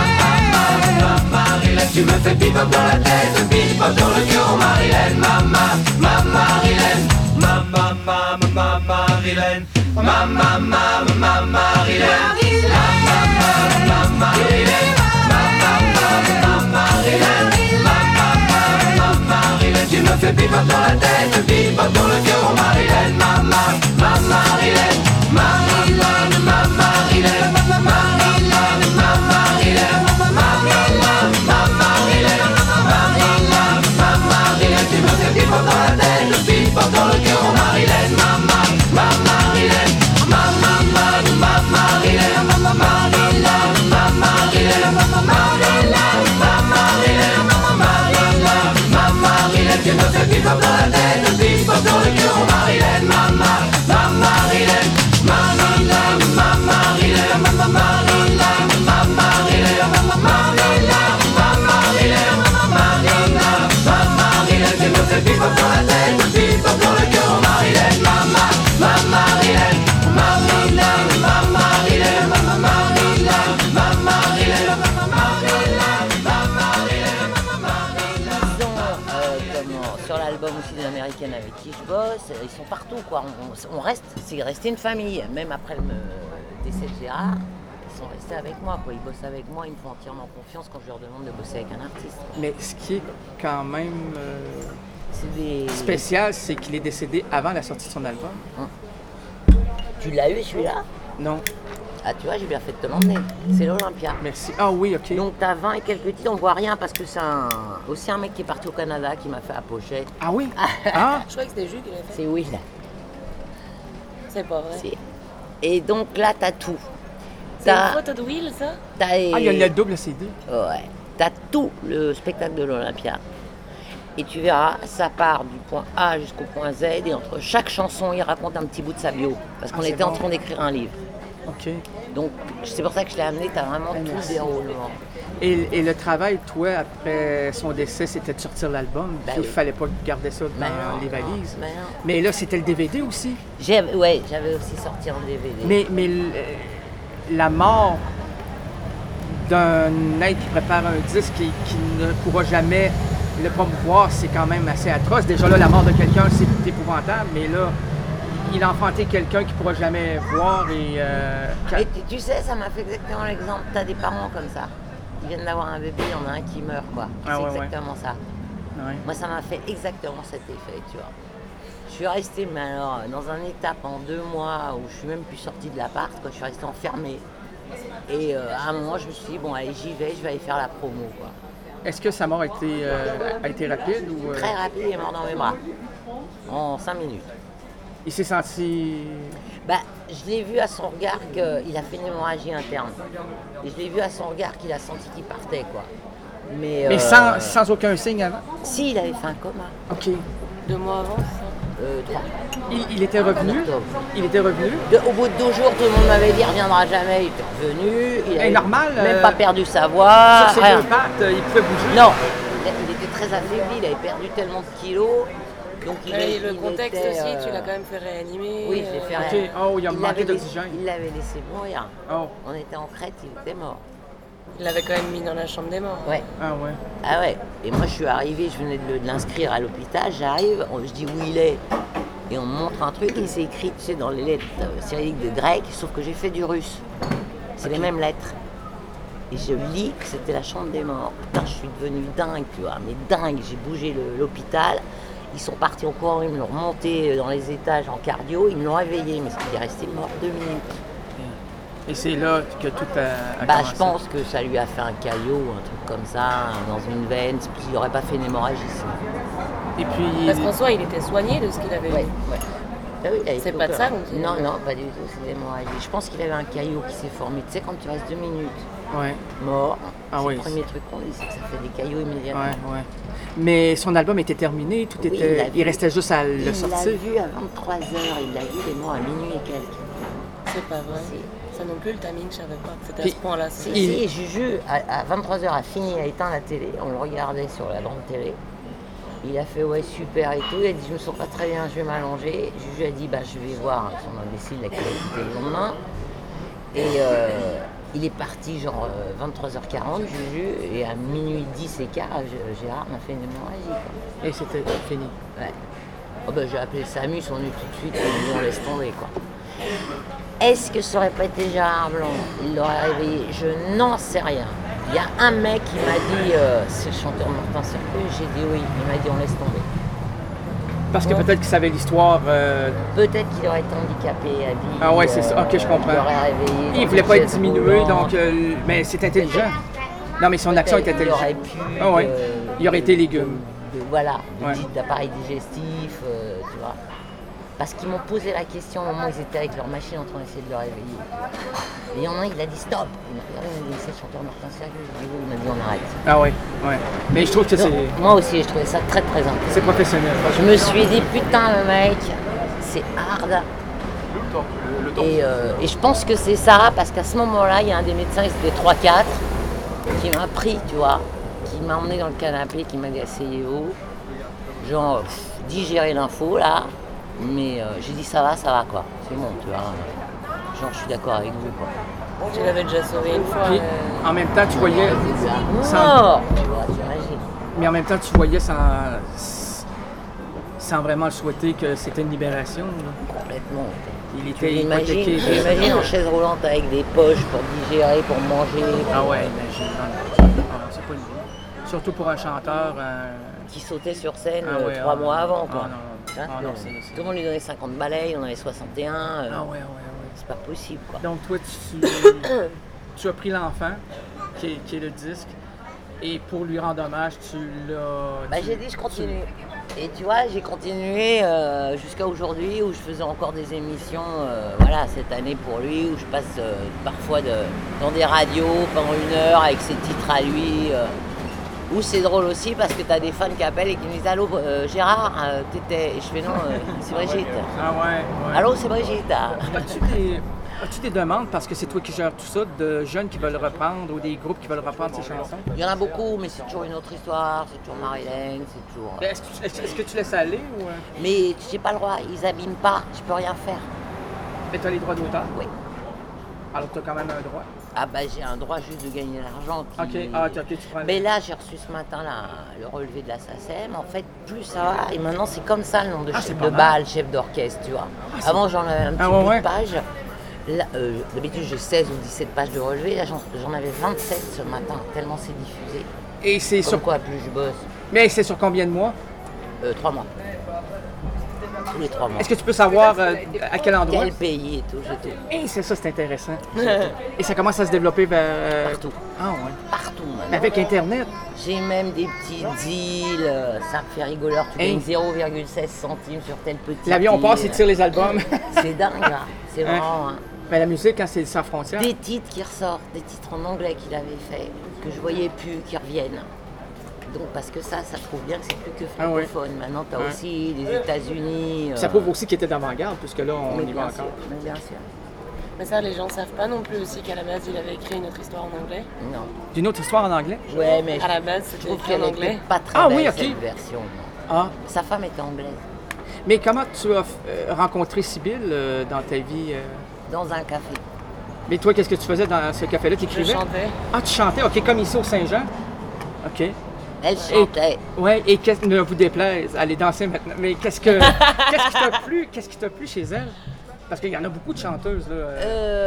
Tu me fais bebop dans la tête, bebop dans le cœur, Marilène, ma ma ma Marilène, ma ma ma ma Marilène, ma ma ma ma Marilène, ma ma ma ma Marilène, ma ma ma ma Marilène, ma ma ma ma Marilène. Tu me fais bebop dans la tête, bebop dans le cœur, Marilène, ma ma ma Marilène, Marilène, ma Marilène, ma Marilène, ma Marilène. Tu me fais bebop dans la tête, bebop dans le cœur, Marilène, ma ma ma Marilène, ma ma ma ma Marilène, ma ma Marilène, ma Marilène, ma Marilène, ma Marilène, ma Marilène, ma Marilène. Tu me fais bebop dans la tête, bebop dans le cœur, Marilène, ma ma ma Marilène, Marilène, ma Marilène, ma Marilène, ma Marilène, ma Marilène, ma Marilène, ma Marilène, ma Marilène. Tu me fais bebop dans la tête, bebop dans le cœur, Marilène, ma ma ma Marilène, Marilène, ma Marilène, ma Marilène, ma Marilène, ma Marilène, ma Marilène, ma Marilène. Disons, euh, comment, sur l'album aussi de l'américaine avec qui je bosse, ils sont partout quoi. On, on reste, c'est resté une famille, même après le décès de Gérard. Ils sont restés avec moi, quoi. Ils bossent avec moi, ils me font entièrement confiance quand je leur demande de bosser avec un artiste. Mais ce qui est quand même euh, c'est des... spécial, c'est qu'il est décédé avant la sortie de son album. Hum. Tu l'as eu celui-là? Non. Ah tu vois, j'ai bien fait de te l'emmener. C'est l'Olympia. Merci. Ah oui, ok. Donc t'as vingt et quelques titres, on voit rien parce que c'est un... aussi un mec qui est parti au Canada qui m'a fait la pochette. Ah oui? Ah. Je croyais que c'était Jules qui l'avait fait. C'est Will. C'est pas vrai. C'est... Et donc là, t'as tout. C'est une photo de Will, ça? T'as... Ah, il y a le double C D. Ouais. T'as tout le spectacle de l'Olympia. Et tu verras, ça part du point A jusqu'au point Z. Et entre chaque chanson, il raconte un petit bout de sa bio. Parce qu'on ah, était bon. en train d'écrire un livre. OK. Donc, c'est pour ça que je l'ai amené. T'as vraiment ah, tout merci. le déroulement. Et, et le travail, toi, après son décès, c'était de sortir l'album. Ben il oui. fallait pas garder ça dans Ben non, les valises. Ben non. Mais là, c'était le D V D aussi. J'ai... Ouais, j'avais aussi sorti en D V D. Mais, mais le- la mort d'un être qui prépare un disque et qui ne pourra jamais le promouvoir, c'est quand même assez atroce. Déjà là, la mort de quelqu'un, c'est épouvantable, mais là, il a enfanté quelqu'un qu'il ne pourra jamais voir et... Euh, Et tu, tu sais, ça m'a fait exactement l'exemple. T'as des parents comme ça. Ils viennent d'avoir un bébé, il y en a un qui meurt, quoi. Ah, c'est ouais, exactement ça. Ouais. Moi, ça m'a fait exactement cet effet, tu vois. Je suis restée, mais alors, dans un état pendant deux mois où je suis même plus sortie de l'appart, quoi. Je suis restée enfermée. Et euh, à un moment, je me suis dit, bon, allez, j'y vais, je vais aller faire la promo, quoi. Est-ce que sa mort a été, euh, a été rapide ou... euh, Très rapide, il est mort dans mes bras. En cinq minutes. Il s'est senti... Bah, je l'ai vu à son regard qu'il a fait une hémorragie interne. Et je l'ai vu à son regard qu'il a senti qu'il partait, quoi. Mais, Mais euh, sans, sans aucun signe avant? Si, il avait fait un coma. OK. Deux mois avant, c'est ça? Euh, trois. Il, il était revenu? Il était revenu? De- au bout de deux jours, tout le monde m'avait dit il reviendra jamais. Il était revenu. Il Et avait normal, Même euh, pas perdu sa voix. Sur ses rien. deux pattes, euh, il pouvait bouger? Non, il, il était très affaibli. Il avait perdu tellement de kilos. Donc il, Mais est- le il contexte était, aussi, euh, tu l'as quand même fait réanimer. Oui, je l'ai fait euh, Ok. réanimer. Oh, il a manqué l'avait d'oxygène. laissé- Il l'avait laissé mourir. Oh. On était en Crète, il était mort. Il l'avait quand même mis dans la chambre des morts. Ouais. Ah ouais. Ah ouais. Et moi, je suis arrivée, je venais de le- de l'inscrire à l'hôpital, j'arrive, on- je dis où il est. Et on me montre un truc et c'est écrit, tu sais, dans les lettres euh, cyrilliques de grec, sauf que j'ai fait du russe. C'est les mêmes lettres. Et je lis que c'était la chambre des morts. Putain, je suis devenue dingue, tu vois, mais dingue. J'ai bougé le- l'hôpital. Ils sont partis au courant, ils me l'ont remonté dans les étages en cardio, ils me l'ont réveillé, mais il est resté mort deux minutes. Et c'est là que tout a, a Bah, commencé. je pense que ça lui a fait un caillot, un truc comme ça, dans une veine, puis il n'aurait pas fait une hémorragie. Et puis. Parce qu'en soi, il était soigné de ce qu'il avait Ouais, eu. ouais. Ah oui, il avait C'est plus pas de aucun- ça donc il- Non, non, pas du tout, c'est l'hémorragie. Je pense qu'il avait un caillot qui s'est formé. Tu sais, quand tu restes deux minutes Ouais. mort, Ah c'est oui. le premier truc qu'on dit, c'est que ça fait des caillots immédiatement. Ouais, ouais. Mais son album était terminé, tout Oui, était. il l'a Il, vu. restait juste à le Il l'a sortir. vu à vingt-trois heures, il l'a vu, il est mort à minuit et quelques. C'est pas vrai. Ça non plus, le timing, je savais pas que c'était à Puis- ce point-là. Si, c'est- si, Juju, à, à vingt-trois heures, a fini, a éteint la télé, on le regardait sur la grande télé. Il a fait ouais super et tout, il a dit je me sens pas très bien, je vais m'allonger. Juju a dit bah je vais voir son imbécile là, qui a quitté le lendemain. Et euh, il est parti genre euh, vingt-trois heures quarante, Juju, et à minuit dix et quart, G- Gérard m'a fait une hémorragie. Quoi. Et c'était fini. Ouais. Oh, bah, j'ai appelé Samus, on est tout de suite, on dit on laisse tomber quoi. Est-ce que ça aurait pas été Gérard Blanc? Il l'aurait réveillé? Je n'en sais rien. Il y a un mec qui m'a dit, euh, c'est le chanteur Martin Serpeux, j'ai dit oui, il m'a dit on laisse tomber. Parce que Bon. peut-être qu'il savait l'histoire. euh, Peut-être qu'il aurait été handicapé à vie. Ah ouais, c'est ça. Ok, je comprends. Il l'aurait réveillé. dans Il voulait une pas être chaise diminué, roulante. donc. euh, mais c'est intelligent. Non, mais son action était Peut-être, intelligente. Il aurait pu. Ah ouais. euh, Il aurait été légume. de- voilà, de Ouais. di- d'appareil digestif, euh, tu vois. Parce qu'ils m'ont posé la question au moment où ils étaient avec leur machine en train d'essayer de le réveiller. Et il y en a un, il a dit stop. Il m'a regardé, il m'a dit c'est le chanteur Martin Serpeux. J'ai dit oui, il m'a dit on arrête. Ah ouais, ouais. Mais je trouve que c'est. Donc, moi aussi, je trouvais ça très très important. C'est professionnel. Je me suis dit putain le mec, c'est hard. Et, euh, et je pense que c'est ça, parce qu'à ce moment-là, il y a un des médecins, il était trois quatre, qui m'a pris, tu vois, qui m'a emmené dans le canapé, qui m'a dit asseyez-vous, genre pff, digérer l'info là, mais euh, j'ai dit ça va, ça va quoi, c'est bon, tu vois, genre je suis d'accord avec vous quoi. Tu l'avais déjà sauvé une fois. Puis, euh, en même temps, tu voyais. ça. sans- Mort, tu vois, t'imagines. Mais en même temps, tu voyais sans. sans vraiment le souhaiter que c'était une libération. là. Complètement. Il était J'imagine, hypothéqué. j'imagine en chaise roulante avec des poches pour digérer, pour manger. Ah ouais, imagine. Non, non, ah, c'est pas une vie. Surtout pour un chanteur. euh, Qui sautait sur scène Ah euh, ouais, trois ah mois non. avant quoi. Ah non, Hein, ah non, euh, c'est- c'est- Tout le monde lui donnait cinquante balais, il en avait soixante et un. euh, Ah ouais, ouais, ouais. C'est pas possible quoi. Donc toi, tu, tu as pris l'enfant, qui est, qui est le disque, et pour lui rendre hommage, tu l'as... Bah, tu- j'ai dit je tu- continue. Et tu vois, j'ai continué euh, jusqu'à aujourd'hui où je faisais encore des émissions, euh, voilà, cette année pour lui, où je passe euh, parfois de- dans des radios pendant une heure avec ses titres à lui. euh, où c'est drôle aussi parce que tu as des fans qui appellent et qui me disent allô euh, Gérard, euh, t'étais. Et je fais non, euh, c'est Brigitte. Ah ouais, ouais. Allô, c'est Brigitte. ah. As-tu des, as-tu des demandes, parce que c'est toi qui gères tout ça, de jeunes qui veulent reprendre ou des groupes qui veulent reprendre ces chansons? Il y en a beaucoup, mais c'est toujours une autre histoire, c'est toujours Marilyn, c'est toujours. Ben, Est-ce que, tu- est-ce- est-ce que tu laisses aller ou... euh, Mais j'ai pas le droit, ils abîment pas, je peux rien faire. Mais tu as les droits d'auteur? Oui. Alors tu as quand même un droit? Ah bah j'ai un droit juste de gagner l'argent. qui- Ok, ah, ok, ok, tu prends... Mais là j'ai reçu ce matin là, le relevé de la SACEM, en fait plus ça va, et maintenant c'est comme ça le nom de Ah, chef c'est de pas mal. balle, chef d'orchestre, tu vois. Ah, c'est- Avant j'en avais un petit Ah, ouais, bout ouais. de page. Là, euh, d'habitude j'ai seize ou dix-sept pages de relevé, là j'en, j'en avais vingt-sept ce matin, tellement c'est diffusé. Et c'est Comme sur... quoi plus je bosse. Mais c'est sur combien de mois? Euh, trois mois. Tous les trois mois. Est-ce que tu peux savoir euh, à quel endroit? Quel pays et tout, j'ai tout. Et c'est ça, c'est intéressant. Et ça commence à se développer vers... euh, Partout. Ah ouais. Partout maintenant. Mais avec Internet. J'ai même des petits deals, euh, ça me fait rigoler, tu Hey. gagnes zéro virgule seize centimes sur tel petit L'avion deal. passe, il tire les albums. C'est dingue là, c'est Hein? vraiment... hein. Mais la musique, hein, c'est sans frontières. Des titres qui ressortent, des titres en anglais qu'il avait fait, que je voyais plus, qui reviennent. Donc parce que ça, ça prouve bien que c'est plus que Ah ouais. francophone. Maintenant, tu as Ouais. aussi les États-Unis. Ça euh, prouve aussi qu'il était d'avant-garde, puisque là, on mais y bien va sûr, encore. mais bien sûr. Mais ça, les gens savent pas non plus aussi qu'à la base, il avait écrit une autre histoire en anglais. Non. D'une autre histoire en anglais? Ouais, mais À la base, je c'était trouve écrit en qu'elle anglais. était pas très Ah belle, oui, ok. cette version. Ah. Sa femme était anglaise. Mais comment tu as euh, rencontré Sibylle euh, dans ta vie? euh? Dans un café. Mais toi, qu'est-ce que tu faisais dans ce café-là? Tu écrivais? Je chantais. Ah, tu chantais? OK, comme ici au Saint-Jean? OK. Elle chantait. Oui, et qu'est-ce ne vous déplaise, allez danser maintenant. Mais qu'est-ce que qu'est-ce qui t'a plu? Qu'est-ce qui t'a plu chez elle? Parce qu'il y en a beaucoup de chanteuses, là. euh.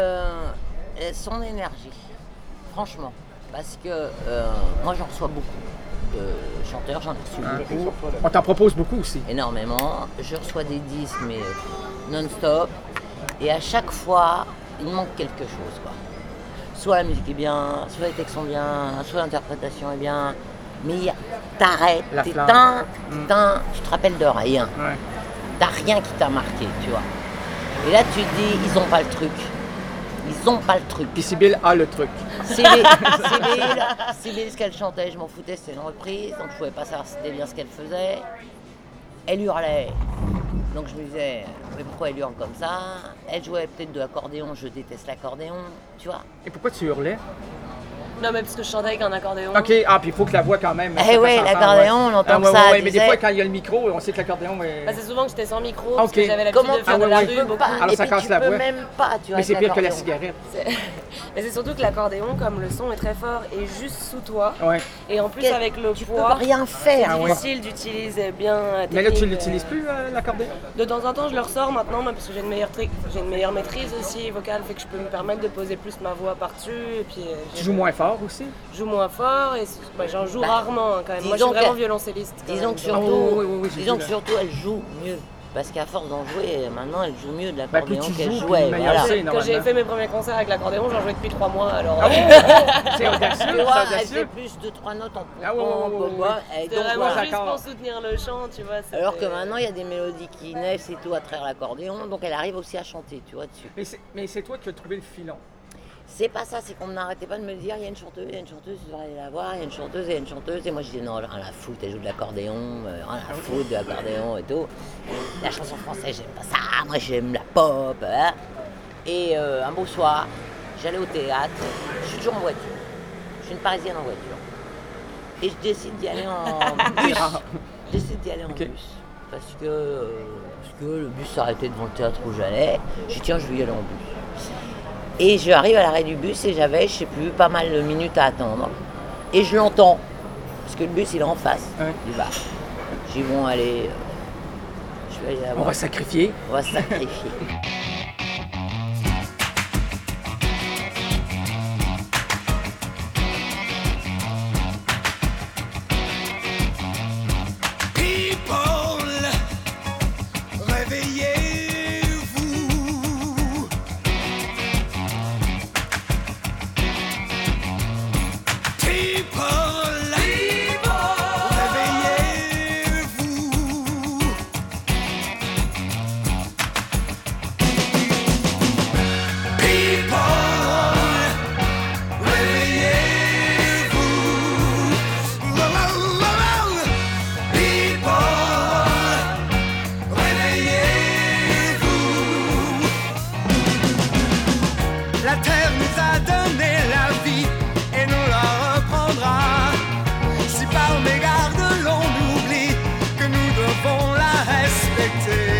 Euh, son énergie, franchement. Parce que euh, moi, j'en reçois beaucoup de chanteurs, j'en ai reçu Hein? beaucoup. On t'en propose beaucoup aussi. Énormément. Je reçois des disques, mais euh, non-stop. Et à chaque fois, il manque quelque chose, quoi. Soit la musique est bien, soit les textes sont bien, soit l'interprétation est bien. Mais il y a- t'arrêtes, La t'éteins, flamme. t'éteins, tu te rappelles de rien. Ouais. T'as rien qui t'a marqué, tu vois. Et là, tu te dis, ils ont pas le truc. Ils ont pas le truc. Puis Sibylle a le truc. Sibylle, Sibylle, Sibylle, ce qu'elle chantait, je m'en foutais, c'était une reprise, donc je pouvais pas savoir si c'était bien ce qu'elle faisait. Elle hurlait. Donc je me disais, mais pourquoi elle hurle comme ça? Elle jouait peut-être de l'accordéon, je déteste l'accordéon, tu vois. Et pourquoi tu hurlais? Non, mais parce que je chantais avec un accordéon. OK, ah, puis il faut que la voix quand même. Eh ça ouais, fasse entendre, l'accordéon, on entend Ah, que ouais, ça, ouais, ouais, tu mais des sais. fois, quand il y a le micro, on sait que l'accordéon est. Bah, c'est souvent que j'étais sans micro, Ah, parce ok. que j'avais l'habitude Comment de faire Ah, de ouais, la ouais. rue Tu peux beaucoup. pas, Alors, et ça puis casse tu la peux voix. même pas, tu vois. Mais c'est avec pire que la l'accordéon. cigarette. C'est- Mais c'est surtout que l'accordéon, comme le son est très fort, est juste sous toi. Ouais. Et en plus, Qu'est- avec le Tu peux poids, rien faire. Ah c'est ouais. difficile d'utiliser bien la Mais là, tu technique, l'utilises euh, plus, euh, l'accordéon? De temps en temps, je le ressors maintenant, mais parce que j'ai une meilleure, tri- j'ai une meilleure maîtrise aussi vocale, fait que je peux me permettre de poser plus ma voix par-dessus. Et puis, euh, Tu j'ai- joues moins fort aussi? Je joue moins fort et bah, j'en joue Bah, rarement hein, quand même. Moi, je disons suis vraiment que- violoncelliste. quand Disons même. que Ah, surtout, oui, oui, oui, oui, j'ai disons vu, que là. surtout elle joue mieux. Parce qu'à force d'en jouer, maintenant elle joue mieux de Ben, plus l'accordéon tu qu'elle joues, jouait. plus meilleur Voilà. c'est, Quand normalement. j'ai fait mes premiers concerts avec l'accordéon, j'en jouais depuis trois mois. Alors, Ah, oh, c'est audacieux, Tu c'est vois, elle audacieux. fait plus de trois notes en Ah, ouais, ouais, ouais, ouais, pompon, ouais. et c'était donc, vraiment voilà. juste d'accord. pour soutenir le chant, tu vois. c'était- Alors que maintenant il y a des mélodies qui naissent et tout à travers l'accordéon, donc elle arrive aussi à chanter, tu vois, dessus. Mais c'est, mais c'est toi qui as trouvé le filon. C'est pas ça, c'est qu'on n'arrêtait pas de me dire, il y a une chanteuse, il y a une chanteuse, tu dois aller la voir, il y a une chanteuse, il y a une chanteuse. Et moi je disais, non, rien à la foutre, elle joue de l'accordéon, euh, rien à la foutre de l'accordéon et tout. La chanson française, j'aime pas ça, moi j'aime la pop. Hein. Et euh, un beau soir, j'allais au théâtre, je suis toujours en voiture. Je suis une parisienne en voiture. Et je décide d'y aller en bus. Je décide d'y aller en Ok. bus. Parce que, euh, parce que le bus s'arrêtait devant le théâtre où j'allais. Je dis, tiens, je vais y aller en bus. Et je arrive à l'arrêt du bus et j'avais, je sais plus, pas mal de minutes à attendre. Et je l'entends, parce que le bus il est en face Ouais. du bar. J'ai dit, bon, allez, euh, je vais aller la On voir. va sacrifier. On va se sacrifier. People, réveillez-vous. People, réveillez-vous. People, réveillez-vous. People, réveillez-vous. La terre nous a donné la vie et nous la reprendra. Si par mégarde l'on oublie que nous devons la respecter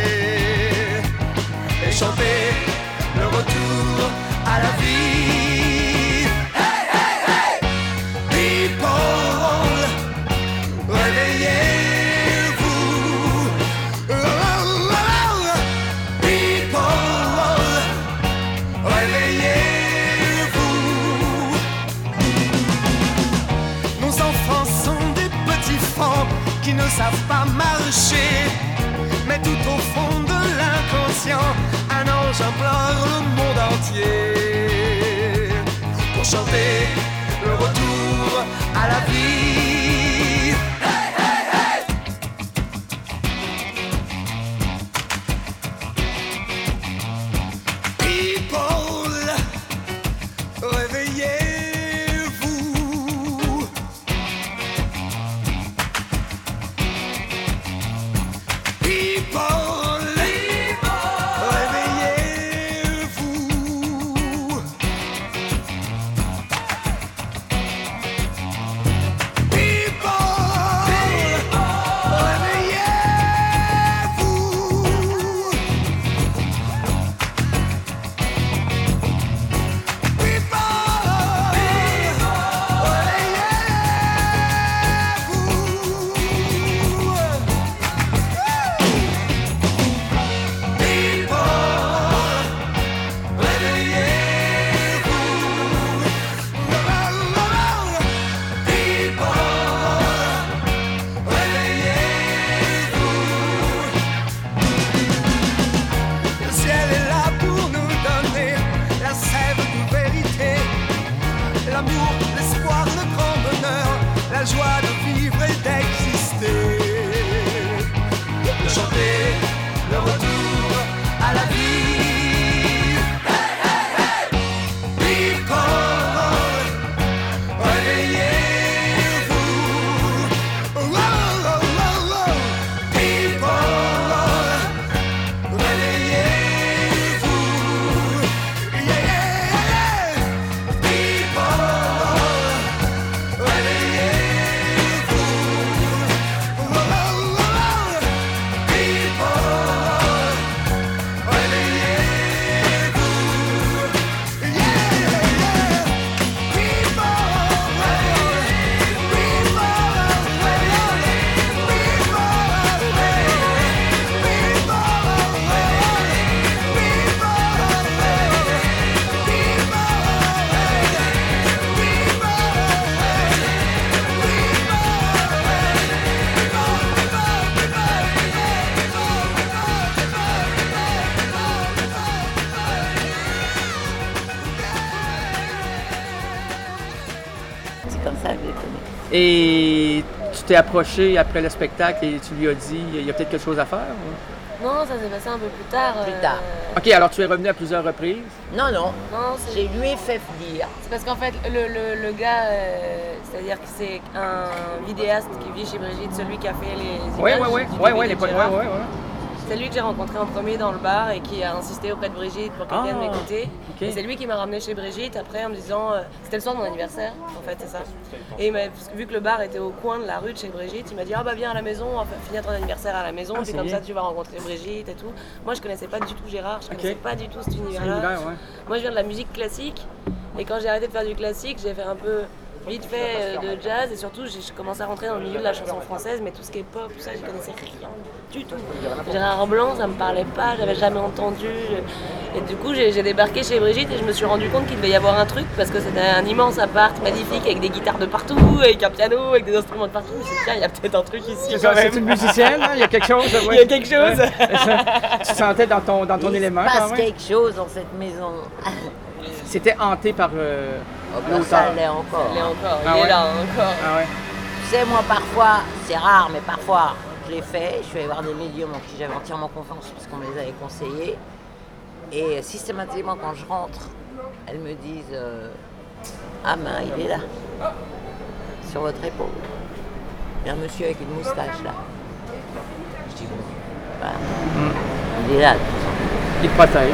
et chanter le retour à la vie. Hey, hey, hey! People, réveillez-vous. People, réveillez-vous. Nos enfants sont des petits francs qui ne savent pas marcher. Mais tout au fond de l'inconscient, un ange implore le monde entier pour chanter le retour à la vie. Hey, hey, hey! People, réveillez-vous. La joie de vivre et d'exister, de chanter le retour à la vie. Hey, hey, hey! People, réveillez-vous. Oh, oh, oh, oh, oh. People, réveillez-vous. Yeah, yeah, yeah. People, C'est comme ça que je les connais. Et tu t'es approché après le spectacle et tu lui as dit il y a peut-être quelque chose à faire? Ou... Non, ça s'est passé un peu plus tard. Plus euh, tard. OK, alors tu es revenu à plusieurs reprises? Non, non. Non, c'est- J'ai lui ai fait dire. C'est parce qu'en fait, le, le, le gars, euh, c'est-à-dire que c'est un vidéaste qui vit chez Brigitte, celui qui a fait les Oui, images oui, oui. du Oui, début oui, de les points. Oui, Gérard. oui, oui. C'est lui que j'ai rencontré en premier dans le bar et qui a insisté auprès de Brigitte pour qu'elle Ah, vienne m'écouter. ok. Et c'est lui qui m'a ramené chez Brigitte après en me disant, euh, c'était le soir de mon anniversaire en fait, c'est ça. Et il m'a- parce que vu que le bar était au coin de la rue de chez Brigitte, il m'a dit ah bah viens à la maison, on va finir ton anniversaire à la maison, Ah, et puis c'est comme bien. ça tu vas rencontrer Brigitte et tout. Moi je connaissais pas du tout Gérard, je Ok. connaissais pas du tout cet univers-là. univers, ouais. Moi je viens de la musique classique et quand j'ai arrêté de faire du classique, j'ai fait un peu vite fait euh, de jazz et surtout j'ai j'ai commencé à rentrer dans le milieu de la chanson française, mais tout ce qui est pop, tout ça, je connaissais rien du tout. Gérard Blanc, ça me parlait pas, j'avais jamais entendu. Et du coup, j'ai j'ai débarqué chez Brigitte et je me suis rendu compte qu'il devait y avoir un truc parce que c'était un immense appart magnifique avec des guitares de partout, avec un piano, avec des instruments de partout. Je me suis dit, tiens, il y a peut-être un truc ici. C'est quand ça, c'est même. une musicienne, hein? Il y a quelque chose. Il y a quelque chose. Ouais. Tu te sentais dans ton, dans ton Il élément se passe quand même? quelque chose dans cette maison. C'était hanté par euh, Oh, bah, l'auteur. ça l'est encore. Il est encore, Ah il est ouais? là encore. Ah ouais. Tu sais, moi, parfois, c'est rare, mais parfois, je l'ai fait. Je suis allée voir des médiums en qui j'avais entièrement confiance parce qu'on me les avait conseillés. Et systématiquement, quand je rentre, elles me disent euh, ah ben, il est là, sur votre épaule. Il y a un monsieur avec une moustache là. Je dis bon, voilà. Il est là. Il te protège.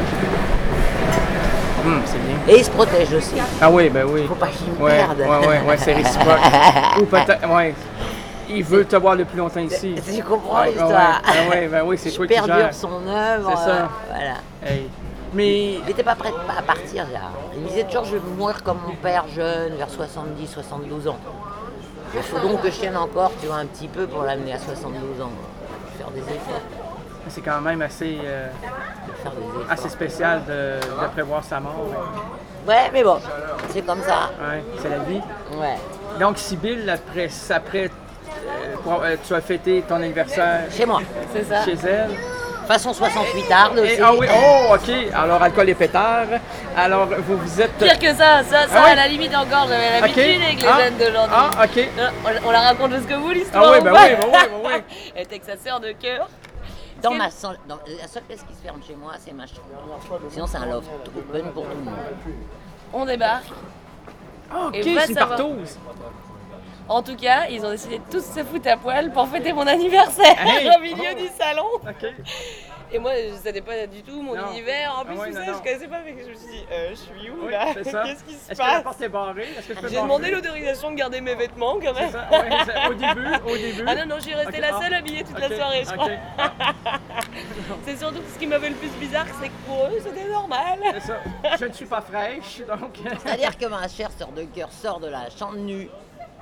Hum, c'est bien. Et il se protège aussi. Ah oui, ben oui. Faut pas qu'il me ouais, perde. Ouais, ouais, ouais, c'est réciproque. Ou peut-être, ouais. Il veut te voir le plus longtemps ici. Tu comprends Ouais, l'histoire. ouais, ouais, ouais, ben oui, c'est Je toi qui gères. perdure son œuvre. C'est ça. euh, voilà. Hey. Mais Il n'était pas prêt à partir, Gérard. Il me disait toujours je vais mourir comme mon père jeune, vers soixante-dix, soixante-douze ans. Il faut donc que je tienne encore, tu vois, un petit peu pour l'amener à soixante-douze ans. Faire des efforts. c'est quand même assez, euh, Faire des efforts. assez spécial de, de prévoir sa mort. Ouais, mais bon, c'est comme ça. Ouais, c'est la vie. Ouais. Donc, Sibylle, après, après euh, pour- euh, tu as fêté ton anniversaire Chez moi. C'est ça. chez elle. Façon soixante-huit Ardes aussi. Et- ah oui, oh, ok. Alors, alcool et pétard. Alors, vous vous êtes. Pire que ça, ça, ça Ah ouais? à la limite encore, j'avais l'habitude Ok. avec les Ah. jeunes d'aujourd'hui. Ah, ok. On, on la raconte jusqu'au bout l'histoire. Ah oui, ou bah pas oui, bah oui, bah oui. Elle était avec sa sœur de cœur. Dans ma so- dans- la seule pièce qui se ferme chez moi, c'est ma chambre. Sinon, c'est un loft open pour tout le monde. On débarque. Ah, ok, Et va c'est une savoir. partouze. En tout cas, ils ont décidé de tous se foutre à poil pour fêter mon anniversaire Hey. au milieu du salon. Ok. Et moi, je savais pas du tout mon Non. univers. En plus, Ah ouais, tu non, sais, non. je connaissais pas, mais je me suis dit, euh, je suis où Oui, là? c'est ça. Qu'est-ce qui se Est-ce que la passe? porte est barrée? Est-ce que je peux J'ai barrer? demandé l'autorisation de garder mes vêtements quand même. C'est ça, ouais, c'est- au début, au début. Ah non, non, je suis restée Ok, la ah. seule habillée toute Ok, la soirée, je ok. crois. C'est surtout ce qui m'avait le plus bizarre, c'est que pour eux, c'était normal. C'est ça. Je ne suis pas fraîche, donc. C'est-à-dire que ma chère sœur de cœur sort de la chambre nue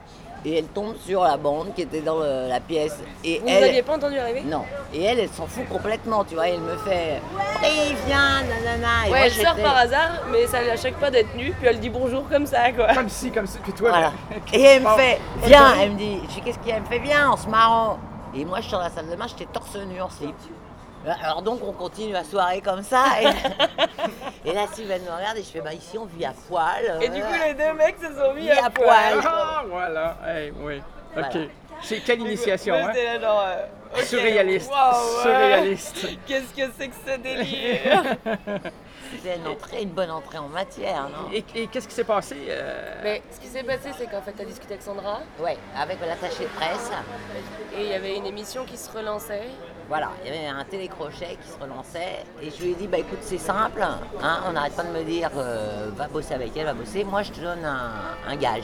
Et elle tombe sur la bande qui était dans le- la pièce. Et Vous elle... n'aviez pas entendu arriver? Non. Et elle, elle s'en fout complètement, tu vois. Elle me fait « Hey, viens, nanana !» Et Ouais, moi, elle sort j'étais- par hasard, mais ça la choque pas d'être nue, puis elle dit bonjour comme ça, quoi. Comme si, comme si. Puis toi, Voilà. ben, Et elle me bon, fait on Viens, dirait- elle me dit, je dis qu'est-ce qu'il y a? Elle me fait Viens, en se marrant. Et moi, je suis dans la salle de bain, j'étais torse nu en slip. Alors donc, on continue la soirée comme ça. Et, et là, Sylvain me regarde et je fais Bah, ici, on vit à poil. Et du coup, les deux mecs se sont mis Vit à, à poil. poil. Ah, voilà. Hey, oui. OK. Voilà. C'est quelle initiation, Moi, hein? j'étais là, genre. euh, ok, Surréaliste. waouh, Surréaliste. Qu'est-ce que c'est que ce délire? C'était une entrée, une bonne entrée en matière, non? Et, et qu'est-ce qui s'est passé? euh, Mais ce qui s'est passé, c'est qu'en fait, tu as discuté avec Sandra. Ouais, avec l'attaché de presse. Et il y avait une émission qui se relançait. Voilà, il y avait un télécrochet qui se relançait et je lui ai dit bah écoute c'est simple, hein, on n'arrête pas de me dire euh, va bosser avec elle, va bosser, moi je te donne un, un gage.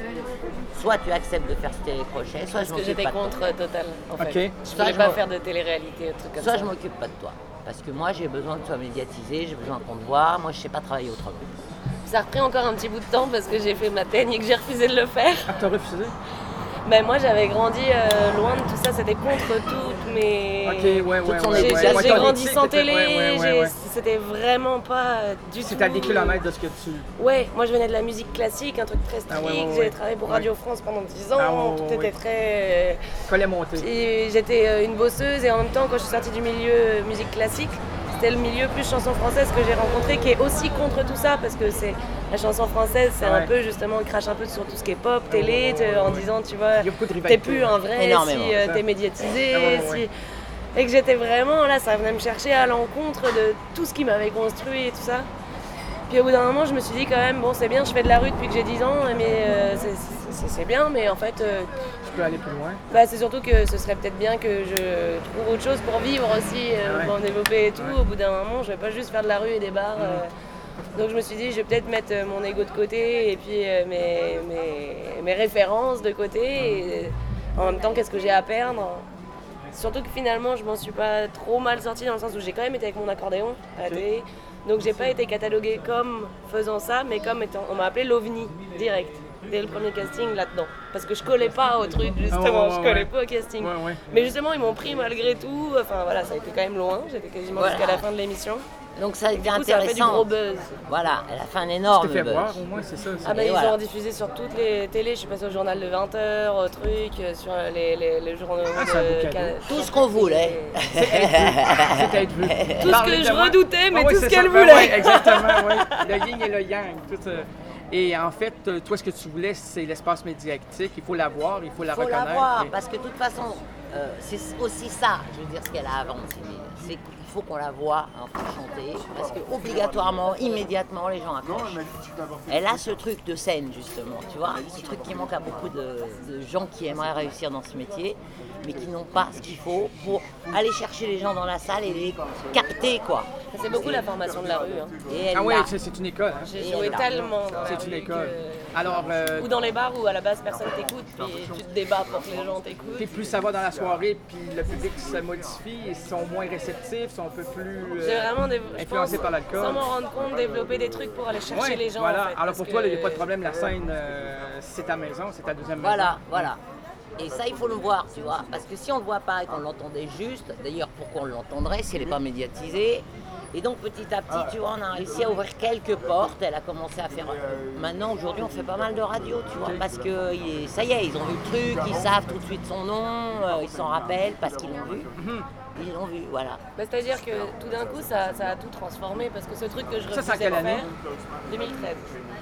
Soit tu acceptes de faire ce télécrochet, soit Parce je que m'occupe j'étais pas de toi. contre Total, en fait. Ok. Je Soit voulais je pas m'en- faire de télé-réalité, un truc comme Soit ça. je m'occupe pas de toi. Parce que moi j'ai besoin que tu sois médiatisé, j'ai besoin qu'on te voit, moi je sais pas travailler autrement. Ça a repris encore un petit bout de temps parce que j'ai fait ma teigne et que j'ai refusé de le faire. Ah, t'as refusé? Ben moi j'avais grandi euh, loin de tout ça, c'était contre toutes mes... Ok, ouais, ouais, Toute son ouais. J'ai ouais, j'ai ouais, ton grandi éthique, sans t'étais- télé, ouais, ouais, ouais, j'ai- ouais. c'était vraiment pas euh, du tout... C'est à des kilomètres de ce que tu. Ouais, moi je venais de la musique classique, un truc très strict, Ah ouais, ouais, j'ai ouais. travaillé pour Ouais. Radio France pendant dix ans, Ah ouais, ouais, tout ouais. était très... Fallait monter. Et j'étais euh, une bosseuse et en même temps quand je suis sortie du milieu euh, musique classique, c'était le milieu plus chanson française que j'ai rencontré qui est aussi contre tout ça parce que c'est la chanson française, c'est un Ouais. peu justement, il crache un peu sur tout ce qui est pop, télé, te- en disant tu vois, Il y a beaucoup de t'es rivalité. plus un vrai Énormément. si euh, Ça. t'es médiatisé, Ah ouais, ouais, si... ouais. Et que j'étais vraiment, là ça venait me chercher à l'encontre de tout ce qui m'avait construit et tout ça. Puis au bout d'un moment je me suis dit quand même, bon c'est bien, je fais de la rue depuis que j'ai dix ans, mais euh, c'est- c'est c'est bien, mais en fait... euh, Je peux aller plus loin. bah, c'est surtout que ce serait peut-être bien que je trouve autre chose pour vivre aussi, euh, Ah ouais. pour me développer et tout. Ouais. Au bout d'un moment, je vais pas juste faire de la rue et des bars. euh. Donc je me suis dit, je vais peut-être mettre euh, mon ego de côté et puis euh, mes, mes, mes références de côté. Et en même temps, qu'est-ce que j'ai à perdre? Surtout que finalement, je m'en suis pas trop mal sortie dans le sens où j'ai quand même été avec mon accordéon à la télé. Donc j'ai pas été cataloguée comme faisant ça, mais comme étant, on m'a appelé l'OVNI direct, dès le premier casting là-dedans. Parce que je collais pas au truc, justement, Ah ouais, ouais, je collais ouais. pas au casting. Ouais, ouais. Mais justement, ils m'ont pris malgré tout, enfin voilà, ça a été quand même loin, j'étais quasiment Voilà. jusqu'à la fin de l'émission. Donc ça a été Du coup, ça a fait du intéressant. gros buzz. Voilà, elle a fait un Tu énorme t'es fait buzz. voir, au moins, c'est ça. c'est- Ah bah Et ils voilà. ont diffusé sur toutes les télés, je suis passée au journal de vingt heures, au truc, euh, sur les, les, les journaux Ah, c'est un beau de... cadeau. Can- Tout ce qu'on voulait. C'est être vu. C'est être vu. Tout ce Parlez que de je moi. redoutais, mais Ah ouais, tout c'est ce qu'elle ça. Ben voulait. ouais, exactement, oui. Le yin et le yang. Tout, euh, Et en fait, euh, toi, ce que tu voulais, c'est l'espace médiatique. Il faut l'avoir, il faut la Il faut reconnaître. l'avoir, Et- parce que de toute façon, euh, c'est aussi ça, je veux dire, ce qu'elle a avant. c'est- C'est qu'il faut qu'on la voit en train de chanter, parce que obligatoirement, immédiatement, les gens accrochent. Elle a ce truc de scène, justement, tu vois, ce truc qui manque à beaucoup de, de gens qui aimeraient réussir dans ce métier, mais qui n'ont pas ce qu'il faut pour aller chercher les gens dans la salle et les capter, quoi. C'est beaucoup la formation de la rue. Hein. Et elle Ah oui, l'a. c'est c'est une école. hein. J'ai Et joué elle l'a. tellement dans la C'est une rue école. que- Alors, euh, Ou dans les bars où à la base personne t'écoute, puis tu te débats pour que les gens t'écoutent. puis plus ça va dans la soirée, puis le public se modifie, ils sont moins réceptifs, sont un peu plus euh, J'ai vraiment des... je influencés pense, par l'alcool. sans m'en rendre compte, développer des trucs pour aller chercher Ouais, les gens. voilà. en fait, Alors parce pour que- toi, il n'y a pas de problème, la scène, euh, c'est ta maison, c'est ta deuxième maison. Voilà, voilà. Et ça, il faut le voir, tu vois. Parce que si on ne le voit pas et qu'on l'entendait juste, d'ailleurs, pourquoi on l'entendrait si elle n'est pas médiatisée? Et donc, petit à petit, tu vois, on a réussi à ouvrir quelques portes. Elle a commencé à faire. Maintenant, aujourd'hui, on fait pas mal de radio, tu vois. Parce que il- ça y est, ils ont vu le truc, ils savent tout de suite son nom, euh, ils s'en rappellent parce qu'ils l'ont vu. Ils l'ont vu, voilà. Bah, c'est-à-dire que tout d'un coup, ça, ça a tout transformé parce que ce truc que je Ça, c'est refusais en quelle de année? faire, deux mille treize.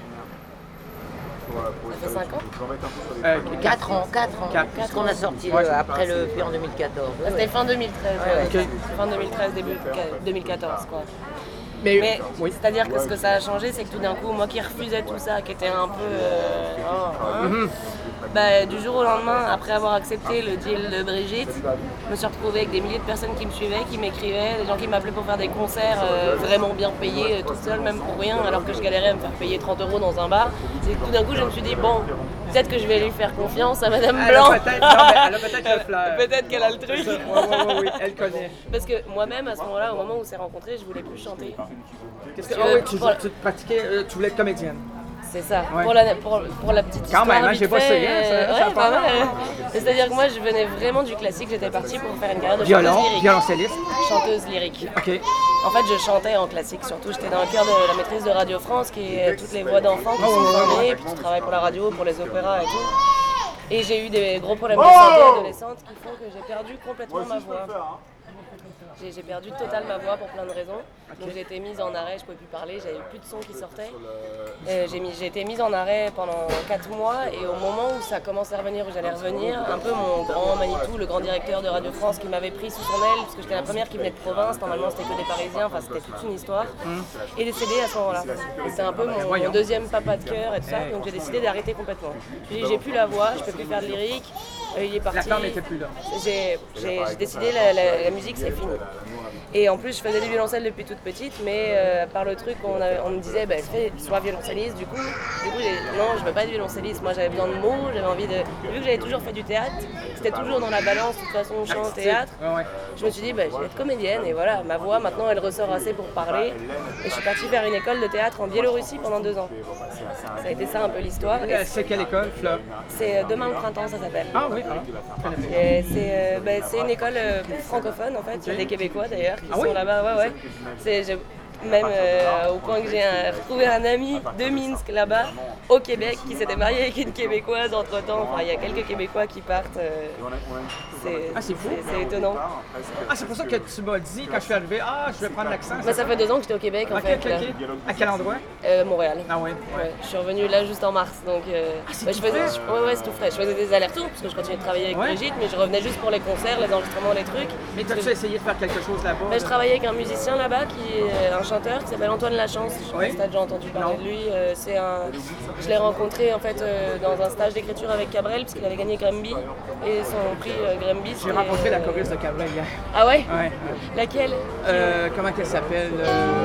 Ça fait cinq ans? Euh, quatre ans, quatre ans. Quatre. Parce qu'on a sorti Ouais. le- après le P en deux mille quatorze. Ah, C'était fin deux mille treize, ouais, Ok. fin deux mille treize, début deux mille quatorze quoi. Mais, Mais oui. c'est-à-dire que ce que ça a changé, c'est que tout d'un coup, moi qui refusais tout ça, qui était un peu... euh, oh, hein, Mhm. bah, du jour au lendemain, après avoir accepté le deal de Brigitte, je me suis retrouvée avec des milliers de personnes qui me suivaient, qui m'écrivaient, des gens qui m'appelaient pour faire des concerts euh, vraiment bien payés, euh, toute seule, même pour rien, alors que je galérais à me faire payer trente euros dans un bar. C'est que tout d'un coup, je me suis dit, bon, peut-être que je vais lui faire confiance à Madame Elle a Blanc. peut-être- non, mais elle a peut-être le flair. Peut-être qu'elle a le truc. Ça, ouais, ouais, ouais, oui, elle connaît. Parce que moi-même, à ce moment-là, au moment où on s'est rencontrés, je voulais plus chanter. Qu'est-ce Parce que- ah que- oui, tu, voilà. tu te pratiquais, euh, tu voulais être comédienne. C'est ça. Ouais. Pour, la, pour, pour la petite Quand histoire. même, hein, vite j'ai pas fait, essayé, hein, ça- euh, ça ouais, a pas pas mal. mal. C'est-à-dire que moi, je venais vraiment du classique. J'étais partie pour faire une carrière de Violon, chanteuse lyrique. violoncelliste. Chanteuse lyrique. OK. En fait, je chantais en classique surtout. J'étais dans le chœur de la maîtrise de Radio France, qui est toutes les voix d'enfants qui Oh, sont ouais, ouais, formées, ouais. puis tu travailles pour la radio, pour les opéras et tout. Et j'ai eu des gros problèmes de Oh santé adolescente qui font que j'ai perdu complètement ma voix. J'ai j'ai perdu total ma voix pour plein de raisons. Donc j'ai été mise en arrêt, je ne pouvais plus parler, j'avais plus de son qui sortait. Euh, J'ai mis- j'ai été mise en arrêt pendant quatre mois et au moment où ça commençait à revenir, où j'allais revenir, un peu mon grand Manitou, le grand directeur de Radio France qui m'avait pris sous son aile, parce que j'étais la première qui venait de province, normalement c'était que des Parisiens, enfin c'était toute une histoire, est décédé à ce moment-là. Et C'était un peu mon, mon deuxième papa de cœur et tout ça, donc j'ai décidé d'arrêter complètement. Je dis j'ai plus la voix, je peux plus faire de lyrique, euh, il est parti. La flamme n'était plus là. J'ai j'ai- j'ai décidé la, la- la musique c'est fini. Et en plus je faisais du violoncelle depuis toute petite, mais euh, par le truc on, a- on me disait bah, fais, sois violoncelliste, du coup, du coup j'ai dit, non je veux pas être violoncelliste, moi j'avais besoin de mots, j'avais envie de... Vu que j'avais toujours fait du théâtre, c'était toujours dans la balance, de toute façon chant, théâtre, Ouais, ouais. je me suis dit bah, je vais être comédienne et voilà, ma voix maintenant elle ressort assez pour parler. Et je suis partie faire une école de théâtre en Biélorussie pendant deux ans. Ça a été ça un peu l'histoire. Et Euh, C'est quelle école, Fleur? C'est euh, Demain le printemps ça s'appelle. Ah oui, ah. Et C'est euh, ben, c'est une école euh, francophone en fait, il y a des Québécois d'ailleurs qui Ah sont oui? là-bas, ouais ouais. C'est, j'ai- même euh, au point que j'ai un- retrouvé un ami de Minsk là-bas, au Québec, qui s'était marié avec une Québécoise entre temps. Enfin, il y a quelques Québécois qui partent. euh, c'est, Ah, c'est fou. c'est, c'est étonnant. Ah, c'est pour ça que tu m'as dit quand je suis arrivé, ah, je vais prendre l'accent. Ben, ça fait deux ans que j'étais au Québec en Ok, fait. ok, là. ok. À quel endroit? Euh, Montréal. Ah ouais. Ouais, je suis revenue là juste en mars, donc euh, c'est bah, je tout faisais, frais? je- ouais, ouais, c'est tout frais. Je faisais des allers-retours parce que je continuais de travailler avec Ouais. Brigitte, mais je revenais juste pour les concerts, les enregistrements, les trucs. Mais t'as-tu essayé de faire quelque chose là-bas? Bah, je travaillais avec un musicien là-bas, qui est un chanteur qui s'appelle Antoine Lachance. Je sais pas si t'as déjà entendu parler de lui. Euh, c'est un... Je l'ai rencontré en fait euh, dans un stage d'écriture avec Cabrel parce qu'il avait gagné Grammy et son prix euh, Grammy. J'ai rencontré la choriste de Cabrel hier. Ah ouais? Ouais. Laquelle? Euh, comment qu'elle s'appelle? euh,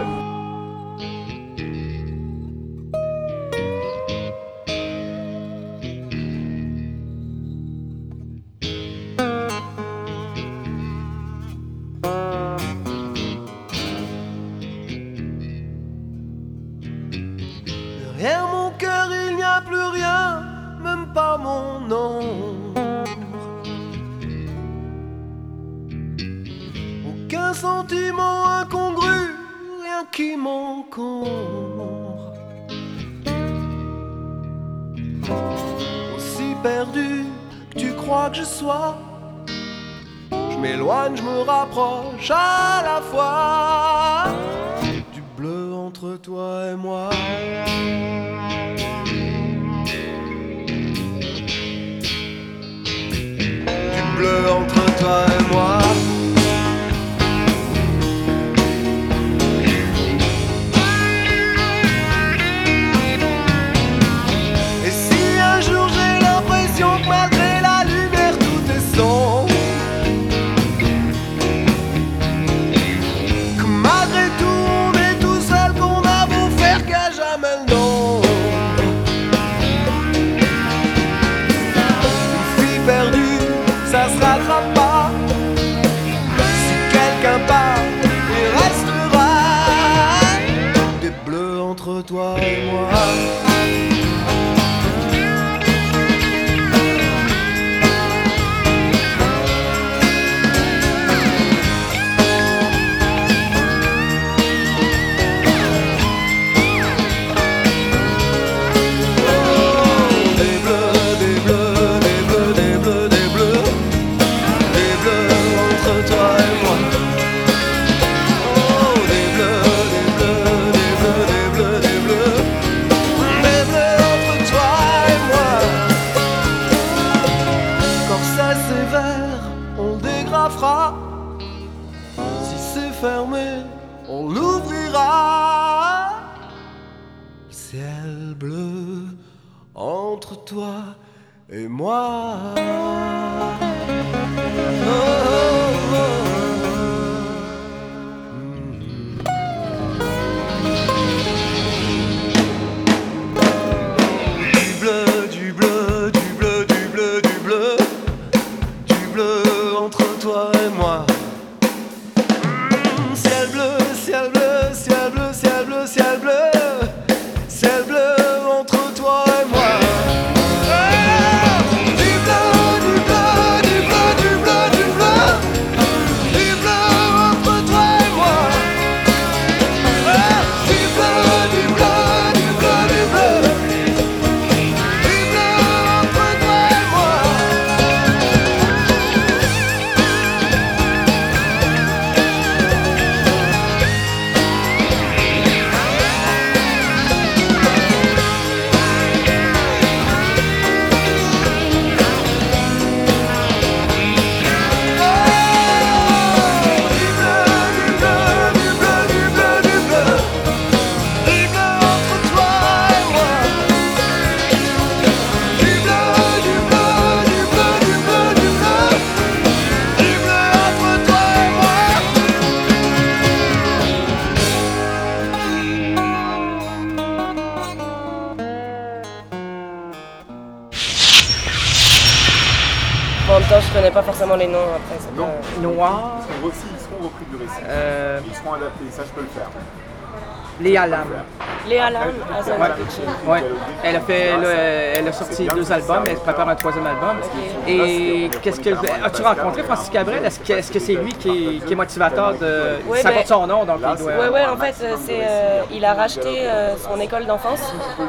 Derrière mon cœur il n'y a plus rien, même pas mon nom. Aucun sentiment incongru, rien qui m'encombre. Aussi perdu que tu crois que je sois, je m'éloigne, je me rapproche à la fois. Du bleu entre toi et moi. Du bleu entre toi et moi. Et si un jour j'ai l'impression que malgré la lumière tout est sombre, que malgré tout on est tout seul, qu'on a beau faire qu'à jamais le nom. Une fille perdue, ça se rattrape pas. Si quelqu'un part, il restera des bleus entre toi et moi. Des bleus, des bleus, des bleus, des bleus, des bleus, des bleus entre toi et moi. Oh, des bleus, des bleus, des bleus, des bleus, des bleus, des bleus entre toi et moi. Quand c'est sévère, on dégrafera. Si c'est fermé, on l'ouvrira. Ciel bleu entre toi et moi. Oh, oh, oh. Du bleu, du bleu, du bleu, du bleu, du bleu, du bleu entre toi et moi. Mm, ciel bleu, ciel bleu, ciel bleu, ciel bleu, ciel bleu, ciel bleu entre en même temps, je connais pas forcément les noms après. c'est Non. pas- Noir. Ils seront, aussi, ils seront repris du récit. Euh, Ils seront adaptés, ça je peux le faire. Léa Lam. Léa Lam, ah, ça me Ouais. dit quelque chose. Ouais. Elle a fait, elle a, elle a sorti deux albums, elle prépare un troisième album. Et qu'est-ce que as-tu rencontré Francis Cabrel? Est-ce que est-ce que c'est lui qui est, qui est motivateur de Ouais, ça ben- porte son nom donc il doit. Ouais, ouais, en fait, euh, c'est, euh, il a racheté euh, son école d'enfance.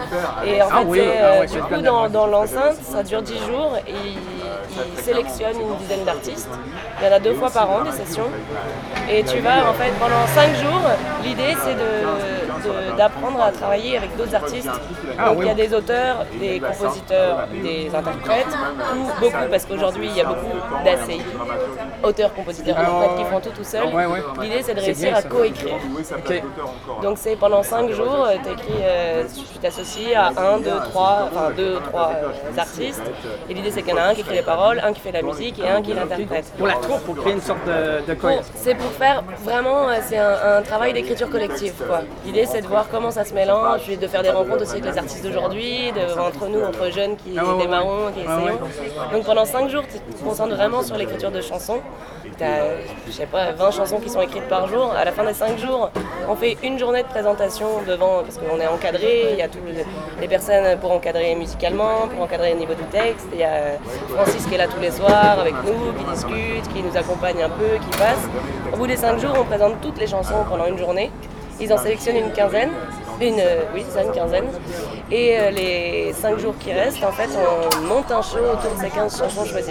Et en Ah fait, oui, c'est, ah euh, ouais, du c'est coup, le dans, dans l'enceinte, ça dure dix jours et il, il sélectionne une dizaine d'artistes. Il y en a deux fois par an, des sessions. Et tu vas, en fait, pendant cinq jours, l'idée, c'est de, de- d'apprendre à travailler avec d'autres artistes. Ah Donc, oui. il y a des auteurs, des compositeurs, des interprètes, ou beaucoup, parce qu'aujourd'hui, il y a beaucoup d'A C I, auteurs, compositeurs, Ah, interprètes qui ouais. font tout tout seuls. Ouais, ouais. L'idée, c'est de C'est réussir bien, à ça. coécrire. Ok. Donc c'est pendant cinq jours, euh, t'écris, euh, tu t'associes à un, deux, trois, enfin deux, trois euh, artistes. Et l'idée c'est qu'il y en a un qui écrit les paroles, un qui fait la musique et un qui l'interprète. Pour la troupe, pour créer une sorte de, de Pour- cohérence. C'est pour faire vraiment, euh, c'est un, un travail d'écriture collective quoi. L'idée c'est de voir comment ça se mélange et de faire des rencontres aussi avec les artistes d'aujourd'hui, de- entre nous, entre jeunes qui Ah ouais, ouais, démarrons, qui ouais. Ah essayons. ouais. Donc pendant cinq jours, tu te concentres vraiment sur l'écriture de chansons. T'as, je sais pas, vingt chansons qui sont écrites par jour. À la fin des cinq jours, on fait une journée de présentation devant, parce qu'on est encadré, il y a toutes les personnes pour encadrer musicalement, pour encadrer au niveau du texte. Il y a Francis qui est là tous les soirs avec nous, qui discute, qui nous accompagne un peu, qui passe. Au bout des cinq jours, on présente toutes les chansons pendant une journée. Ils en sélectionnent une quinzaine. Une, euh, oui, c'est ça, une quinzaine. Et euh, les cinq jours qui restent, en fait, on monte un show autour de ces quinze chansons choisies.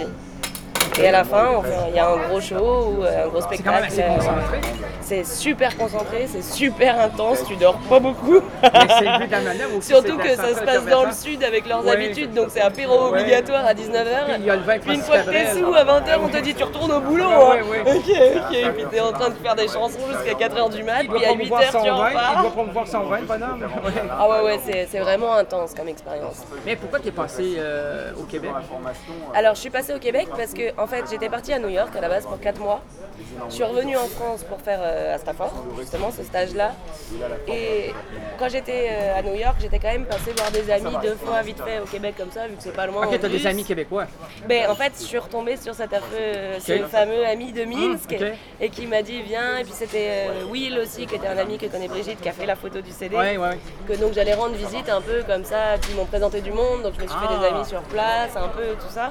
Et à la fin, on fait- il y a un gros show ou un gros spectacle. quand même assez concentré. C'est super concentré, c'est super intense, tu dors pas beaucoup. Mais c'est le but de la manœuvre aussi, Surtout c'est que de ça la se passe dans le effervescence. sud avec leurs Ouais. habitudes, donc c'est apéro Ouais. obligatoire à dix-neuf heures. Puis il y a le vin Puis une Francis fois que t'es Cabrel. sous, à vingt heures, on te dit tu retournes au boulot. Ah hein. ouais, ouais. Ok, ok. Et puis t'es en train de faire des chansons jusqu'à quatre heures du mat, Il doit puis à huit promouvoir heures son tu vin, il repars. doit promouvoir son vin, le bonhomme. Ouais. Ah ouais, ouais, c'est c'est vraiment intense comme expérience. Mais pourquoi tu es passé euh, au Québec? Alors je suis passée au Québec parce que en fait j'étais partie à New York à la base pour quatre mois. Je suis revenue en France pour faire euh, à Stafford, justement ce stage-là. Et quand j'étais euh, à New York, j'étais quand même passée voir des amis deux fois vite fait au Québec comme ça, vu que c'est pas loin. en Ok, t'as bus. des amis québécois. Ben, en fait, je suis retombée sur cet affreux, ce fameux ami de Minsk Mmh, ok. et qui m'a dit viens. Et puis c'était euh, Will aussi, qui était un ami que connaît Brigitte, qui a fait la photo du C D. Ouais, ouais. Que donc j'allais rendre visite un peu comme ça. Puis ils m'ont présenté du monde, donc je me suis fait des Ah. amis sur place, un peu tout ça.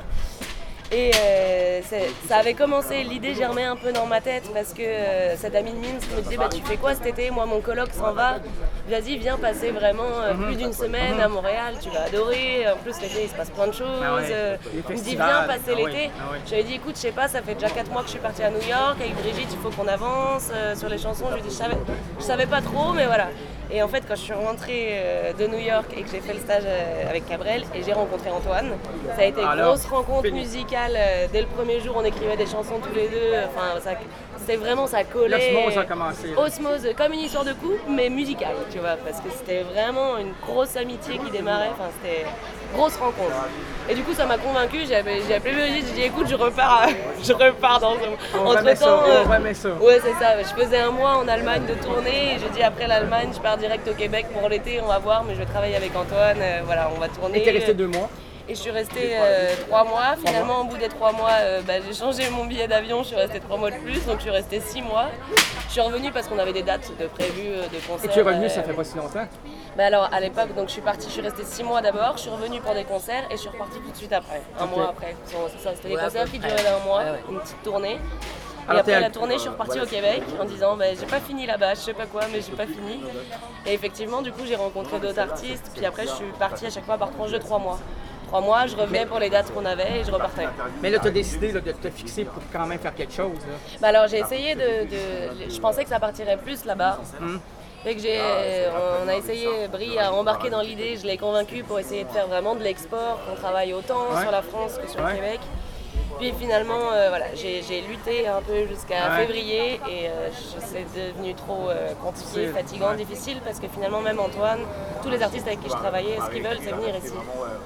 Et euh, c'est- ça avait commencé, l'idée germait un peu dans ma tête parce que euh, cet ami de Minsk me disait bah, tu fais quoi cet été? Moi mon coloc s'en va, vas-y viens passer vraiment euh, plus d'une semaine à Montréal, tu vas adorer, en plus l'été il se passe plein de choses. Ah ouais. Euh, Les il me dit festivals. viens passer Ah ouais. l'été. Ah ouais. J'avais dit écoute je sais pas, ça fait déjà quatre mois que je suis partie à New York, avec Brigitte il faut qu'on avance euh, sur les chansons. Je lui ai dit je savais, je savais pas trop mais voilà. Et en fait quand je suis rentrée euh, de New York et que j'ai fait le stage euh, avec Cabrel et j'ai rencontré Antoine, ça a été une Alors, grosse rencontre fini. musicale. euh, dès le premier jour on écrivait des chansons tous les deux, enfin ça, c'était vraiment ça collait. L'osmose a commencé. Osmose, comme une histoire de couple mais musicale tu vois, parce que c'était vraiment une grosse amitié qui démarrait, enfin c'était une grosse rencontre. Et du coup ça m'a convaincue, j'ai appelé j'ai appelé Brigitte, j'ai dit écoute je repars, à- je repars dans On entre remet ça, temps. on remet ça. Ouais c'est ça, je faisais un mois en Allemagne de tournée et j'ai dit après l'Allemagne je pars direct au Québec pour l'été, on va voir, mais je vais travailler avec Antoine, euh, voilà on va tourner. Et t'es resté deux mois. Et je suis restée euh, trois mois. Finalement, au bout des trois mois, euh, bah, j'ai changé mon billet d'avion. Je suis restée trois mois de plus, donc je suis restée six mois. Je suis revenue parce qu'on avait des dates de prévues euh, de concerts. Et tu es revenu, euh, ça fait pas si longtemps? bah alors à l'époque, donc je suis partie, je suis restée six mois d'abord. Je suis revenue pour des concerts et je suis repartie tout de suite après, un Ok. mois après. C'est ça, c'était des Ouais, à concerts peu qui près. duraient un mois, Ouais, ouais. une petite tournée. Et Alors, t'es après à- la tournée, je suis repartie au Québec en disant bah, j'ai pas fini là-bas, je sais pas quoi, mais j'ai pas fini. Et effectivement, du coup, j'ai rencontré d'autres artistes. Puis après, je suis partie à chaque fois par tranche de trois mois. Trois mois, je revenais pour les dates qu'on avait et je repartais. Mais là, tu as décidé là, de te fixer pour quand même faire quelque chose. Là. Bah alors j'ai essayé de, de- Je pensais que ça partirait plus là-bas. Hum. Fait que j'ai, on a essayé, Brie a embarqué dans l'idée, je l'ai convaincu pour essayer de faire vraiment de l'export, qu'on travaille autant Ouais. sur la France que sur Ouais. le Québec. Puis finalement, euh, voilà, j'ai, j'ai lutté un peu jusqu'à Ouais. février et euh, je- c'est devenu trop euh, compliqué, C'est- fatigant, ouais. difficile parce que finalement même Antoine, tous les artistes avec qui je travaillais, ce qu'ils veulent c'est venir ici.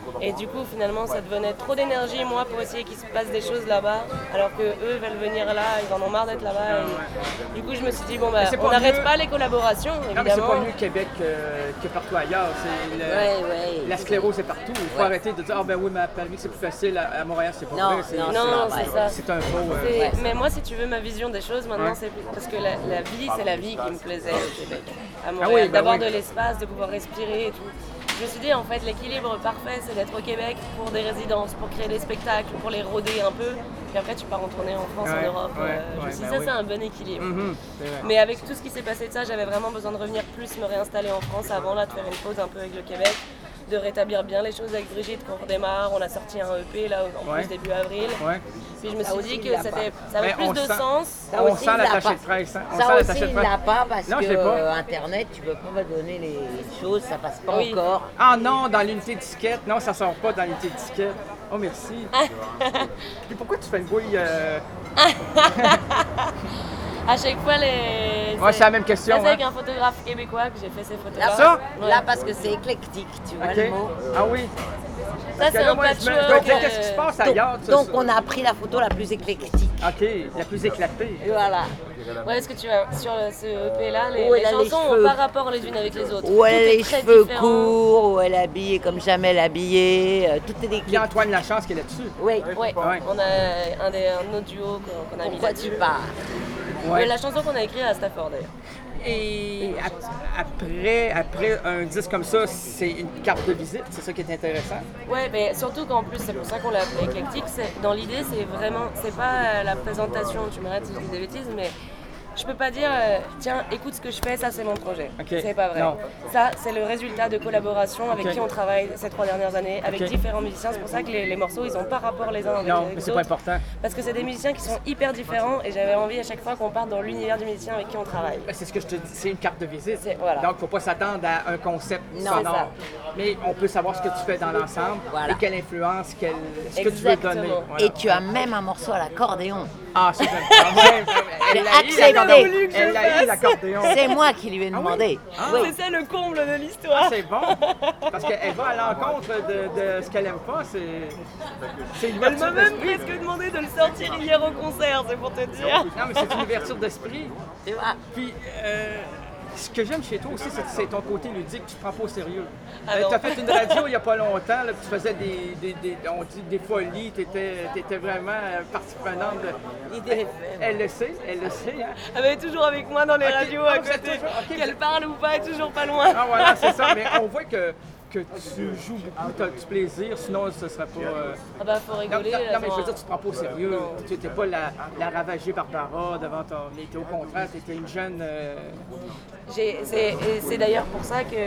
Et du coup, finalement, ça devenait trop d'énergie, moi, pour essayer qu'il se passe des choses là-bas, alors que eux veulent venir là, ils en ont marre d'être là-bas. Et du coup, je me suis dit, bon, bah, on n'arrête pas les collaborations, évidemment. Non, mais c'est pas mieux Québec euh, que partout ailleurs. C'est le, ouais, ouais, la sclérose est partout. Il faut ouais. arrêter de dire, ah ben oui, mais à Paris, c'est plus facile, à, à Montréal, c'est pas non, vrai. C'est, non, non, c'est, c'est ça. C'est un faux. Euh... C'est, ouais. Mais moi, si tu veux ma vision des choses, maintenant, ouais. c'est parce que la, la vie, c'est la vie qui me plaisait au Québec. À Montréal, ah oui, bah d'avoir oui. de l'espace, de pouvoir respirer et tout. Je me suis dit, en fait, l'équilibre parfait, c'est d'être au Québec pour des résidences, pour créer des spectacles, pour les rôder un peu. Puis après, tu pars en tournée en France, ouais, en Europe. Ouais, euh, je me suis dit, bah ça, oui. c'est un bon équilibre. Mm-hmm, mais avec tout ce qui s'est passé de ça, j'avais vraiment besoin de revenir plus, me réinstaller en France avant là, de faire une pause un peu avec le Québec, de rétablir bien les choses avec Brigitte, qu'on redémarre. On a sorti un E P là, en ouais. plus début avril. Ouais. Puis je me suis ça dit que c'était, ça avait plus de sent, sens. Ça on aussi, sent l'attaché de presse. Hein. Ça aussi, il ne l'a pas parce non, que euh, Internet, tu ne peux pas donner les choses, ça passe pas oui. encore. Ah non, dans l'unité disquette. Non, ça ne sort pas dans l'unité disquette. Oh, merci. Puis pourquoi tu fais une bouille euh... À chaque fois, les. Ouais, c'est la même question. C'est avec hein. un photographe québécois que j'ai fait ces photos-là. Ça, ouais. Là, parce que c'est éclectique, tu vois okay. le mot. Ah oui. Ça, c'est un patchwork. Euh... Qu'est-ce qui se passe ailleurs? Donc, donc on a pris la photo la plus éclectique. OK, la plus éclatée. Et voilà. Ouais, est-ce que tu vois, sur ce E P-là, les, les chansons n'ont pas rapport les unes avec les autres. Où elle a les cheveux différent. courts, où elle est habillée comme jamais elle est habillée. Euh, tout est éclectique. Il y a Antoine Lachance qui est là-dessus. Oui. Ouais. Ouais. On a un, des, un autre duo qu'on, qu'on a mis Pourquoi là-dessus. tu pars? Ouais. La chanson qu'on a écrite à Stafford d'ailleurs. Et après, après un disque comme ça, c'est une carte de visite, c'est ça qui est intéressant. Ouais, mais surtout qu'en plus, c'est pour ça qu'on l'a appelé éclectique. C'est, dans l'idée, c'est vraiment, c'est pas la présentation, tu m'arrêtes si je dis des bêtises, mais je peux pas dire, euh, tiens, écoute ce que je fais, ça c'est mon projet. Okay. C'est pas vrai. Non. Ça, c'est le résultat de collaborations avec okay. qui on travaille ces trois dernières années, avec okay. différents musiciens. C'est pour ça que les, les morceaux, ils ont pas rapport les uns avec, non, avec mais les c'est autres. Pas important. Parce que c'est des musiciens qui sont hyper différents et j'avais envie à chaque fois qu'on parte dans l'univers du musicien avec qui on travaille. Ben, c'est ce que je te dis, c'est une carte de visite. C'est, voilà. Donc, faut pas s'attendre à un concept non, sonore. Mais on peut savoir ce que tu fais dans l'ensemble voilà. et quelle influence, quelle, ce Exactement. que tu veux donner. Voilà. Et tu as même un morceau à l'accordéon. Ah, c'est bien. Elle l'a accepté. Elle l'a eu, l'accordéon. C'est moi qui lui ai demandé. Ah oui? Ah, oui. C'est ça le comble de l'histoire. Ah, c'est bon. Parce qu'elle va à l'encontre de, de ce qu'elle aime pas. C'est, c'est une Elle m'a même presque demandé de le sortir hier au concert, c'est pour te dire. Non, mais c'est une ouverture d'esprit. Tu vois. Puis, euh, ce que j'aime chez toi aussi, c'est, c'est ton côté ludique, tu te prends pas au sérieux. Ah euh, tu as fait une radio il n'y a pas longtemps, là, tu faisais des, des, des, on dit des folies, tu étais vraiment partie prenante de... Elle, elle le sait, elle le sait. Hein? Elle est toujours avec moi dans les okay. radios à côté. Toujours... Okay, Qu'elle vous... parle ou pas, elle est toujours pas loin. Ah voilà, c'est ça, mais on voit que... que tu joues beaucoup, tu as du plaisir, sinon ce serait pas... Euh... Ah bah faut rigoler. Non, non, non mais je veux dire, tu te prends pas au sérieux. Non. Tu n'étais pas la, la ravagée Barbara devant ton... Mais au contraire, tu étais une jeune... Euh... J'ai, c'est, c'est d'ailleurs pour ça que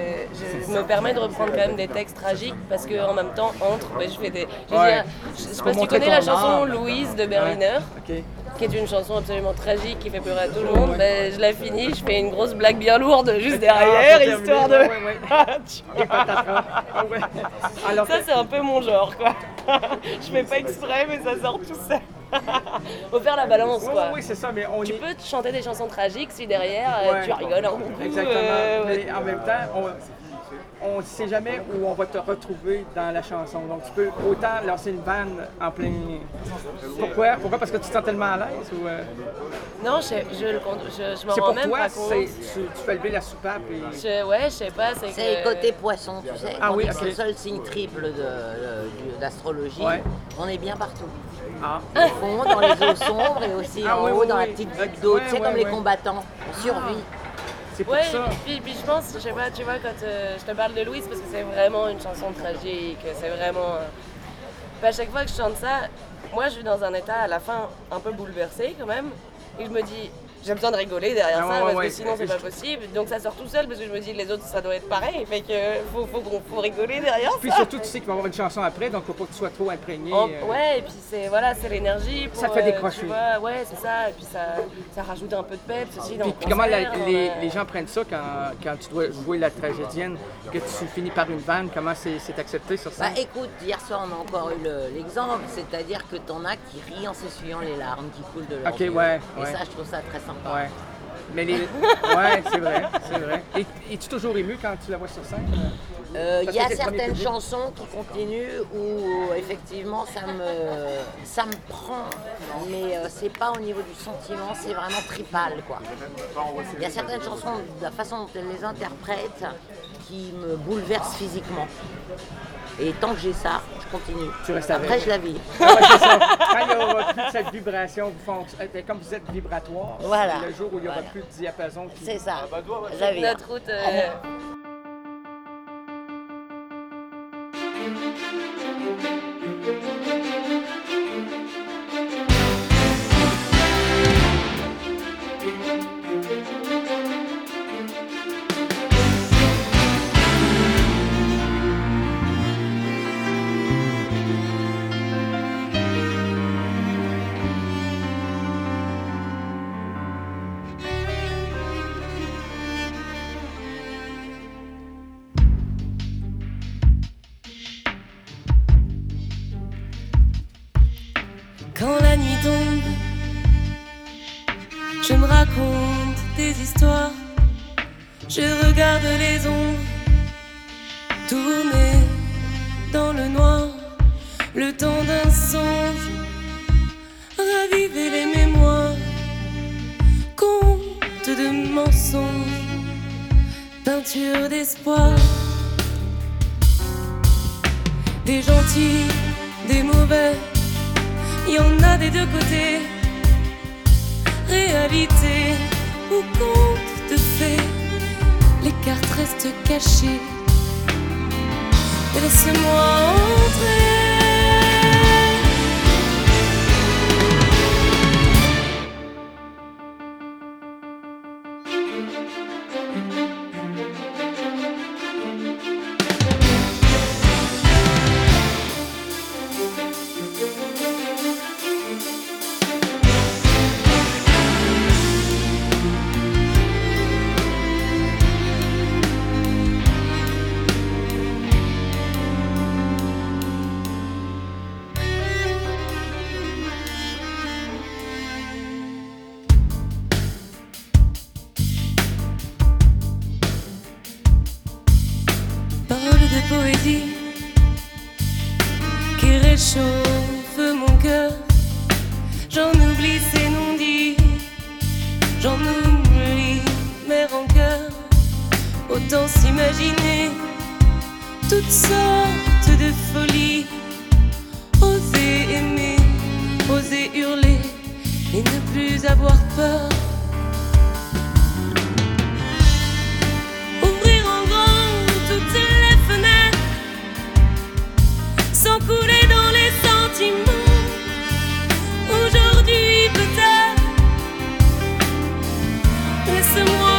je me permets de reprendre quand même des textes tragiques, parce qu'en même temps, entre, bah, je fais des... Je, ouais. dire, je, je sais pas si tu connais la chanson Louise de Berliner. Ouais. Okay. Qui est une chanson absolument tragique qui fait pleurer à tout le monde, ben, je la finis, je fais une grosse blague bien lourde juste derrière, ah, histoire de... Ouais, ouais. ouais. Alors, ça, c'est un peu mon genre, quoi. Je fais pas exprès, mais ça sort tout seul. Faut faire la balance, quoi. Oui, c'est ça, mais on Tu est... peux te chanter des chansons tragiques si derrière, ouais. tu rigoles un coup. Exactement, euh, mais ouais. en même temps, on... on ne sait jamais où on va te retrouver dans la chanson. Donc, tu peux autant lancer une vanne en plein... Pourquoi? Pourquoi? Parce que tu te sens tellement à l'aise? Ou euh... Non, je, je, je, je, je m'en rends même toi, pas compte. C'est pour toi, tu fais lever la soupape et... Je, ouais, je sais pas, c'est C'est que... côté poisson, tu sais. Ah oui, c'est okay. le seul signe triple de, de, d'astrologie. Ouais. On est bien partout. Ah. Au fond, dans les eaux sombres et aussi ah, en oui, haut, oui, dans oui. la petite goutte d'eau. Ouais, tu sais, ouais, comme ouais. les combattants. On survit. C'est pour ouais, ça. Puis, puis je pense, je sais pas, tu vois, quand euh, je te parle de Louise, parce que c'est vraiment une chanson tragique, c'est vraiment... Euh... Puis à chaque fois que je chante ça, moi je suis dans un état à la fin un peu bouleversé quand même, et je me dis, j'ai besoin de rigoler derrière ah, ça, ouais, parce ouais, que sinon c'est pas possible. Donc ça sort tout seul, parce que je me dis, les autres ça doit être pareil, fait que faut, faut, faut, faut rigoler derrière puis ça. Puis surtout, tu sais qu'il va y avoir une chanson après, donc faut pas que tu sois trop imprégné. Oh, euh... Ouais, et puis c'est, voilà, c'est l'énergie pour... Ça te fait décrocher. Euh, vois, ouais, c'est ça, et puis ça, ça rajoute un peu de peps aussi dans puis, le puis comment la, les, euh... les gens prennent ça quand, quand tu dois jouer la tragédienne, que tu finis par une vanne, comment c'est, c'est accepté sur ça? Bah écoute, hier soir on a encore eu le, l'exemple, c'est-à-dire que t'en as qui rient en s'essuyant les larmes qui coulent de leurs Ok, yeux. ouais. Et ouais. ça, je trouve ça très sympa. Ouais. Mais les... Ouais, c'est vrai, c'est vrai. Et es-tu toujours ému quand tu la vois sur scène? Il euh, y a certaines public. chansons qui continuent où effectivement ça me, ça me prend, mais euh, c'est pas au niveau du sentiment, c'est vraiment tripal quoi. Il y a certaines chansons, de la façon dont elles les interprètent, qui me bouleversent physiquement. Et tant que j'ai ça, je continue. Tu restes Après, avec. je la vis. Ah ouais, c'est ça. Quand il n'y aura plus de cette vibration, vous fonctionnez, comme vous êtes vibratoire, voilà. C'est le jour où il n'y aura Voilà. plus de diapason. Qui... C'est ça. Ah, bah, doigt, je la vis. Notre route. Euh... Quand la nuit tombe, je me raconte des histoires. Je regarde les ombres tourner dans le noir. Le temps d'un songe, raviver les mémoires. Conte de mensonges, peinture d'espoir. Des gentils, des mauvais, y en a des deux côtés. Réalité ou conte de fées, les cartes restent cachées. Laisse-moi entrer. Poésie qui réchauffe mon cœur. J'en oublie ces non-dits, j'en oublie mes rancœurs. Autant s'imaginer toutes sortes de folies. Oser aimer, oser hurler et ne plus avoir peur. Ouvrir en grand toutes les fenêtres sans couler dans les sentiments. Aujourd'hui peut-être, laisse-moi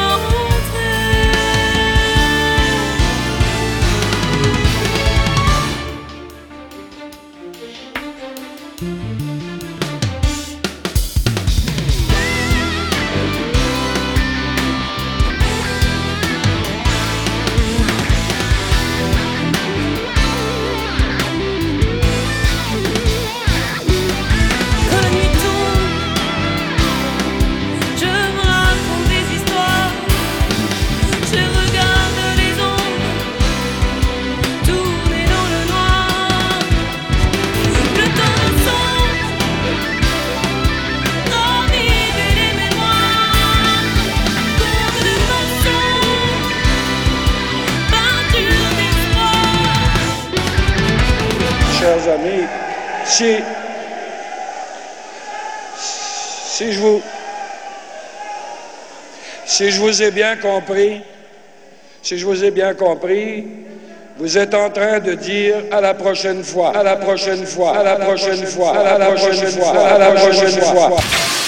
chers amis, si, si, je vous, si je vous ai bien compris, si je vous ai bien compris, vous êtes en train de dire à la prochaine fois, à la prochaine fois, à la prochaine fois, à la prochaine fois, à la prochaine fois.